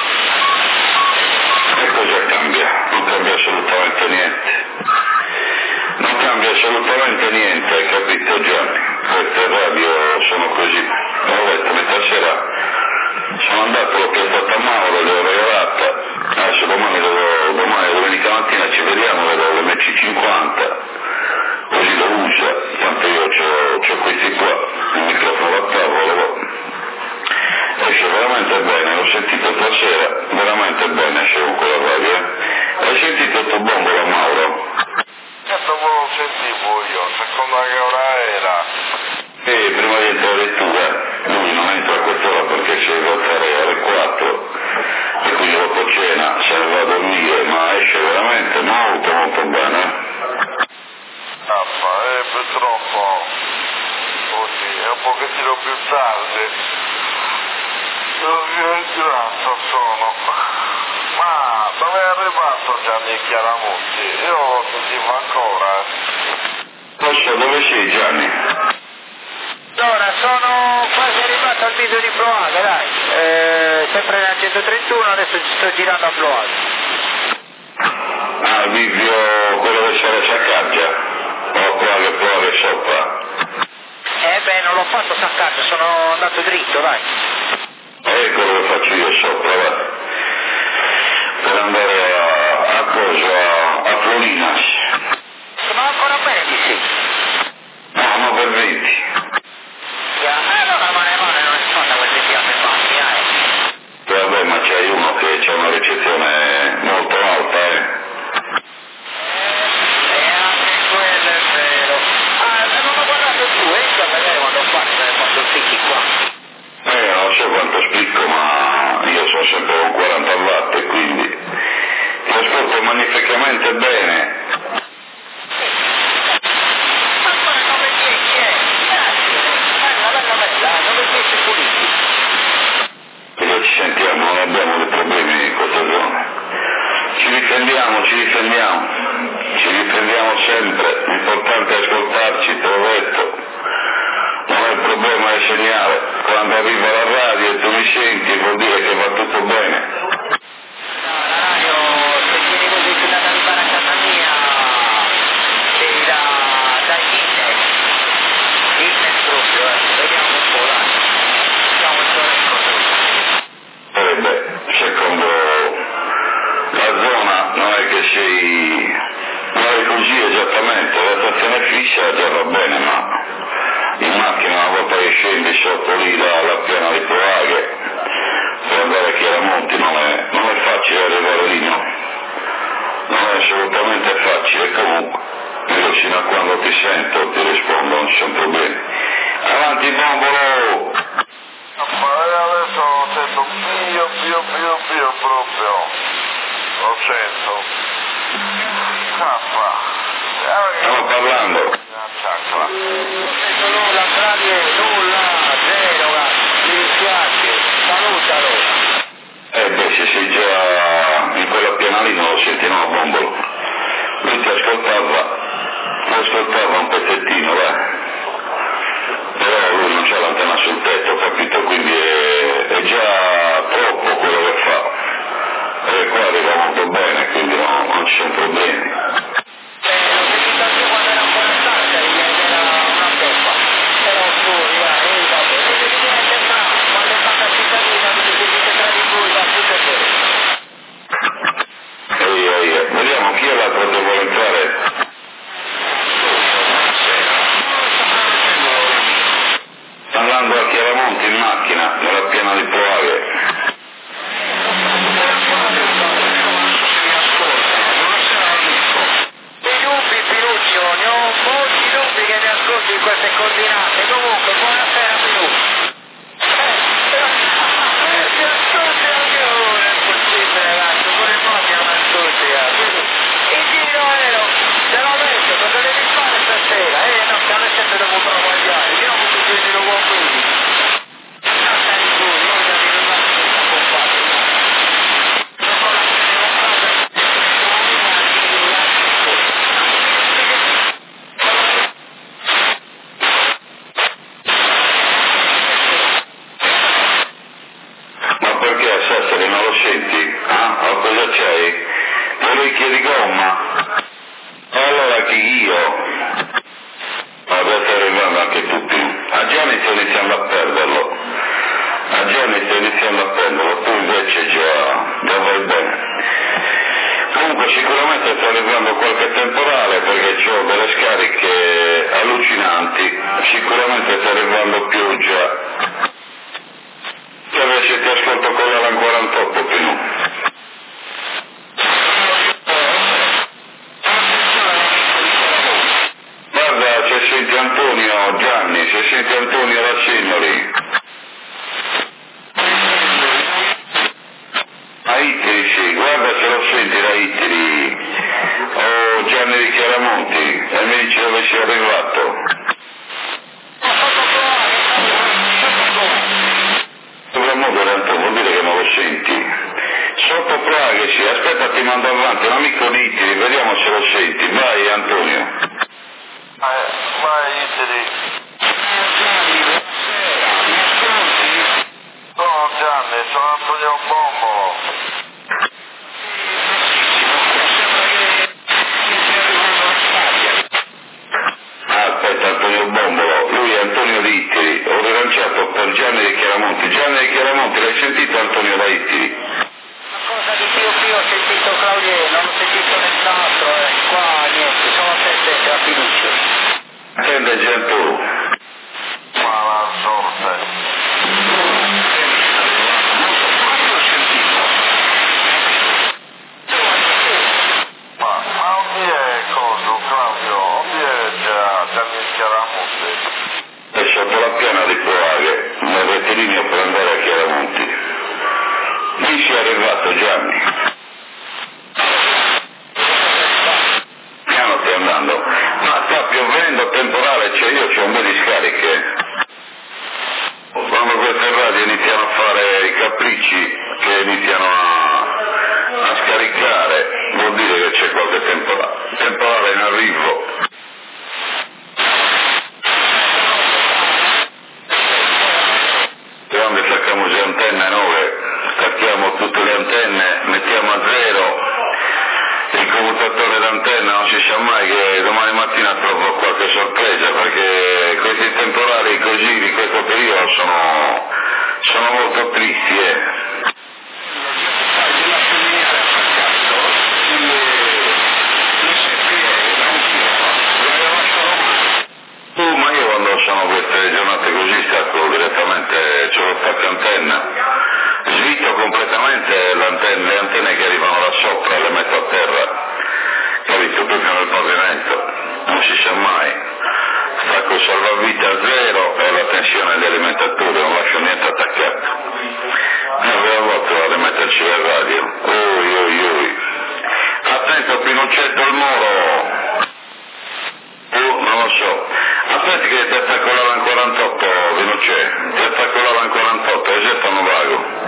E cosa cambia? Non cambia assolutamente niente. Non cambia assolutamente niente, hai capito Gianni? Queste radio sono così. Ho detto, metà sera sono andato, l'ho prestata a Mauro, l'ho regalata. Adesso domani, devo, domani domenica mattina ci vediamo, vedo l'M C cinquanta, così lo usa, tanto io ho questi qua, il microfono a tavolo. Esce veramente bene, l'ho sentito stasera, veramente bene esce con quella radio, eh? Hai sentito il tuo bombolo Mauro? Questo lo sentivo io, secondo che ora era? E prima di entrare tu, eh, lui non entra a quest'ora perché si deve alzare alle quattro e quindi dopo cena se ne va a dormire, ma esce veramente molto molto bene. Ah, eh, purtroppo oggi è un pochettino più tardi. Grazie sono. Ma dove è arrivato Gianni Chiaramonti? Io lo sentivo ancora. Posso, dove sei Gianni? Allora, sono quasi arrivato girato al video di Ploaga, dai, eh, sempre nel centotrentuno, adesso ci sto girando a Ploaga. Ah, il video, quello che c'è la saccaggia? O quello che Ploaga è sopra? Eh beh, non l'ho fatto saccaggia, sono andato dritto, dai. È quello che faccio io sopra, va. Per andare a, a cosa, a Florinas. Ma ancora bene di sì. No, no, per venti. Eh, allora male male non è fatta quel venti a macchina, eh. Vabbè, ma c'hai uno che c'ha una ricezione molto alta, eh. E anche quello è vero. Ah, non ho guardato tu, eh, a vedere quando fai, quando spicchi qua. Eh, non so quanto spicco, ma io sono sempre con quaranta watt e quindi ti ascolto magnificamente bene. Ma poi nove dieci, eh? Grazie, bella, bella, bella, nove dieci puliti. Perché ci sentiamo, non abbiamo dei problemi in questa zona. Ci difendiamo, ci difendiamo, ci difendiamo sempre, l'importante è ascoltarci, te l'ho detto. Non è il problema del segnale, quando arriva la radio e tu mi senti vuol dire che va tutto bene. No, la radio, se vieni così fino ad arrivare a casa mia, sei da, dai Guinness, Guinness proprio, eh, vediamo un po', dai, vediamo il tuo record. Eh beh, secondo la zona non è che sei, non è così esattamente, la stazione fissa già va bene, ma in macchina una volta che scendi sotto lì dalla piana di Ploaghe per andare a Chiaramonti non è, non è facile arrivare lì, no? Non è assolutamente facile, comunque io fino a quando ti sento ti rispondo, non ci sono problemi. Avanti bombolo! Ma adesso lo sento pio pio pio pio proprio, lo sento. Cappa. Stiamo parlando. Cappa. Non sento nulla, Flavio, nulla, zero, guarda, mi dispiace, salutalo. Eh beh, se sei già in quella piana lì non lo senti, no, bombolo. Lui ti ascoltava, ti ascoltava un pezzettino, va. Però lui non c'ha l'antenna sul tetto, capito? Quindi è, è già troppo quello che fa. E qua arriva molto bene, quindi no, non ci sono problemi. Ehi, ehi, vediamo chi è l'altro che vuole entrare. Sta andando a Chiaramonti in macchina, nella piana di Ploaghe. Dei dubbi, Pinuccio, ne ho molti dubbi che mi ascolti in queste coordinate. Comunque, buonasera Pinuccio. Mi ascolti anche ora, è possibile ragazzi, pure i modi non mi ascolti. Il giro aereo, te l'ho detto, cosa devi fare stasera? Eh no, che a me sempre dopo travagliare, io non posso dire lo buon quindi. Non stai tu, io già mi rimango un po' fatto. Ma perché a Sassari non lo senti? Ah, ma cosa c'hai? Le orecchie di gomma? Allora chi io? Vabbè, stai arrivando anche tutti. A Gianni sto iniziando a perderlo. A Gianni sto iniziando a perderlo, tu invece già, già vai bene. Comunque sicuramente sta arrivando qualche temporale perché ho delle scariche allucinanti, sicuramente sta arrivando pioggia. Se invece ti ascolto con l'Alan quarantotto più. Guarda, se senti Antonio Gianni, se senti Antonio Rassignoli. A Ittiri sì, guarda se lo senti da Ittiri. O Gianni di Chiaramonti e mi dice dove sei arrivato. Soprammutto tanto vuol dire che non lo senti. Sotto Praga sì, aspetta ti mando avanti, un amico di Ittiri, vediamo se lo senti. Vai Antonio. Eh, vai Ittiri. Mi ascolti? sono Antonio Bombolo. Aspetta, Antonio Bombolo, lui è Antonio da Ittiri, ho rilanciato per Gianni di Chiaramonti. Gianni di Chiaramonti, l'hai sentito Antonio da Ittiri? Cosa di più più ho sentito Claudio, non ho sentito nessun'altro, eh. Qua niente, solo a te stessa, a Pinuccio. Sente Gentù. Mala sorte. Ma, ma oggi è cosa, Claudio? Oggi è già Gianni Chiaramonti. È sotto la piana di Poaghe, nel rettilineo per andare a Chiaramonti. Lì si è arrivato Gianni. Piano stai andando. Ma sta piovendo, temporale, cioè io c'ho un po' di scariche. Quando queste radio iniziano a fare i capricci, che iniziano a, a scaricare, vuol dire che c'è qualche temporale. Temporale in arrivo. Quando stacchiamo le antenne nuove, stacchiamo tutte le antenne, mettiamo a zero il commutatore d'antenna, non si sa mai che domani mattina trovo qualche sorpresa, perché questi temporali così di questo periodo sono, sono molto tristi. Eh. Uh, ma io quando sono queste giornate così stacco direttamente, c'ho lo stacco antenna, svitto completamente l'antenna, le antenne che arrivano da sopra, le metto a terra, capito, proprio nel pavimento, non si sa mai, stacco salvavita a zero e la tensione di alimentatura, non lascio niente attaccato, avevo volto a rimetterci la radio, ui ui ui, attento Pinochetto al muro. Uh, non lo so. Aspetti che ti attacco l'Alan quarantotto, Pinochet. Ti attacco l'Alan quarantotto, esercito non vago.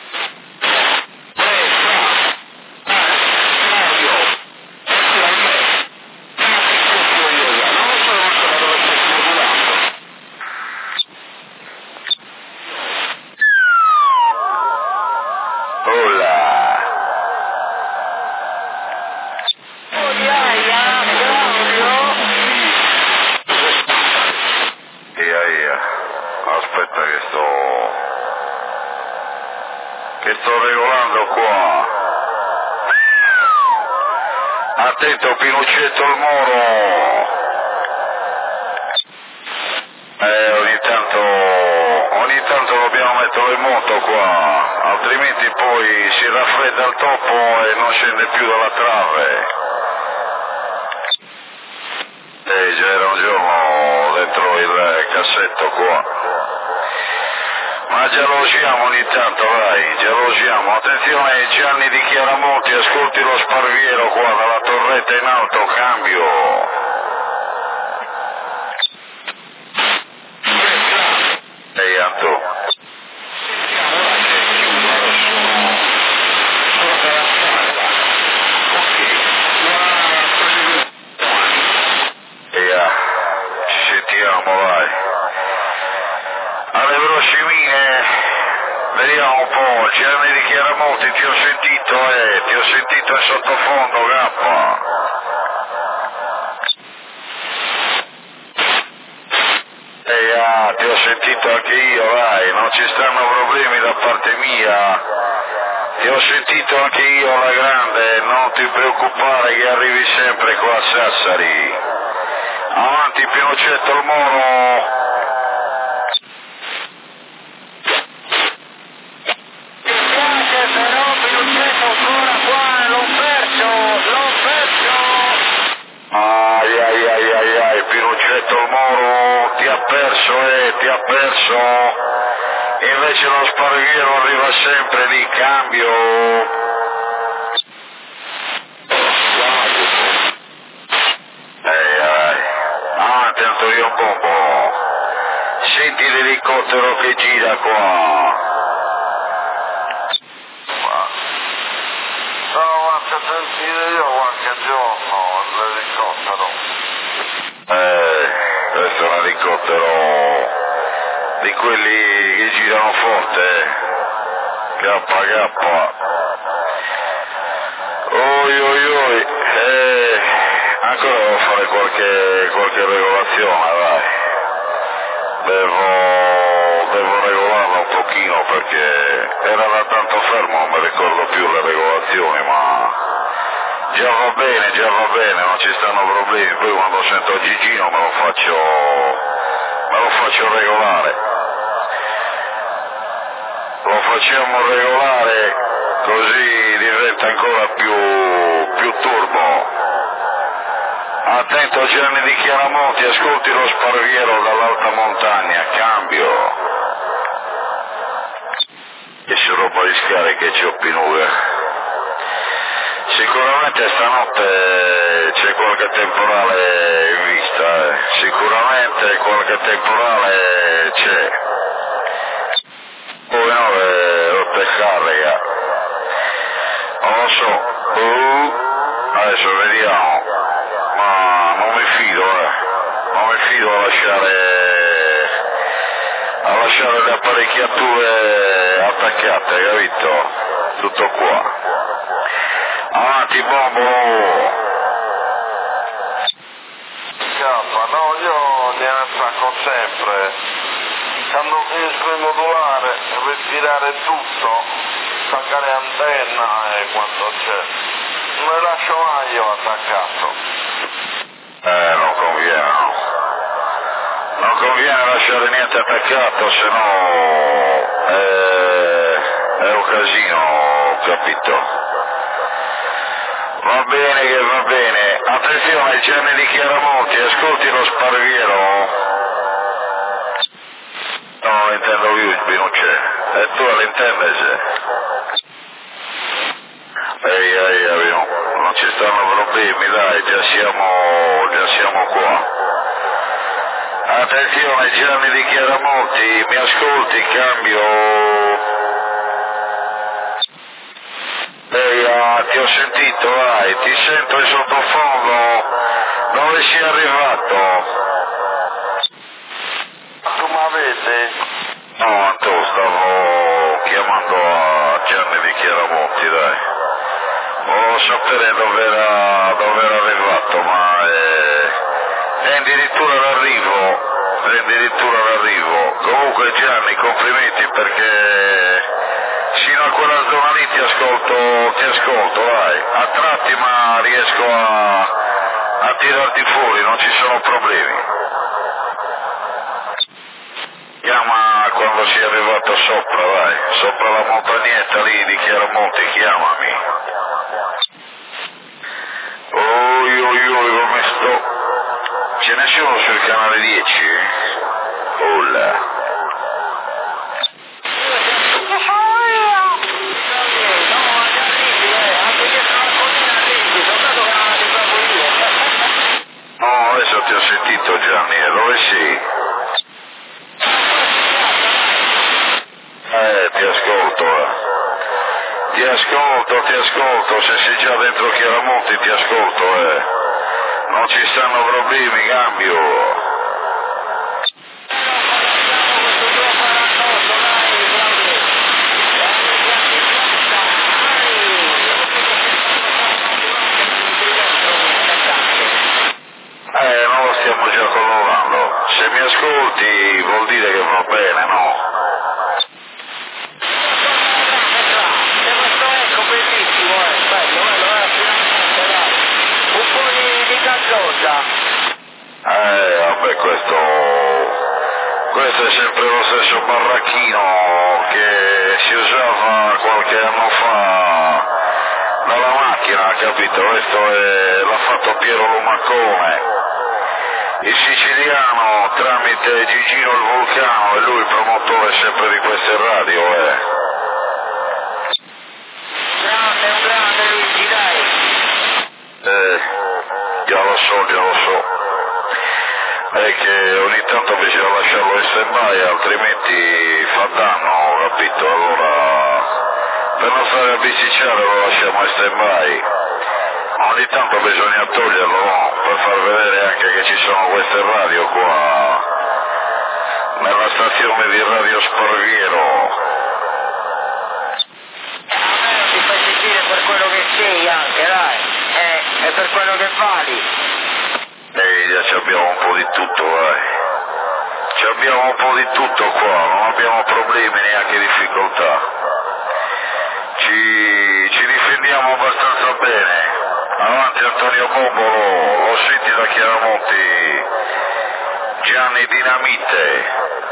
Attento Pinochetto al muro. Eh, ogni tanto, ogni tanto dobbiamo metterlo in moto qua, altrimenti poi si raffredda il topo e non scende più dalla trave. Eh, già era un giorno dentro il cassetto qua. Ma gelosiamo ogni tanto, dai, gelosiamo. Attenzione, Gianni di Chiaramonti, ascolti lo sparviero qua dalla torretta in alto, cambio. Ehi, Anto. Ehi, ci sentiamo, vai. Alle prossime, vediamo un po', Gianni di Chiaramonti, ti ho sentito, eh, ti ho sentito in sottofondo, K. Ehi, ah, ti ho sentito anche io, dai, non ci stanno problemi da parte mia, ti ho sentito anche io alla grande, non ti preoccupare che arrivi sempre qua a Sassari. Avanti Pinochetto al muro. Pinochetto al muro, ti ha perso, eh, ti ha perso, invece lo sparviero arriva sempre lì, cambio. Ehi, eh, avanti Antonio Bombo, senti l'elicottero che gira qua. Sono anche a sentire io qualche giorno l'elicottero. Eh, questo è un elicottero di quelli che girano forte. K K. Oi oi oi, eh, ancora devo fare qualche, qualche regolazione, dai. Devo, devo regolarla un pochino perché era da tanto fermo, non mi ricordo più le regolazioni, ma già va bene, già va bene, non ci stanno problemi. Poi quando sento Gigino me lo faccio, me lo faccio regolare. Lo facciamo regolare così diventa ancora più, più turbo. Attento Gianni di Chiaramonti, ascolti lo sparviero dall'alta montagna, cambio. E su roba di scariche c'è Oppinuga. Sicuramente stanotte c'è qualche temporale in vista, eh. Sicuramente qualche temporale c'è. Poi no, è rotta e carica. Non lo so, uh, adesso vediamo, ma non mi fido, eh. Non mi fido a lasciare, a lasciare le apparecchiature attaccate, capito? Tutto qua. Avanti Bobo! Scappa, no, io ne attacco sempre. Quando finisco il modulare, ritirare tutto, staccare antenna e quanto c'è. Non le lascio mai io attaccato. Eh, non conviene, no. Non conviene lasciare niente attaccato, se no è, è un casino, capito? Va bene che va bene. Attenzione, Gianni di Chiaramonti, ascolti lo sparviero. No, non intendo più, non c'è. E tu l'intendi? Ehi, ehi, ehi, no. Non ci stanno problemi, dai, già siamo, già siamo qua. Attenzione, Gianni di Chiaramonti, mi ascolti, cambio. Ehi, ah, ti ho sentito, vai, ti sento in sottofondo. Dove sei arrivato? Tu mi avete? No, Anto, stavo chiamando a Gianni di Chiaramonti, dai. Volevo sapere dove era, dove era arrivato, ma è, è addirittura d'arrivo, è addirittura d'arrivo. Comunque Gianni, complimenti perché sino a quella zona lì ti ascolto, ti ascolto, dai. A tratti ma riesco a, a tirarti fuori, non ci sono problemi. Chiama quando sei arrivato sopra, vai, sopra la montagnetta lì di Chiaramonti, chiamami. Oi oi oi, come sto? Ce ne sono sul canale dieci? Olla. No, adesso ti ho sentito Gianni, dove sei? Eh, ti ascolto, eh. Ti ascolto, ti ascolto, se sei già dentro Chiaramonti ti ascolto, eh. Non ci stanno problemi, cambio. Eh, non lo stiamo già collocando. Se mi ascolti vuol dire che va bene, no? Eh, vabbè, questo, questo è sempre lo stesso barracchino che si usava qualche anno fa dalla macchina, capito? Questo è, l'ha fatto Piero Lumaccone, il siciliano tramite Gigino il Vulcano, e lui il promotore sempre di queste radio, eh. Grande, un grande Luigi, dai. Eh, già lo so, già lo so. È che ogni tanto bisogna lasciarlo in stand-by, altrimenti fa danno, capito? Allora, per non stare a bisticciare lo lasciamo in stand-by. Ogni tanto bisogna toglierlo, no? Per far vedere anche che ci sono queste radio qua, nella stazione di Radio Sparviero. sì, anche, dai, eh, è per quello che vali. Ehi, già ci abbiamo un po' di tutto, vai. Ci abbiamo un po' di tutto qua, non abbiamo problemi neanche difficoltà. Ci, ci difendiamo abbastanza bene. Avanti Antonio Bombolo, lo senti da Chiaramonti, Gianni Dinamite.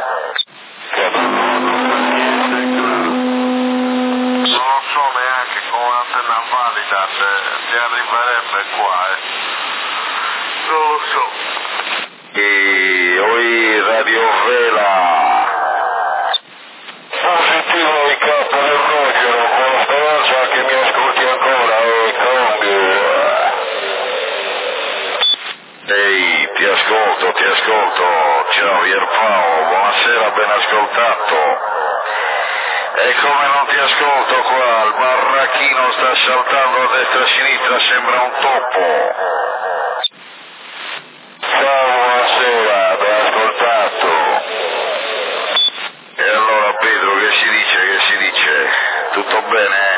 Non so neanche con un'antenna valida se si arriverebbe qua, eh. Non lo so. E oi Radio Vela. Positivo di capo del Rogero, con la speranza che mi ascolti ancora, oh cambio. Ehi, ti ascolto, ti ascolto. Ciao Pierpaolo, buonasera, ben ascoltato. E come non ti ascolto qua, il barracchino sta saltando a destra e a sinistra, sembra un topo. Ciao, buonasera, ben ascoltato. E allora Pedro, che si dice, che si dice? Tutto bene?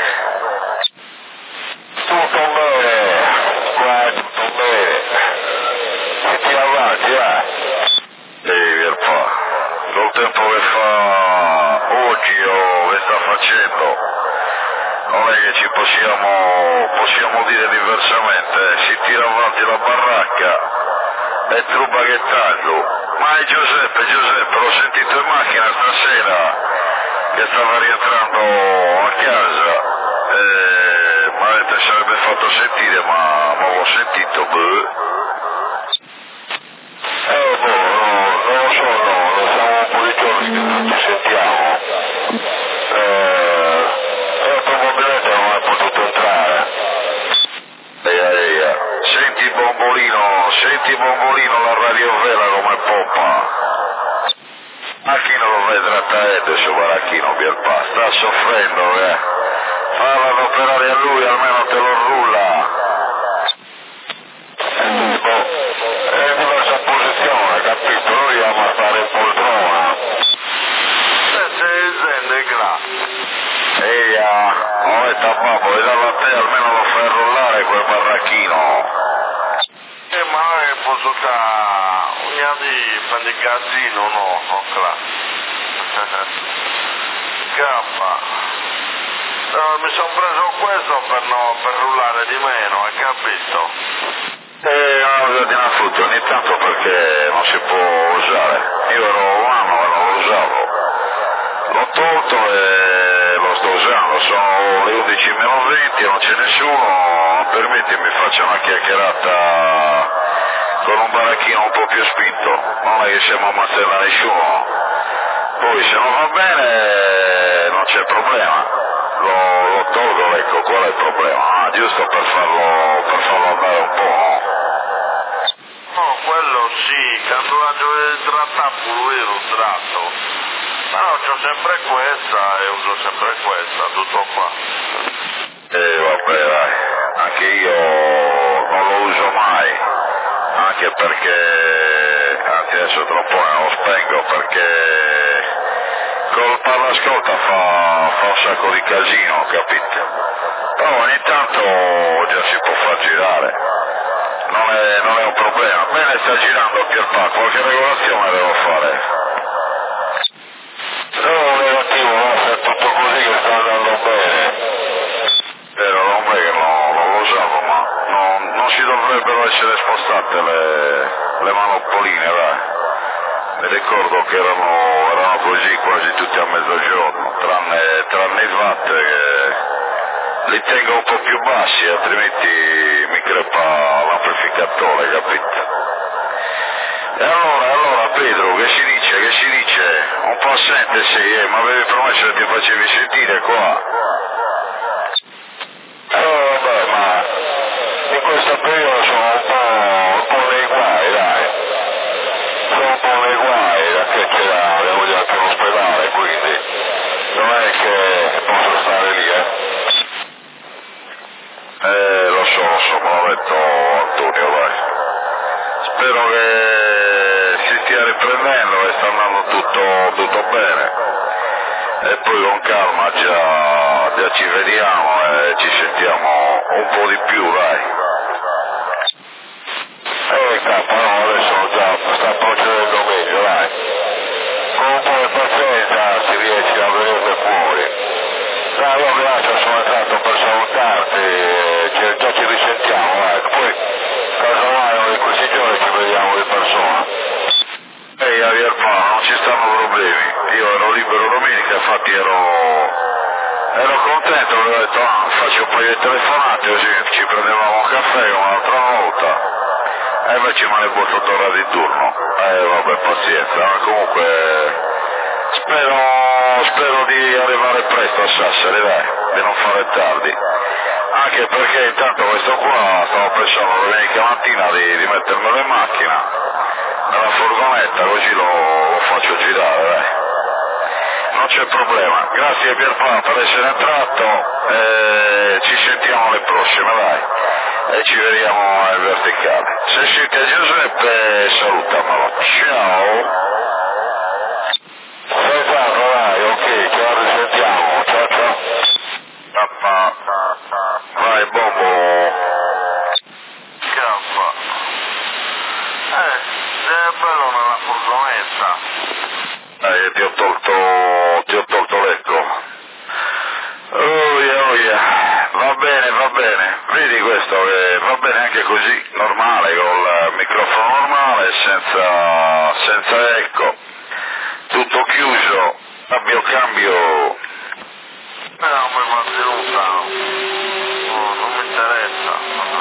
Tutto bene, qua è tutto bene. Senti avanti, va. Ehi, Pierpa, col tempo che fa oggi o che sta facendo, non è che ci possiamo, possiamo dire diversamente, si tira avanti la baracca e truba che taglio. Ma è Giuseppe, Giuseppe, l'ho sentito in macchina stasera che stava rientrando a casa e mi ha detto che sarebbe fatto sentire, ma non l'ho sentito. Beh. Eh, boh, no, non lo so, no, lo siamo un po' di giorni che non ci sentiamo. Eh, eh, probabilmente non è potuto entrare. Eia, eia. Senti Bombolino, senti Bombolino la Radio Vela come poppa. Ma chi non lo vede trattare su baracchino Pierpa, sta soffrendo, eh. Falla ad operare a lui, almeno te lo rulla. Eh, boh, è in diversa posizione, capito? Noi dobbiamo stare in poltrona. Se si sente grazie. Eia, non è tabacco, e dalla te almeno lo fai rullare quel barracchino. Eh, ma non è che posso stare un anno di pandicazzino, no, non classe. Cappa. No, mi sono preso questo per, no, per rullare di meno, hai capito? Eh, non ho usato in affutto, ogni tanto perché non si può usare. Io ero un anno e non lo usavo. L'ho tolto e lo sto usando, sono le undici meno venti, non c'è nessuno, permetti mi faccio una chiacchierata con un baracchino un po' più spinto, non è che siamo ammazzati da nessuno. Poi se non va bene non c'è problema, lo, lo tolgo, ecco qual è il problema, ah, giusto per farlo, per farlo andare un po', no? No, quello sì, quando la gioia di trattare pure io lo tratto. Ma no, c'ho sempre questa e uso sempre questa, tutto qua. Eh vabbè dai, anche io non lo uso mai, anche perché, anzi adesso tra un po' non lo spengo perché col parlascolta fa, fa un sacco di casino, capito? Però ogni tanto già si può far girare, non è, non è un problema. Bene, sta girando Pierpa, qualche regolazione devo fare. No, negativo, no, è tutto così che sta andando bene. Vero, non è che no, non lo usavo, ma non, non si dovrebbero essere spostate le, le manoppoline, dai. Mi ricordo che erano, erano così quasi tutti a mezzogiorno, tranne, tranne i watt che li tengo un po' più bassi, altrimenti mi crepa l'amplificatore, capito? E allora, allora Pedro, che si dice, che si dice? Un po' assente sei, eh, ma avevi promesso che ti facevi sentire qua. Eh vabbè, ma in questo periodo sono un po', un po' nei guai, dai. Sono un po' nei guai, da che c'era, avevo già anche l'ospedale, quindi non è che posso stare lì, eh. Eh, lo so, lo so, me l'ha detto Antonio, dai. Spero che si stia riprendendo e sta andando tutto, tutto bene. E poi con calma già, già ci vediamo e ci sentiamo che telefonate così ci prendevamo un caffè come l'altra volta, e invece me ne posso tornare di turno. Eh vabbè, pazienza, ma comunque spero, spero di arrivare presto a Sassari, dai, di non fare tardi. Anche perché intanto questo qua stavo pensando domenica mattina di, di mettermelo in macchina, nella furgonetta, così lo, lo faccio girare, dai. Non c'è problema. Grazie Pierpaolo per essere entrato, eh, ci sentiamo alle prossime, dai, e ci vediamo al verticale. Se siete Giuseppe, salutamelo. Ciao. Sei stato, dai, ok, ci risentiamo. Ciao ciao. Papà. Vai Bobo. Scappa. Eh, è bello nella furgonetta. Eh, ti ho tolto, ti ho tolto l'eco. Oh yeah, oh yeah. Va bene, va bene. Vedi questo che va bene anche così, normale, col microfono normale, senza, senza eco. Tutto chiuso, cambio cambio. Eh, non mi mantenuta. No, non mi interessa.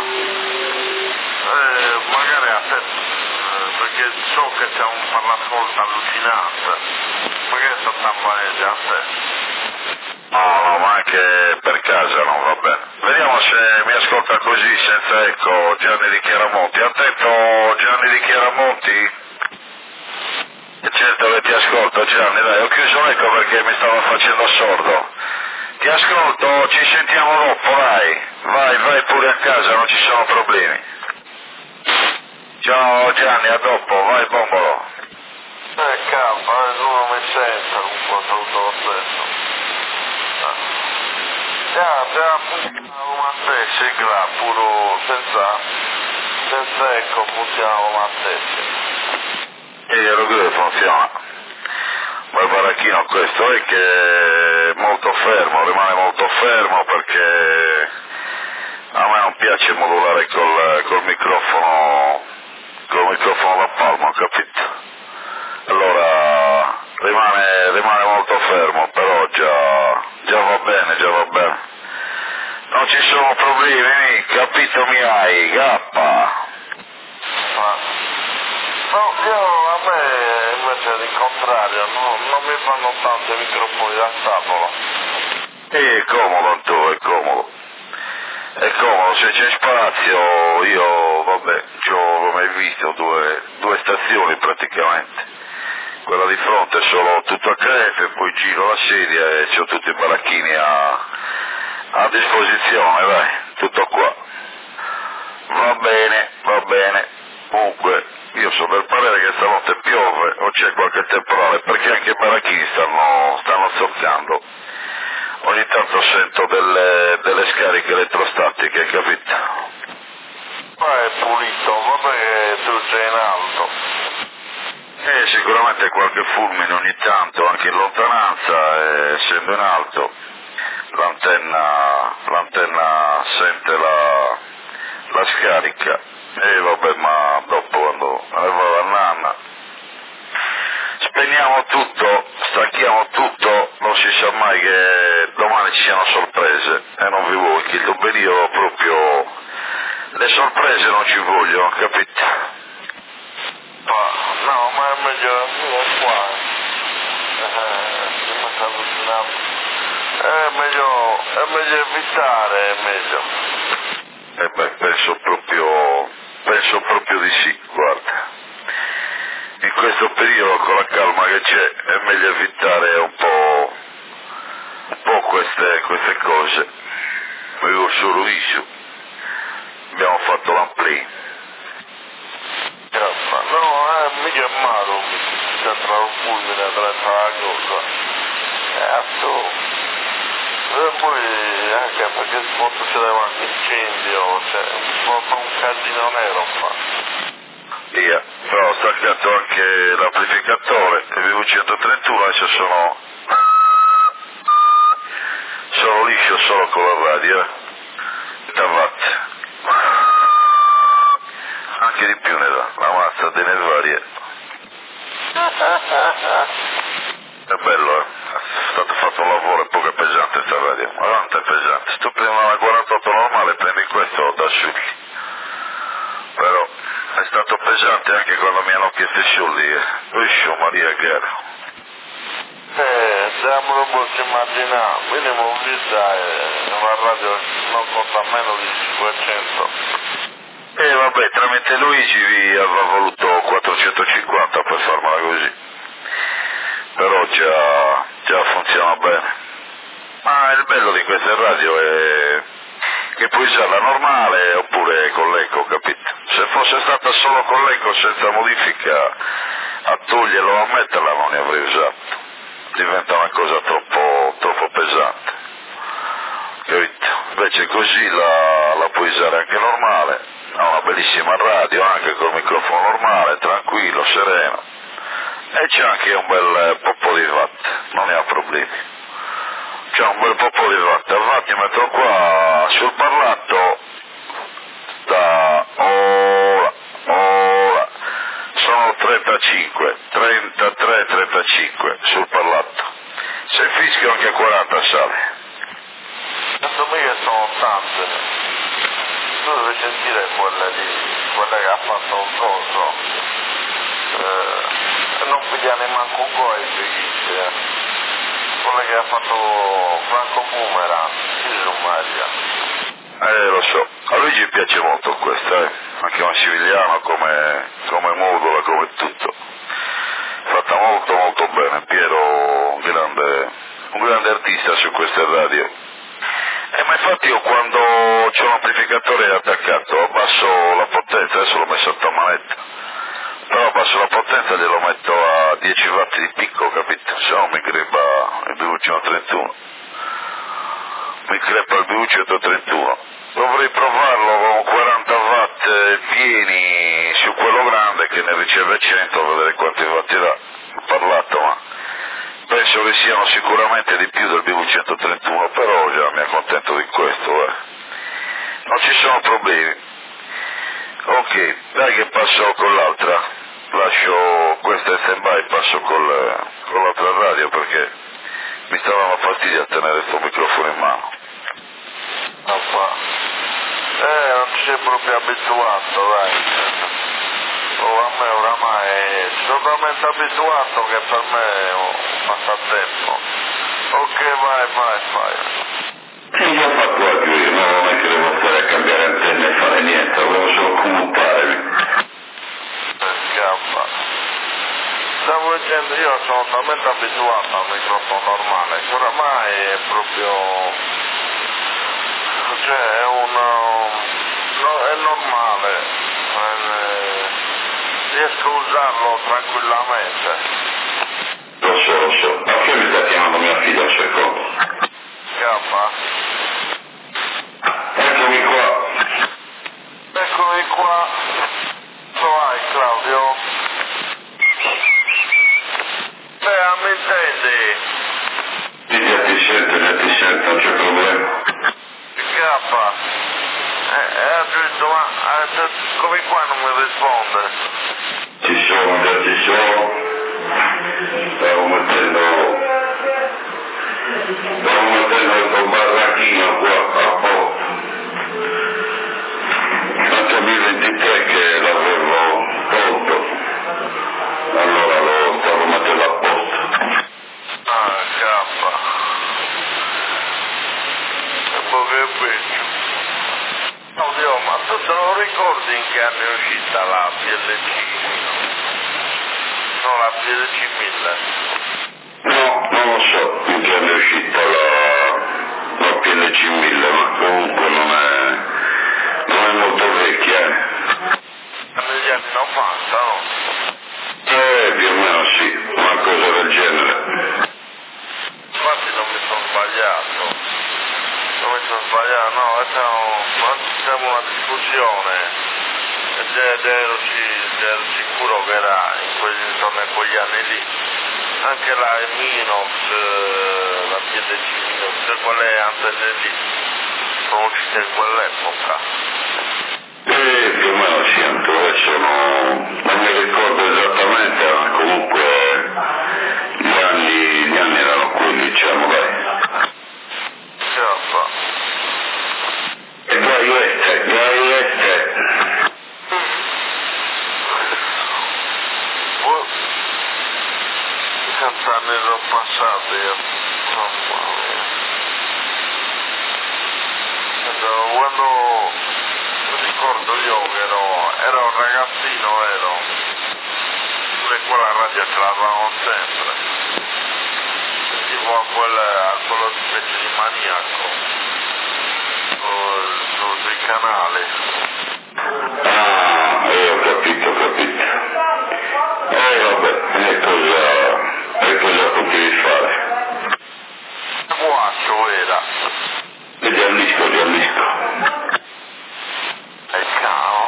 Eh, magari a te, eh, perché so che c'è un parlascolto allucinante. Magari sto tampanese a te. No, no, ma anche per casa non va bene. Vediamo se mi ascolta così, senza eco, Gianni di Chiaramonti. Attento, Gianni di Chiaramonti. E certo che ti ascolto, Gianni, dai, ho chiuso l'eco perché mi stava facendo sordo. Ti ascolto, ci sentiamo dopo, dai. Vai, vai pure a casa, non ci sono problemi. Ciao Gianni, a dopo, vai Bombolo. Eh, cavolo, eh, tu non mi sento, comunque saluto lo stesso. Già, già, funzionava a te, sigla, puro, senza, senza ecco, funzionava a te. E ero che funziona. Ma il baracchino questo è che è molto fermo, rimane molto fermo perché a me non piace modulare col, col microfono, col microfono da palmo, capito? Allora rimane, rimane molto fermo, però già, già va bene, già va bene. Non ci sono problemi, capito mi hai, gappa. Ma, no, io a me invece è il contrario, no, non mi fanno tanto i microfoni da tavola. E è comodo tu, è comodo. È comodo, se c'è spazio, io, vabbè, c'ho, come hai visto, due, due stazioni praticamente. Quella di fronte è solo tutto a crepe, poi giro la sedia e c'ho tutti i baracchini a, a disposizione, dai, tutto qua. Va bene, va bene. Comunque, io so per parere che stanotte piove o c'è qualche temporale, perché anche i baracchini stanno, stanno zoccando. Ogni tanto sento delle, delle scariche elettrostatiche, capito? Ma è pulito, vabbè che tu sei in alto. Eh, sicuramente qualche fulmine ogni tanto, anche in lontananza, e essendo in alto, l'antenna, l'antenna sente la, la scarica. E vabbè, ma dopo quando me ne vado a nanna, spegniamo tutto, stacchiamo tutto, non si sa mai che domani ci siano sorprese, e non vi voglio, che il periodo proprio, le sorprese non ci vogliono, capito? Ma, no, ma è meglio, è qua, eh, mi sta avvicinando. È meglio, è meglio evitare, è meglio. Eh beh, penso proprio, penso proprio di sì, guarda. In questo periodo, con la calma che c'è, è meglio evitare un po', un po' queste, queste cose. Avevo solo visto, abbiamo fatto l'ampli. No, è mica male, sembra un fulmine dentro la cosa. Eh, tu. E poi anche perché può succedere qualche incendio, cioè un po' un casino nero qua. Via, però ho staccato anche l'amplificatore e V V centotrentuno, adesso sono sono liscio solo con la radio, eh. Tavate. Anche di più ne dà, la mazza delle varie. È bello, eh. È stato fatto un lavoro, poco è pesante sta radio, ma tanto è pesante. Sto prima la quarantotto stato normale, prendi questo da sciulli. Però è stato pesante anche quando mi hanno chiesto i soldi, eh. Uscio Maria Chiara. Eh, siamo lo posso immaginare, minimo vista e la radio non costa meno di cinquecento. E eh, vabbè, tramite Luigi vi aveva voluto quattrocentocinquanta per farmela così. Però già, già funziona bene. Ma il bello di questa radio è che puoi usarla normale oppure con l'eco, capito? Se fosse stata solo con l'eco senza modifica, a toglierla o a metterla non ne avrei usato. Diventa una cosa troppo, troppo pesante, capito? Invece così la, la puoi usare anche normale, ha una bellissima radio anche col microfono normale, tranquillo, sereno, e c'è anche un bel po' di watt, non ne ha problemi. C'è un bel po' di watt, infatti metto qua sul parlato da ora, ora, sono trentacinque, trentatré, trentacinque sul parlato, se fischio anche a quaranta sale. Secondo me che sono tante, tu devi sentire quelle, di, quelle che ha fatto un coso, eh, e non pigliare manco un po' i eh. Quelle che ha fatto Franco Boomerang, in Romagna. Eh, lo so, a Luigi piace molto questa, eh. Anche Massimiliano come, come modula, come tutto. Fatta molto molto bene, Piero un grande, un grande artista su queste radio. Eh, ma infatti io quando c'ho l'amplificatore attaccato abbasso la potenza, adesso l'ho messo a manetta, però abbasso la potenza e glielo metto a dieci watt di picco, capito? Se no mi crepa il B U centotrentuno. Mi crepa il B U centotrentuno. Dovrei provarlo con quaranta watt pieni su quello grande che ne riceve cento, a vedere quanti watt dà. Ho parlato, ma penso che siano sicuramente di più del B U centotrentuno, però già mi accontento di questo, eh. Non ci sono problemi. Ok, dai che passo con l'altra. Lascio questa in stand-by, passo col, con l'altra radio perché mi sta dando fastidio a tenere questo microfono in mano. Papà, eh, non ci sei proprio abituato, dai. Oh, a me oramai sono talmente abituato che per me è un passatempo. Ok, vai, vai, vai. Sì, già fatto anche io, no, non è che devo stare a cambiare antenne e fare niente, volevo solo comutarmi. Scappa. Stavo dicendo, io sono talmente abituato al microfono normale che oramai è proprio, cioè è un, no, è normale, eh, riesco a usarlo tranquillamente. Lo so, lo so, ma che mi sta chiamando mia figlia un secondo? Scappa. Eccomi qua. Eccomi qua. Dove vai Claudio? Beh, mi intendi? Sì, già ti sento, già ti sento, non c'è problema. Scappa. Eh, eh, giusto, ma eh, come qua non mi risponde? Ci sono, già ci sono. Stavo mettendo... Stavo mettendo il barracchino qua a poco. Tanto B ventitré che l'avevo tolto. Allora lo stavo mettendo a posto. Ah, scappa. E poi che peggio. Oddio, ma tu te lo ricordi in che anno è uscita la P L C? No, la P L C mille. No, non lo so in che anno è uscita la, la P L C mille, ma comunque non è, non è molto vecchia. Eh. Negli anni novanta, no? Eh, più o meno sì, una cosa del genere. Infatti non mi sono sbagliato. Non mi sono sbagliato, no, facciamo una discussione ed ero, ero sicuro che era in quegli, intorno a quegli anni lì. Anche la Minox, la P L C Minox, quelle antenne lì sono uscite in quell'epoca. Eh, più o meno sì, anche adesso no, non mi ricordo esattamente, ma comunque gli anni, gli anni erano quelli, diciamo, dai. Scappa. Dio, mamma mia. Quando mi ricordo io che ero, ero un ragazzino, ero, pure qua la radio ce l'avevamo sempre, tipo a, quel, a quello specie di maniaco, su, sui canali. Ah, eh, ho capito, ho capito. Eh vabbè, e cosa, e cosa potevi fare? Guaccio era. E giallisco, giallisco. E ciao.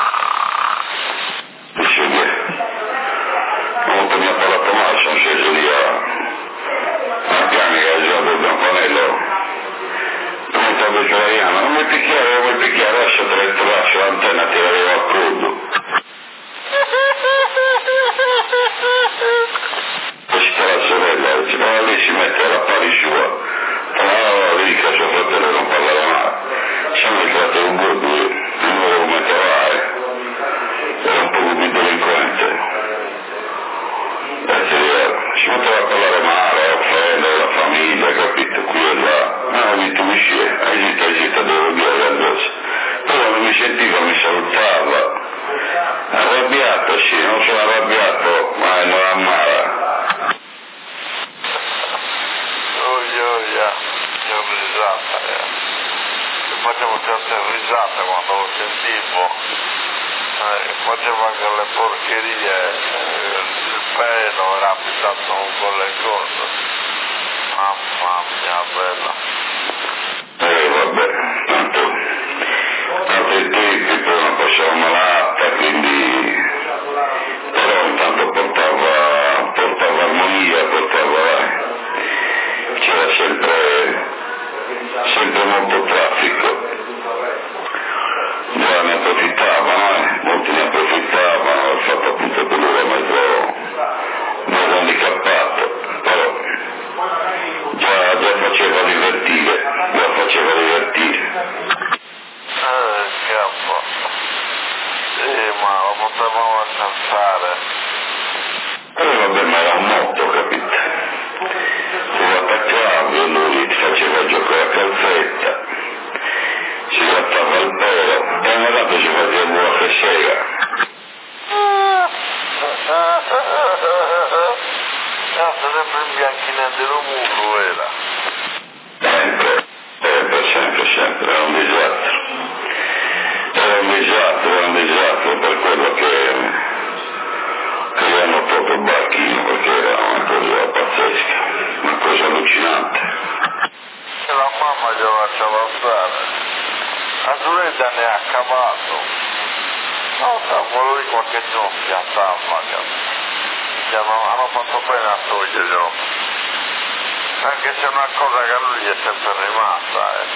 Dice che molto mi ha parlato male, sono sceso lì a, a Canica, ha girato il campanello. Molto vegetariano, non mi picchiare, non mi picchiare, adesso te le lascio l'antenna, ti l'avevo a crudo. Poi c'è la sorella, dice, ma lì si mette la pari sua. Allora lì che suo fratello non parlava mai. Siamo entrati in un gruppo, non lo come trovare. Era un po' di delinquente. E si metteva a parlare male, a offendere la famiglia, capito, qui e là. Ah, ho detto mi scie, agita, agita, devo dire addosso. Poi quando mi sentiva mi salutava. Arrabbiato, sì, non sono arrabbiato, ma non ammala. Io risata, eh. Facevo certe risate quando lo sentivo, eh, facevo anche le porcherie, eh, il pelo era abitato con le cose. Mamma mia bella. Eh vabbè, tanto, tanto i tempi poi non passava malata, quindi, però intanto portava, portava armonia, portava, c'era sempre, sempre molto traffico. Già ne approfittavano, eh? Molti ne approfittavano, il fatto appunto che lui era mezzo, mezzo handicappato, però già, già faceva divertire, già faceva divertire. Eh, scappa. Sì, ma lo potevamo alcanzare. Eh vabbè, ma era un motto, capito? Tu lo attaccavi e lui ti faceva giocare a calzetta, si grattava il pelo e ogni tanto ci faceva buona fessega. Ah, sempre in bianchina dello muro era. Sempre, sempre, sempre, sempre, era un disastro. Era un disastro, era un disastro per quello che, che gli hanno tolto il barchino, perché era una cosa pazzesca, una cosa allucinante. E la mamma glielo lasciava stare. La sorella ne ha cavato. No, sa, quello lì qualche giorno piazzava, che hanno, hanno fatto bene a toglierlo. Anche se è una cosa che a lui è sempre rimasta, eh.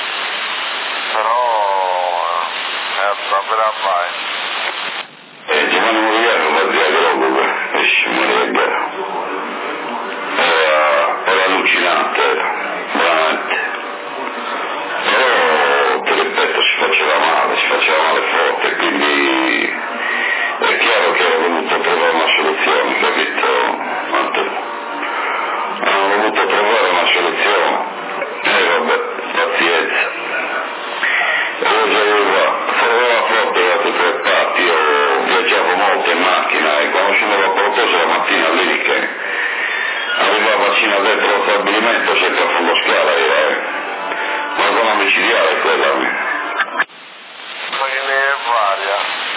Però è davvero vai. E Giovanni Moriano va via Grogo, esce Moriano. Era, era allucinante, veramente. Però, ti ripeto, si faceva male, si faceva male forte, quindi è chiaro che ho voluto trovare una soluzione, capito? Hanno voluto trovare una soluzione. E vabbè, pazienza. E io già avevo, trovava forte da tutte le parti, io viaggiavo molto in macchina e quando scendevo a Portoso la mattina lì che arrivava fino dentro lo stabilimento senza fondo scala era, eh. Una zona micidiale quella. Ma che ne è varia.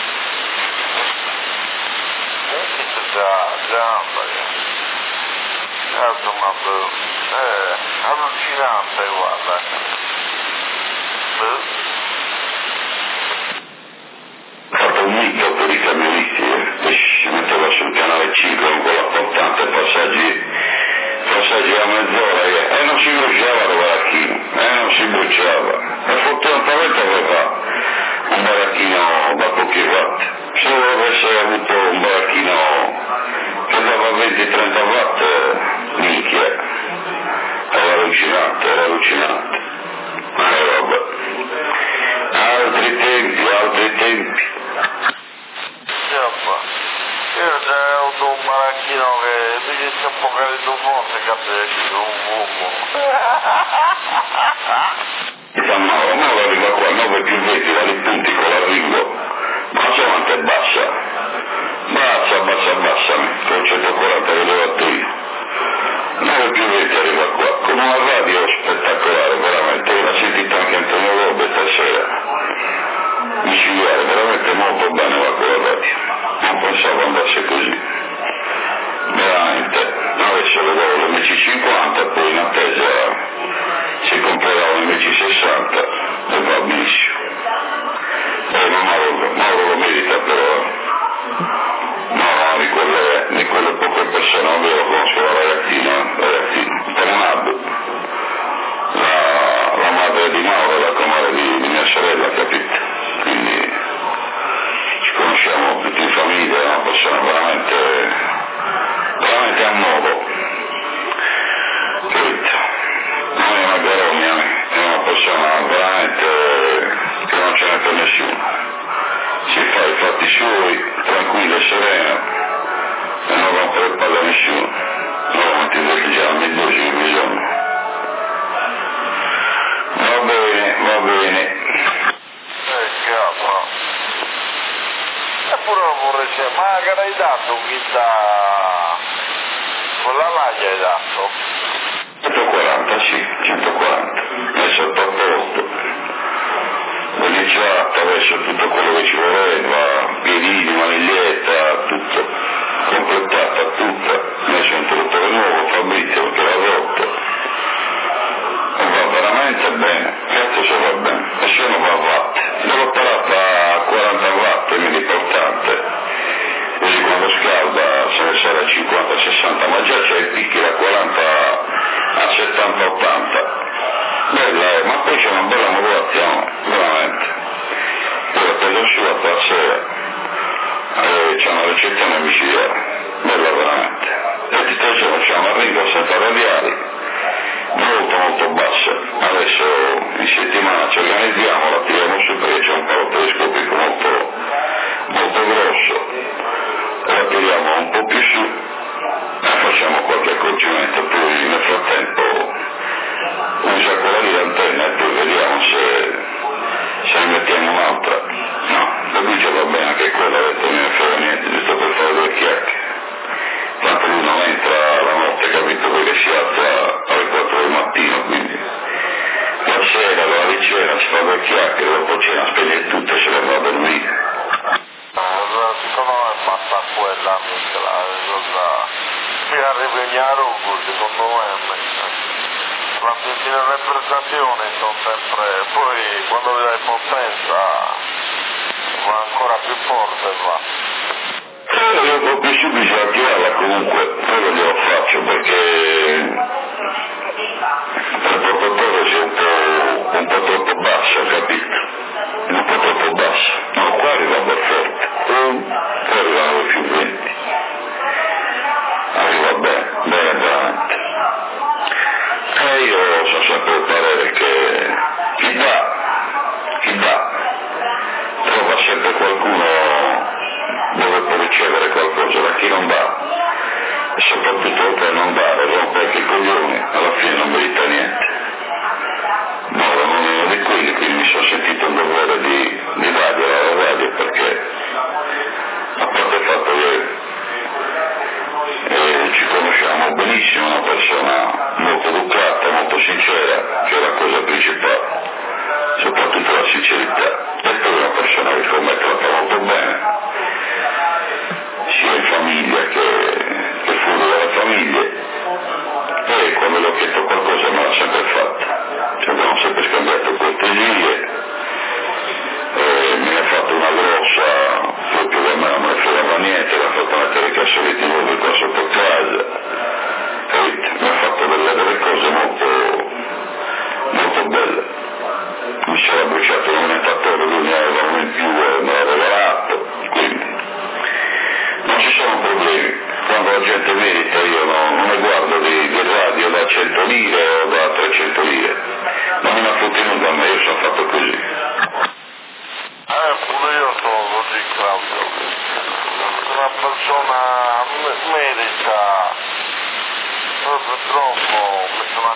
Già, già, insomma, eh, allucinante, guarda. Ho fatto un mito per i camionisti, eh. Si metteva sul canale cinque con quella portante, passaggi, passaggi a mezz'ora e eh, non si bruciava il baracchino, eh, non si bruciava. E fortunatamente aveva un baracchino da pochi watt. Se avesse avuto un baracchino che dava venti trenta watt, minchia, era allucinante, era allucinante. Ma eh, vabbè. se che c'è un po' carico forte che esce un fuoco. Mauro, Mauro arriva qua, nove più venti, va nei punti con l'arrivo, bassa quanto è bassa, bassa, bassa, bassami, con centoquaranta che l'ho fatto io, nove più venti arriva qua, con una radio spettacolare, veramente, l'ha sentita anche Antonio Robe stasera, micidiale, veramente molto bene va con la radio, non pensavo andasse così, veramente, adesso vedevo l'M C cinquanta, poi in attesa si comprerà un M C sessanta e va benissimo. Eh, ma Mauro, Mauro lo merita però. No, no, di quelle, di quelle poche persone, non vero, conosco la ragazzina, ragazzina, Tornado, la, la madre di Mauro, la comare di, di mia sorella, capito? Quindi ci conosciamo tutti in famiglia, è una persona veramente, veramente a modo, capito? Non è una Garogna, è una persona veramente che non ce n'è per nessuno, si fa i fatti suoi, tranquillo e sereno e non rompe le palle a nessuno, non ti dico già a medesimo bisogno. Va bene, va bene. Eh capo. Eppure non vorrei sapere, ma che hai dato chi da... quella maglia hai dato? centoquaranta, sì, centoquaranta, messo a posto, verniciato, adesso tutto quello che ci voleva, piedini, maniglietta, tutto, completata tutta, messo un interruttore nuovo, Fabrizio che l'ha rotto, e va veramente bene, cazzo se va bene, e se non va a watt, l'ho parata a quaranta watt, quindi importante, così quando scalda se ne sarà cinquanta sessanta, ma già c'è il picchi da quaranta a settanta ottanta, bella è, ma poi c'è una bella modulazione, veramente, poi la presa su a sera, eh, c'è una ricezione micidiale, bella veramente, e ti giorno c'è una riga senza radiali, molto molto bassa, adesso in settimana ci organizziamo, la tiriamo su perché c'è un palo telescopico molto, molto grosso, la tiriamo un po' più su e facciamo qualche accorgimento, poi nel frattempo usa quella lì l'antenna e poi vediamo se, se ne mettiamo un'altra. No, la luce va bene anche quella, ha detto non ne frega niente, giusto per fare due chiacchiere. Tanto lui non entra la notte, capito, perché si alza alle quattro del mattino, quindi la sera, la ricena, si fa due chiacchiere, dopo cena spegne tutto e se ne va a dormire. Secondo me è fatta quella, mi arrivignaro secondo me. Le rappresentazioni sono sempre, poi quando hai potenza va ancora più forte va. Io un po' più su bisogna attivarla comunque, quello glielo faccio perché il protocollo sia un po', un po' troppo basso, capito? Un po' troppo basso. No, qua arriva ben forte, poi arrivano più venti. Arriva bene, bene veramente. E io sono sempre il parere che chi dà, chi dà, trova sempre qualcuno dove può ricevere qualcosa, da chi non dà, e soprattutto per non dare, rompe anche i coglioni, alla fine non merita niente. No, non è uno di quelli, quindi mi sono sentito un dovere di, di radio alla radio perché, a parte il fatto che eh, ci conosciamo benissimo, una persona molto educata, molto sincera, che è la cosa principale, soprattutto la sincerità, e poi una persona che con me tratta molto bene, sia in famiglia che, che fuori dalla famiglia, e quando le ho chiesto qualcosa me l'ha sempre fatta, ci abbiamo sempre scambiato cortesie, e mi ha fatto una grossa, proprio da me non me ne fregava niente, mi ha fatto mettere i cassonetti nuovi qua sotto casa, capito? Mi ha fatto delle, delle cose molto, molto belle, mi si era bruciato un aumentatore, lui mi aveva uno in più e me l'ha regalato, quindi non ci sono problemi, quando la gente merita io non, non ne guardo di, di radio da cento lire o da trecento lire, non me ne ha fotti nulla a me, io sono fatto così. Eh, pure io sono così, Claudio. Una persona merita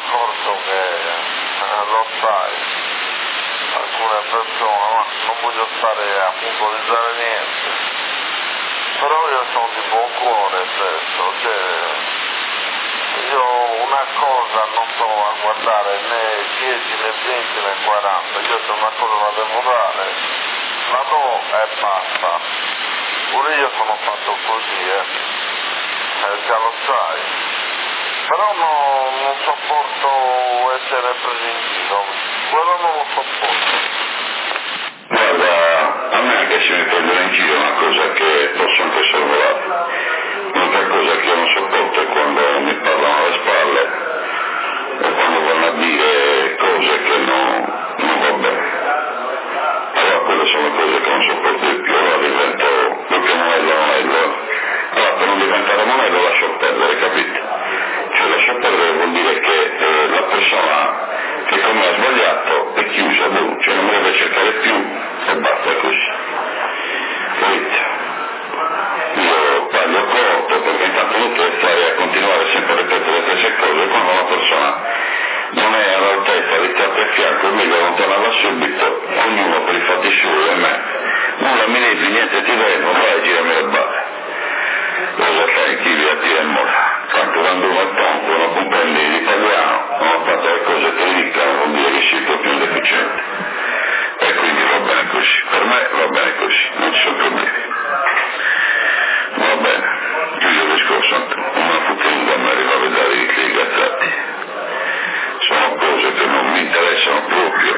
discorso che eh, lo sai, alcune persone, ma non voglio stare a puntualizzare niente, però io sono di buon cuore adesso, cioè io una cosa non sto a guardare né dieci né venti né quaranta, io se una cosa la devo dare, la do e basta. Pure io sono fatto così, eh, eh già lo sai, però no, non sopporto essere preso in giro, quello non lo sopporto. Guarda, a me anche se mi prendono in giro è una cosa che posso anche sorvolare. L'unica cosa che io non sopporto è quando mi parlano alle spalle e quando vanno a dire cose che non, non va bene. Allora quelle sono le cose che non sopporto di più, allora divento più che monello monello. Allora per non diventare monello lascio perdere, capito? Cioè lascio perdere vuol dire che eh, la persona che con me ha sbagliato è chiusa, boh, cioè non mi deve cercare più e basta così. Capito? Io taglio corto perché intanto non puoi stare a continuare sempre a ripetere le stesse cose quando una persona non è all'altezza di starti a fianco, è meglio allontanarla subito, ognuno per i fatti suoi e me. Nulla mi devi, niente ti devo, vai e girami le balle. Cosa fai chi vi attiremmola? Tanto quando uno è tonto, non comprendi l'italiano, non ha fatto le cose che gli dicono, vuol dire che sei più deficiente. E quindi va bene così, per me va bene così, non ci sono problemi. Va bene, chiuso il discorso, una futura mi arriva a vedere i rigazzati. Sono cose che non mi interessano proprio.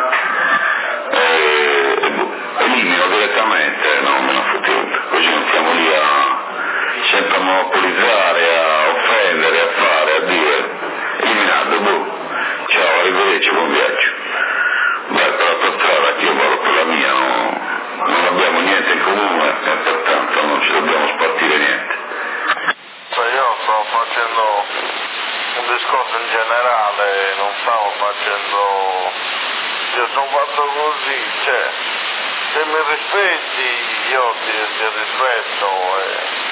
E, elimino direttamente, no, me ne fottuto, così non stiamo lì a sempre a monopolizzare, a offendere, a fare, a dire, eliminato, boh, ciao, arrivederci, buon viaggio. Vai per la tua strada, che io vado per la mia, no, non abbiamo niente in comune e pertanto non ci dobbiamo spartire niente. Cioè io sto facendo un discorso in generale, non stavo facendo, io sono fatto così, cioè, se mi rispetti io ti, ti rispetto e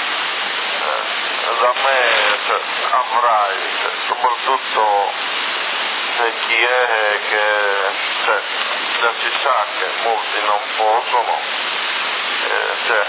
da me cioè, avrai, cioè, soprattutto se chi è che cioè, già si sa che molti non possono, eh, cioè,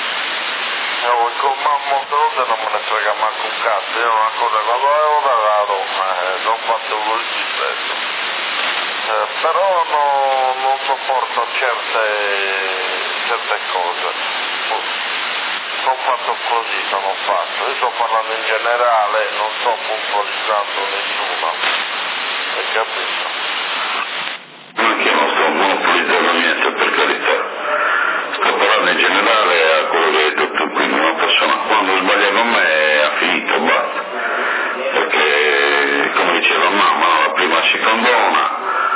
io, con molte volte non me ne frega manco un cazzo, io una cosa quando avevo da raro, eh, l'ho fatto così spesso, eh, però no, non sopporto certe, certe cose. Sono fatto così, sono fatto. Io sto parlando in generale, non sto puntualizzando nessuno. Hai capito? Anche io non sto monopolizzando niente, per carità. Sto parlando in generale a quello che hai detto tu, quindi una persona quando sbaglia con me ha finito, basta. Perché, come diceva mamma, la prima si condona,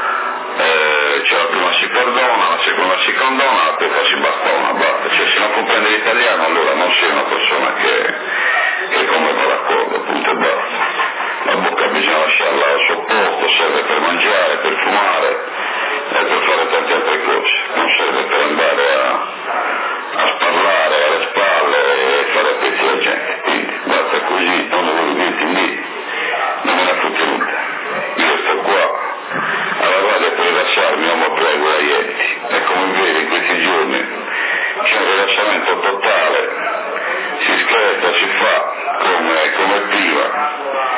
eh, cioè la prima si perdona, la seconda si condona, la terza si bastona, basta. Cioè se non comprende l'italiano allora non sei una persona che, che come va d'accordo, punto e basta. La bocca bisogna lasciarla al suo posto, serve per mangiare, per fumare e per fare tante altre cose, non serve per andare a, a sparlare alle spalle e fare pezzi alla gente, quindi basta così, non devo dirti lì, non me ne fotte nulla. Io sto qua alla guardia per rilassarmi, non mi prego la Ieti, e come vedi in questi giorni c'è un rilassamento totale, si scherza, si fa come, come prima,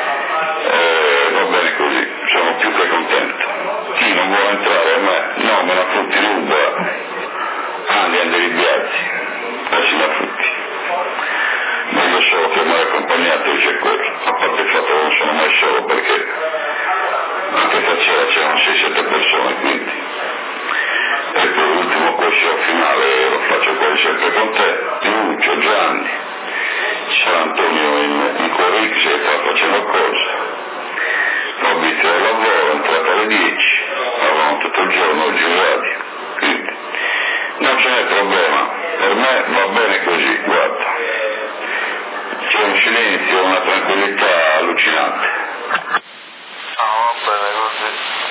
eh, va bene così, sono più che contento. Chi non vuole entrare a me, no, me la frutti ruba, andi a deriviarsi, lasci la frutti. Ma io so che mi ha accompagnato dice quello, a parte il fatto che non sono mai solo perché anche stasera c'erano sei sette persone, quindi. E per l'ultimo corso finale lo faccio quasi sempre con te, Lucio, Gianni, c'è Antonio in, in Corix e sta facendo corso. Ho visto il lavoro, è entrato alle dieci, lavoro tutto il giorno oggi in radio, quindi non ce n'è problema, per me va bene così, guarda. C'è un silenzio, una tranquillità allucinante. Ah, va bene così.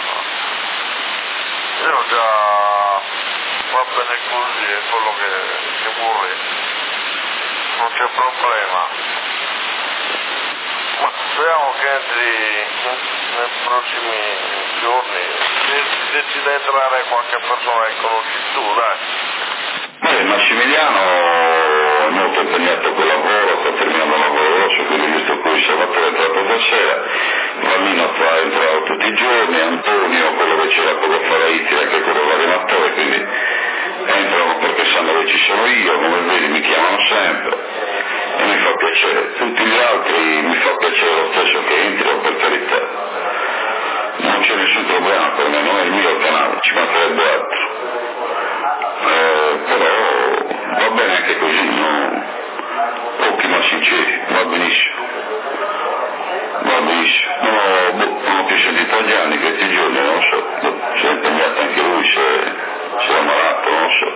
Io già va bene così, è quello che, che vorrei. Non c'è problema. Ma speriamo che entri nei prossimi giorni, decide di entrare qualche persona che conosci tu, dai. Beh, Massimiliano è molto impegnato col lavoro, sta terminando un lavoro grosso, quindi visto qui Salvatore è entrato stasera, Vannino fa entrare tutti i giorni, Antonio, quello che c'era poco fa la Itti, anche quello l'allenatore, quindi entrano perché sanno che ci sono io, come vedi mi chiamano sempre e mi fa piacere. Tutti gli altri mi fa piacere lo stesso che entrino, per carità. Non c'è nessun problema per me, non è il mio canale, ci mancherebbe altro. Eh, però va bene anche così, no? Pochi ma sinceri, va benissimo. Va benissimo. Non ho, boh, non ho più sentito Gianni questi giorni, non lo so. Boh, si è impegnato anche lui, se, se è ammalato, non lo so.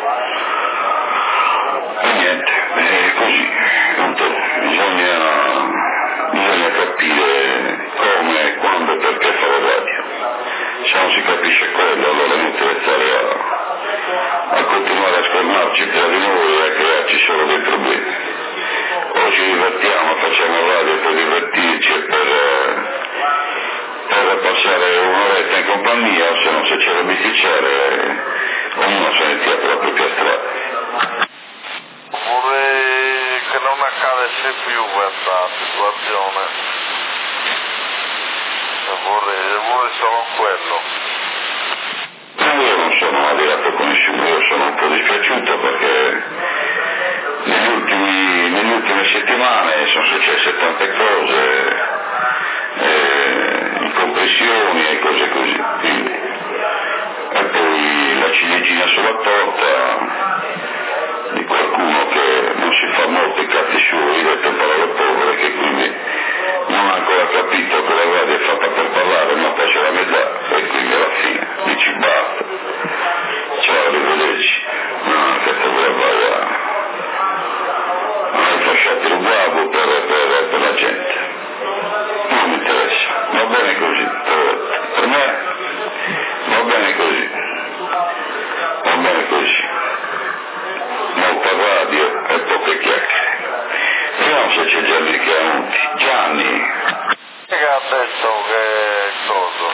E niente, è così. Appunto, bisogna, bisogna capire come, quando e perché fare radio. Se non si capisce quello, allora è inutile stare a, a continuare a scormarci tra di noi e a crearci solo dei problemi. O ci divertiamo, facciamo radio per divertirci e per, per passare un'oretta in compagnia, o se non se c'è da bisticciare, ognuno se ne tira per la propria strada. Vorrei che non accadesse più questa situazione, vorrei, vorrei solo quello. Io non sono arrivato con nessuno, io sono un po' dispiaciuto perché negli ultimi, nelle ultime settimane sono successe tante cose, eh, incompressioni e cose così, quindi. E poi la ciliegina sulla torta di qualcuno che non si fa molto i cazzi suoi, detto parole povere, che quindi non ha ancora capito che la radio è fatta per parlare, ma poi c'è la metà, e quindi alla fine dici basta, ciao, arrivederci, no, questa voi vai a, a lasciate il guavo per, per, per la gente, non mi interessa, va bene così, per, per me va bene così, va bene così, molta radio e poche chiacchiere. Vediamo se c'è Gianni Chiamonti. Gianni. Chi è che ha detto che cosa?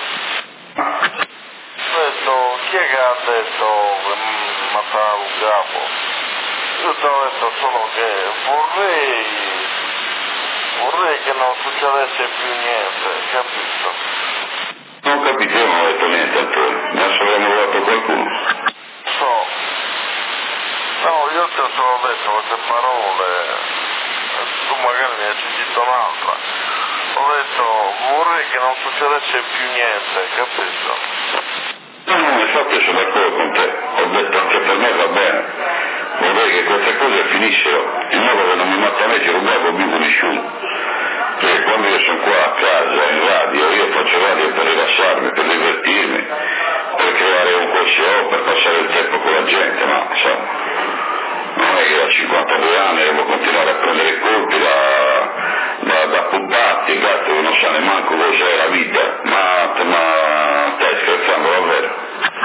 Detto, chi è che ha detto che matava un capo? Io ti ho detto solo che vorrei, vorrei che non succedesse più niente, capito? Non capito, io non ho detto niente Antonio, ma se avevamo trovato qualcuno. So, no, io ti ho solo detto queste parole. Tu magari ne hai sentito un'altra. Ho detto vorrei che non succedesse più niente, capito? No, no, infatti sono d'accordo con te, ho detto anche per me va bene, vorrei che queste cose finissero, in modo che non mi metta a me, ci rubavo vivo nessuno, perché quando io sono qua a casa, in radio, io faccio radio per rilassarmi, per divertirmi, per creare un qualsiasi, per passare il tempo con la gente, ma insomma, non è che a cinquantadue anni devo continuare a prendere colpi da, da, da pupazzi, gatto che non sa neanche cos'è la vita, ma, ma stai scherzando davvero?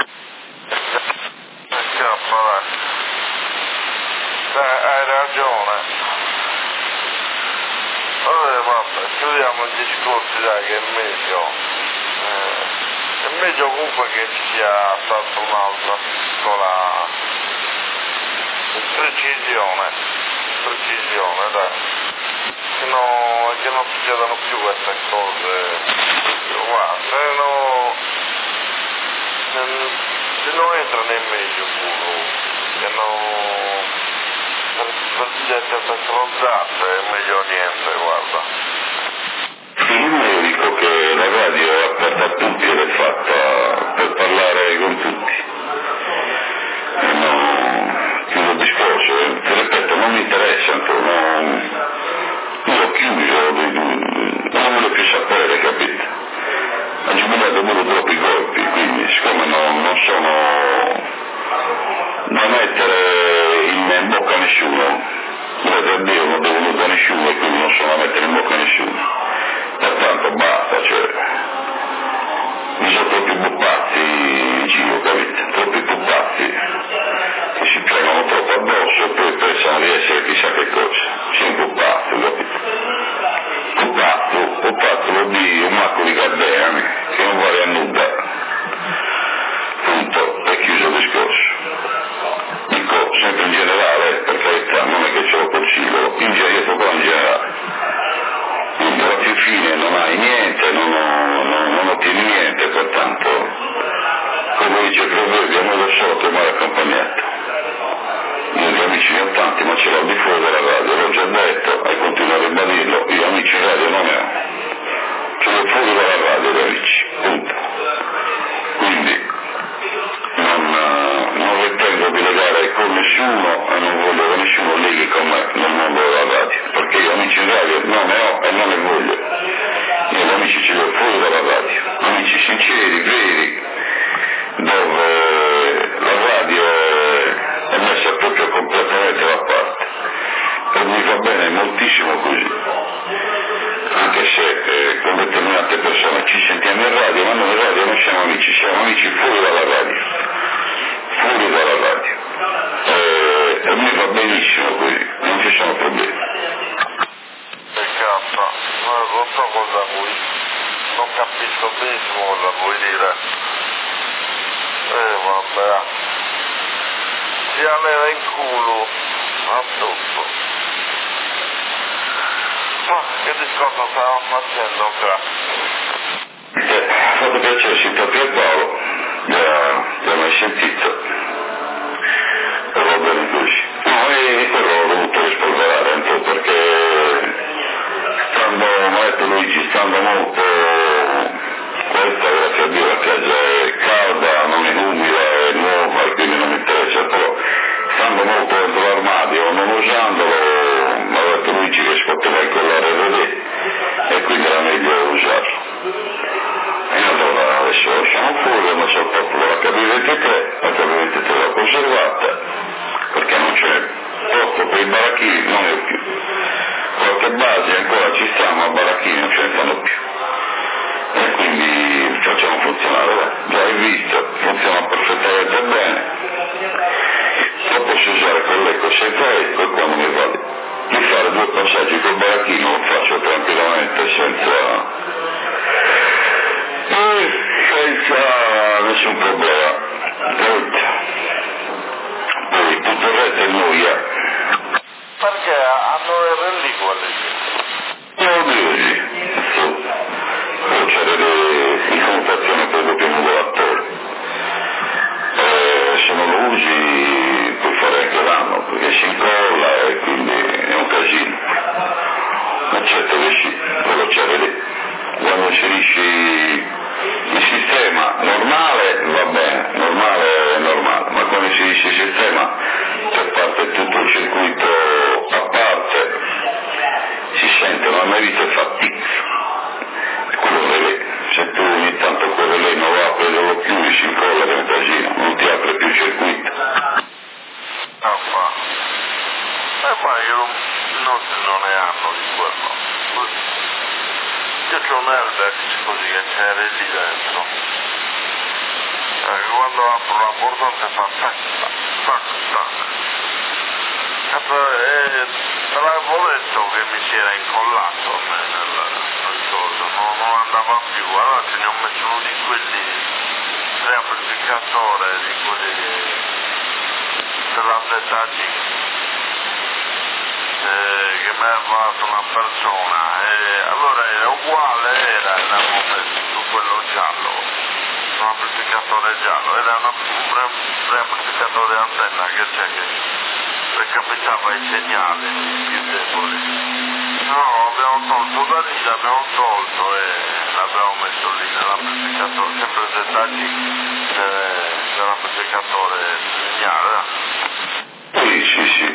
Scappa, dai, hai ragione. Allora vabbè, chiudiamo i discorsi, dai, che è meglio. Eh, è meglio comunque che ci sia stata un'altra piccola precisione, precisione, dai, che, no, che non succedano più queste cose. Guarda, se no, se, se non entra nel meglio puro, che non, per, per dire certe stronzate è meglio niente, guarda. Io dico che la radio è aperta a tutti ed è fatta per parlare con tutti. E non chiudo il discorso, ti ripeto, non mi interessa, non, io ho chiuso, non voglio più sapere, capito? Ha giubilato pure troppi colpi, quindi siccome non, non sono da mettere in bocca a nessuno, grazie a Dio non devo venuto a nessuno e quindi non sono da mettere in bocca a nessuno, pertanto basta, cioè, mi sono troppi pupazzi in giro, capito? Troppi pupazzi che si prendono troppo addosso e poi pensano di essere chissà che cosa, sono pupazzi, capito? Pupazzo, pupazzo vuol dire un macco di gabbè, nessuno e non voglio che nessuno leghi con me nel mondo della radio, perché io amici in radio non ne ho e non ne voglio. Io gli amici ce li ho fuori dalla radio, amici sinceri, veri, dove la radio è messa proprio completamente da parte. E mi va bene moltissimo così, anche se eh, con determinate persone ci sentiamo in radio, ma noi in radio non siamo amici, siamo amici fuori dalla radio, fuori dalla radio, e, e mi va benissimo così, non ci sono problemi. Peccato, non so cosa vuoi, non capisco benissimo cosa vuoi dire. Eh vabbè, si leva in culo a tutto. Ma che discorso stavamo facendo qua? Eh, ha fatto piacere, sento Pierpaolo, l'ha mai sentito, e va bene così. No, e quello ho dovuto rispolverare un po' perché stando, mi ha detto Luigi, stando molto, questa grazie a Dio la casa è calda, non è umida, è nuova e quindi non mi interessa, però stando molto dentro l'armadio, non usandolo, mi ha detto Luigi che si poteva incollare il relè e quindi era meglio usarlo. E allora adesso lo siamo fuori, hanno soltanto la K B ventitré, la K B ventitré l'ho conservata, perché non c'è posto per i baracchini, non è più. Qualche base ancora ci sta, ma baracchini non ce ne stanno più. E quindi facciamo funzionare, va. Già hai visto, funziona perfettamente bene. Lo posso usare con l'eco senza eco e quando mi va di fare due passaggi col baracchino lo faccio tranquillamente senza, eh, senza nessun problema. Poi tutto il resto è noia. Perché hanno le reliquie lì? No, Dio, poi c'è delle incomputazioni per doppio modulatore. Eh, se non lo usi puoi fare anche danno perché si incolla e quindi è un casino. Ma certo che sì, quello c'è lì. Quando inserisci il sistema normale va bene, normale è normale, ma quando inserisci il sistema che parte tutto il circuito a parte si sente, non hai mai visto fa tic. Quello relè, se tu ogni tanto quel relè non lo apri e lo chiudi si incolla che è un casino, non ti apre più il circuito. Ah, fa. E poi io non, non, non ne hanno di quello. Io c'ho un Herbex così che c'è lì dentro. Eh, quando apro la porta si fa tac tac tac tac. E poi te l'avevo detto che mi si era incollato a me nel, nel coso, non, non andava più, allora ce ne ho messo uno di quelli preamplificatore, di quelli della Z G, eh, che mi ha fatto una persona, e allora era uguale, era, l'avevo messo su quello giallo, un amplificatore giallo, era una, un pre, preamplificatore antenna che c'è che recapitava i segnali più deboli. No, l'abbiamo tolto da lì, l'abbiamo tolto e l'abbiamo messo lì nell'amplificatore, sempre Z G, eh, nell'amplificatore segnale. Sì, sì, sì.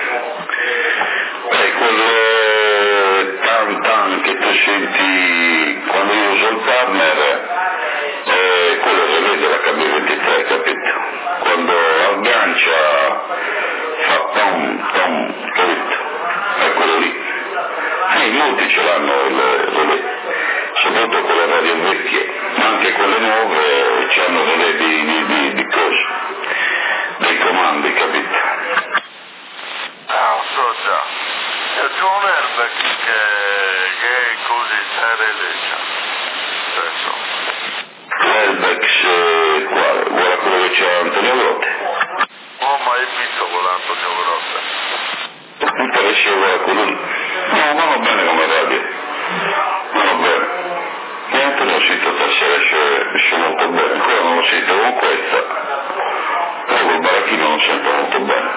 Beh, quello tan tan che tu senti quando io uso il partner, eh, quello che vede la K B ventitré, capito? Quando aggancia fa tom tom, capito? È quello lì. Eh, molti ce l'hanno le, le, soprattutto quelle radio vecchie, ma anche quelle nuove hanno delle di, di, di, di cose, dei comandi, capito? Ah, so già. Io c'ho un Herbex che, che è così, c'è releggia. Adesso. L'Herbex eh, quale? Guarda quello che c'è Antonio Grotte. Non ho mai visto quell'Antonio Grotte. Mi pare sia uguale a quello lì. No, ma va bene come radio. Ma va bene. Niente, non ho sentito stasera, esce molto bene. Quello non lo sento con questa. Però col baracchino non sento molto bene.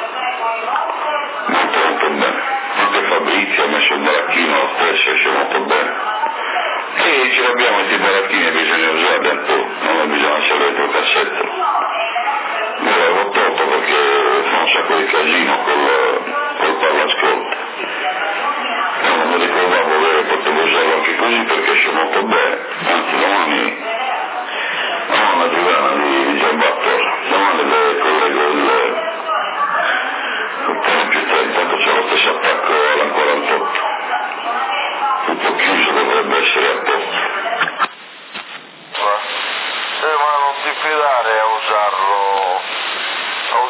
Molto molto bene. Anche Fabrizio ha messo il baracchino lo stesso, esce molto bene. E ce l'abbiamo questi baracchini, bisogna usarli un po', non bisogna essere dentro il cassetto. Io l'avevo tolto perché non so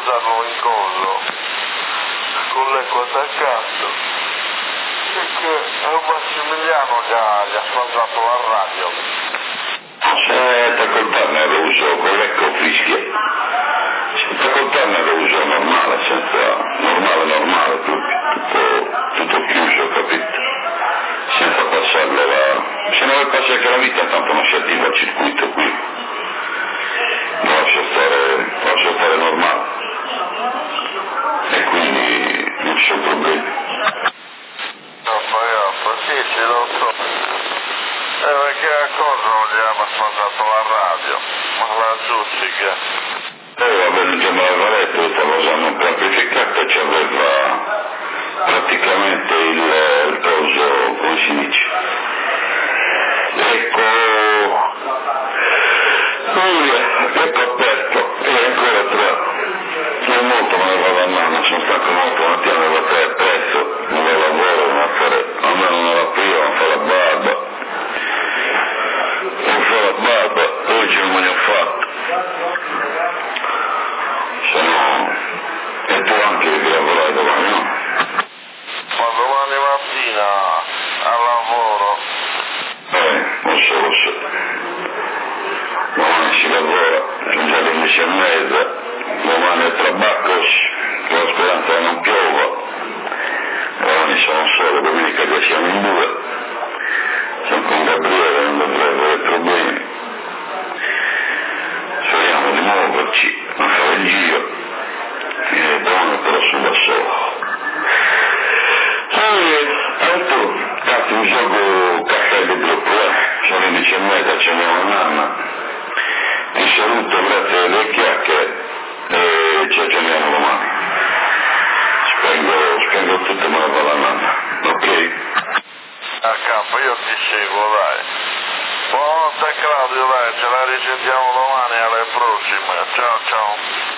usarlo in coso, con l'acqua attaccato, perché è un Massimiliano che ha, gli ha sfaldato la radio. Se col tunnel lo uso con l'ecco fischia, se col tunnel lo uso normale, senza, normale, normale, tutto, tutto chiuso, capito? Senza passarlo la, se non vuoi passare che la vita tanto non si attiva il circuito qui, lo lascio stare, lo lascio stare normale, e quindi non ci sono problemi. Sì, sì, lo so. Eh, perché a cosa non gli hanno sfaldato la radio? Ma la giustifica. Eh, vabbè, non c'è mai la letto, questa cosa non per amplificata ci aveva praticamente il, il coso, come si dice? Ecco, ecco aperto, e ancora tre. Non molto me ne vado a mano, sono stato molto mattina, me ne vado a tre presto, non me lavoro, non a fare, a me non era prima, non fa la barba, non fa la barba, oggi non me ne ho fatto, se no, e tu anche devi lavorare domani, no? Ma domani mattina al lavoro? Eh, non so, lo so, domani si lavora, sono già le undici e mezza, domani è Trabacos, con la speranza che non piova, domani sono solo, domenica che siamo in due, sono con Gabriele, non dovrei avere problemi, speriamo di muoverci, a fare il giro, e domani però sono da solo. Tanto, cazzo, un gioco caffè di gruppo, eh, sono le undici e mezza, ce n'è una mamma, ti saluto, grazie alle chiacchiere, e ci aggiorniamo domani. Spengo, spengo tutto, ma vado alla mamma, ok? A capo, io ti seguo, dai. Buonanotte Claudio, dai, ce la risentiamo domani, alle prossime. Ciao, ciao.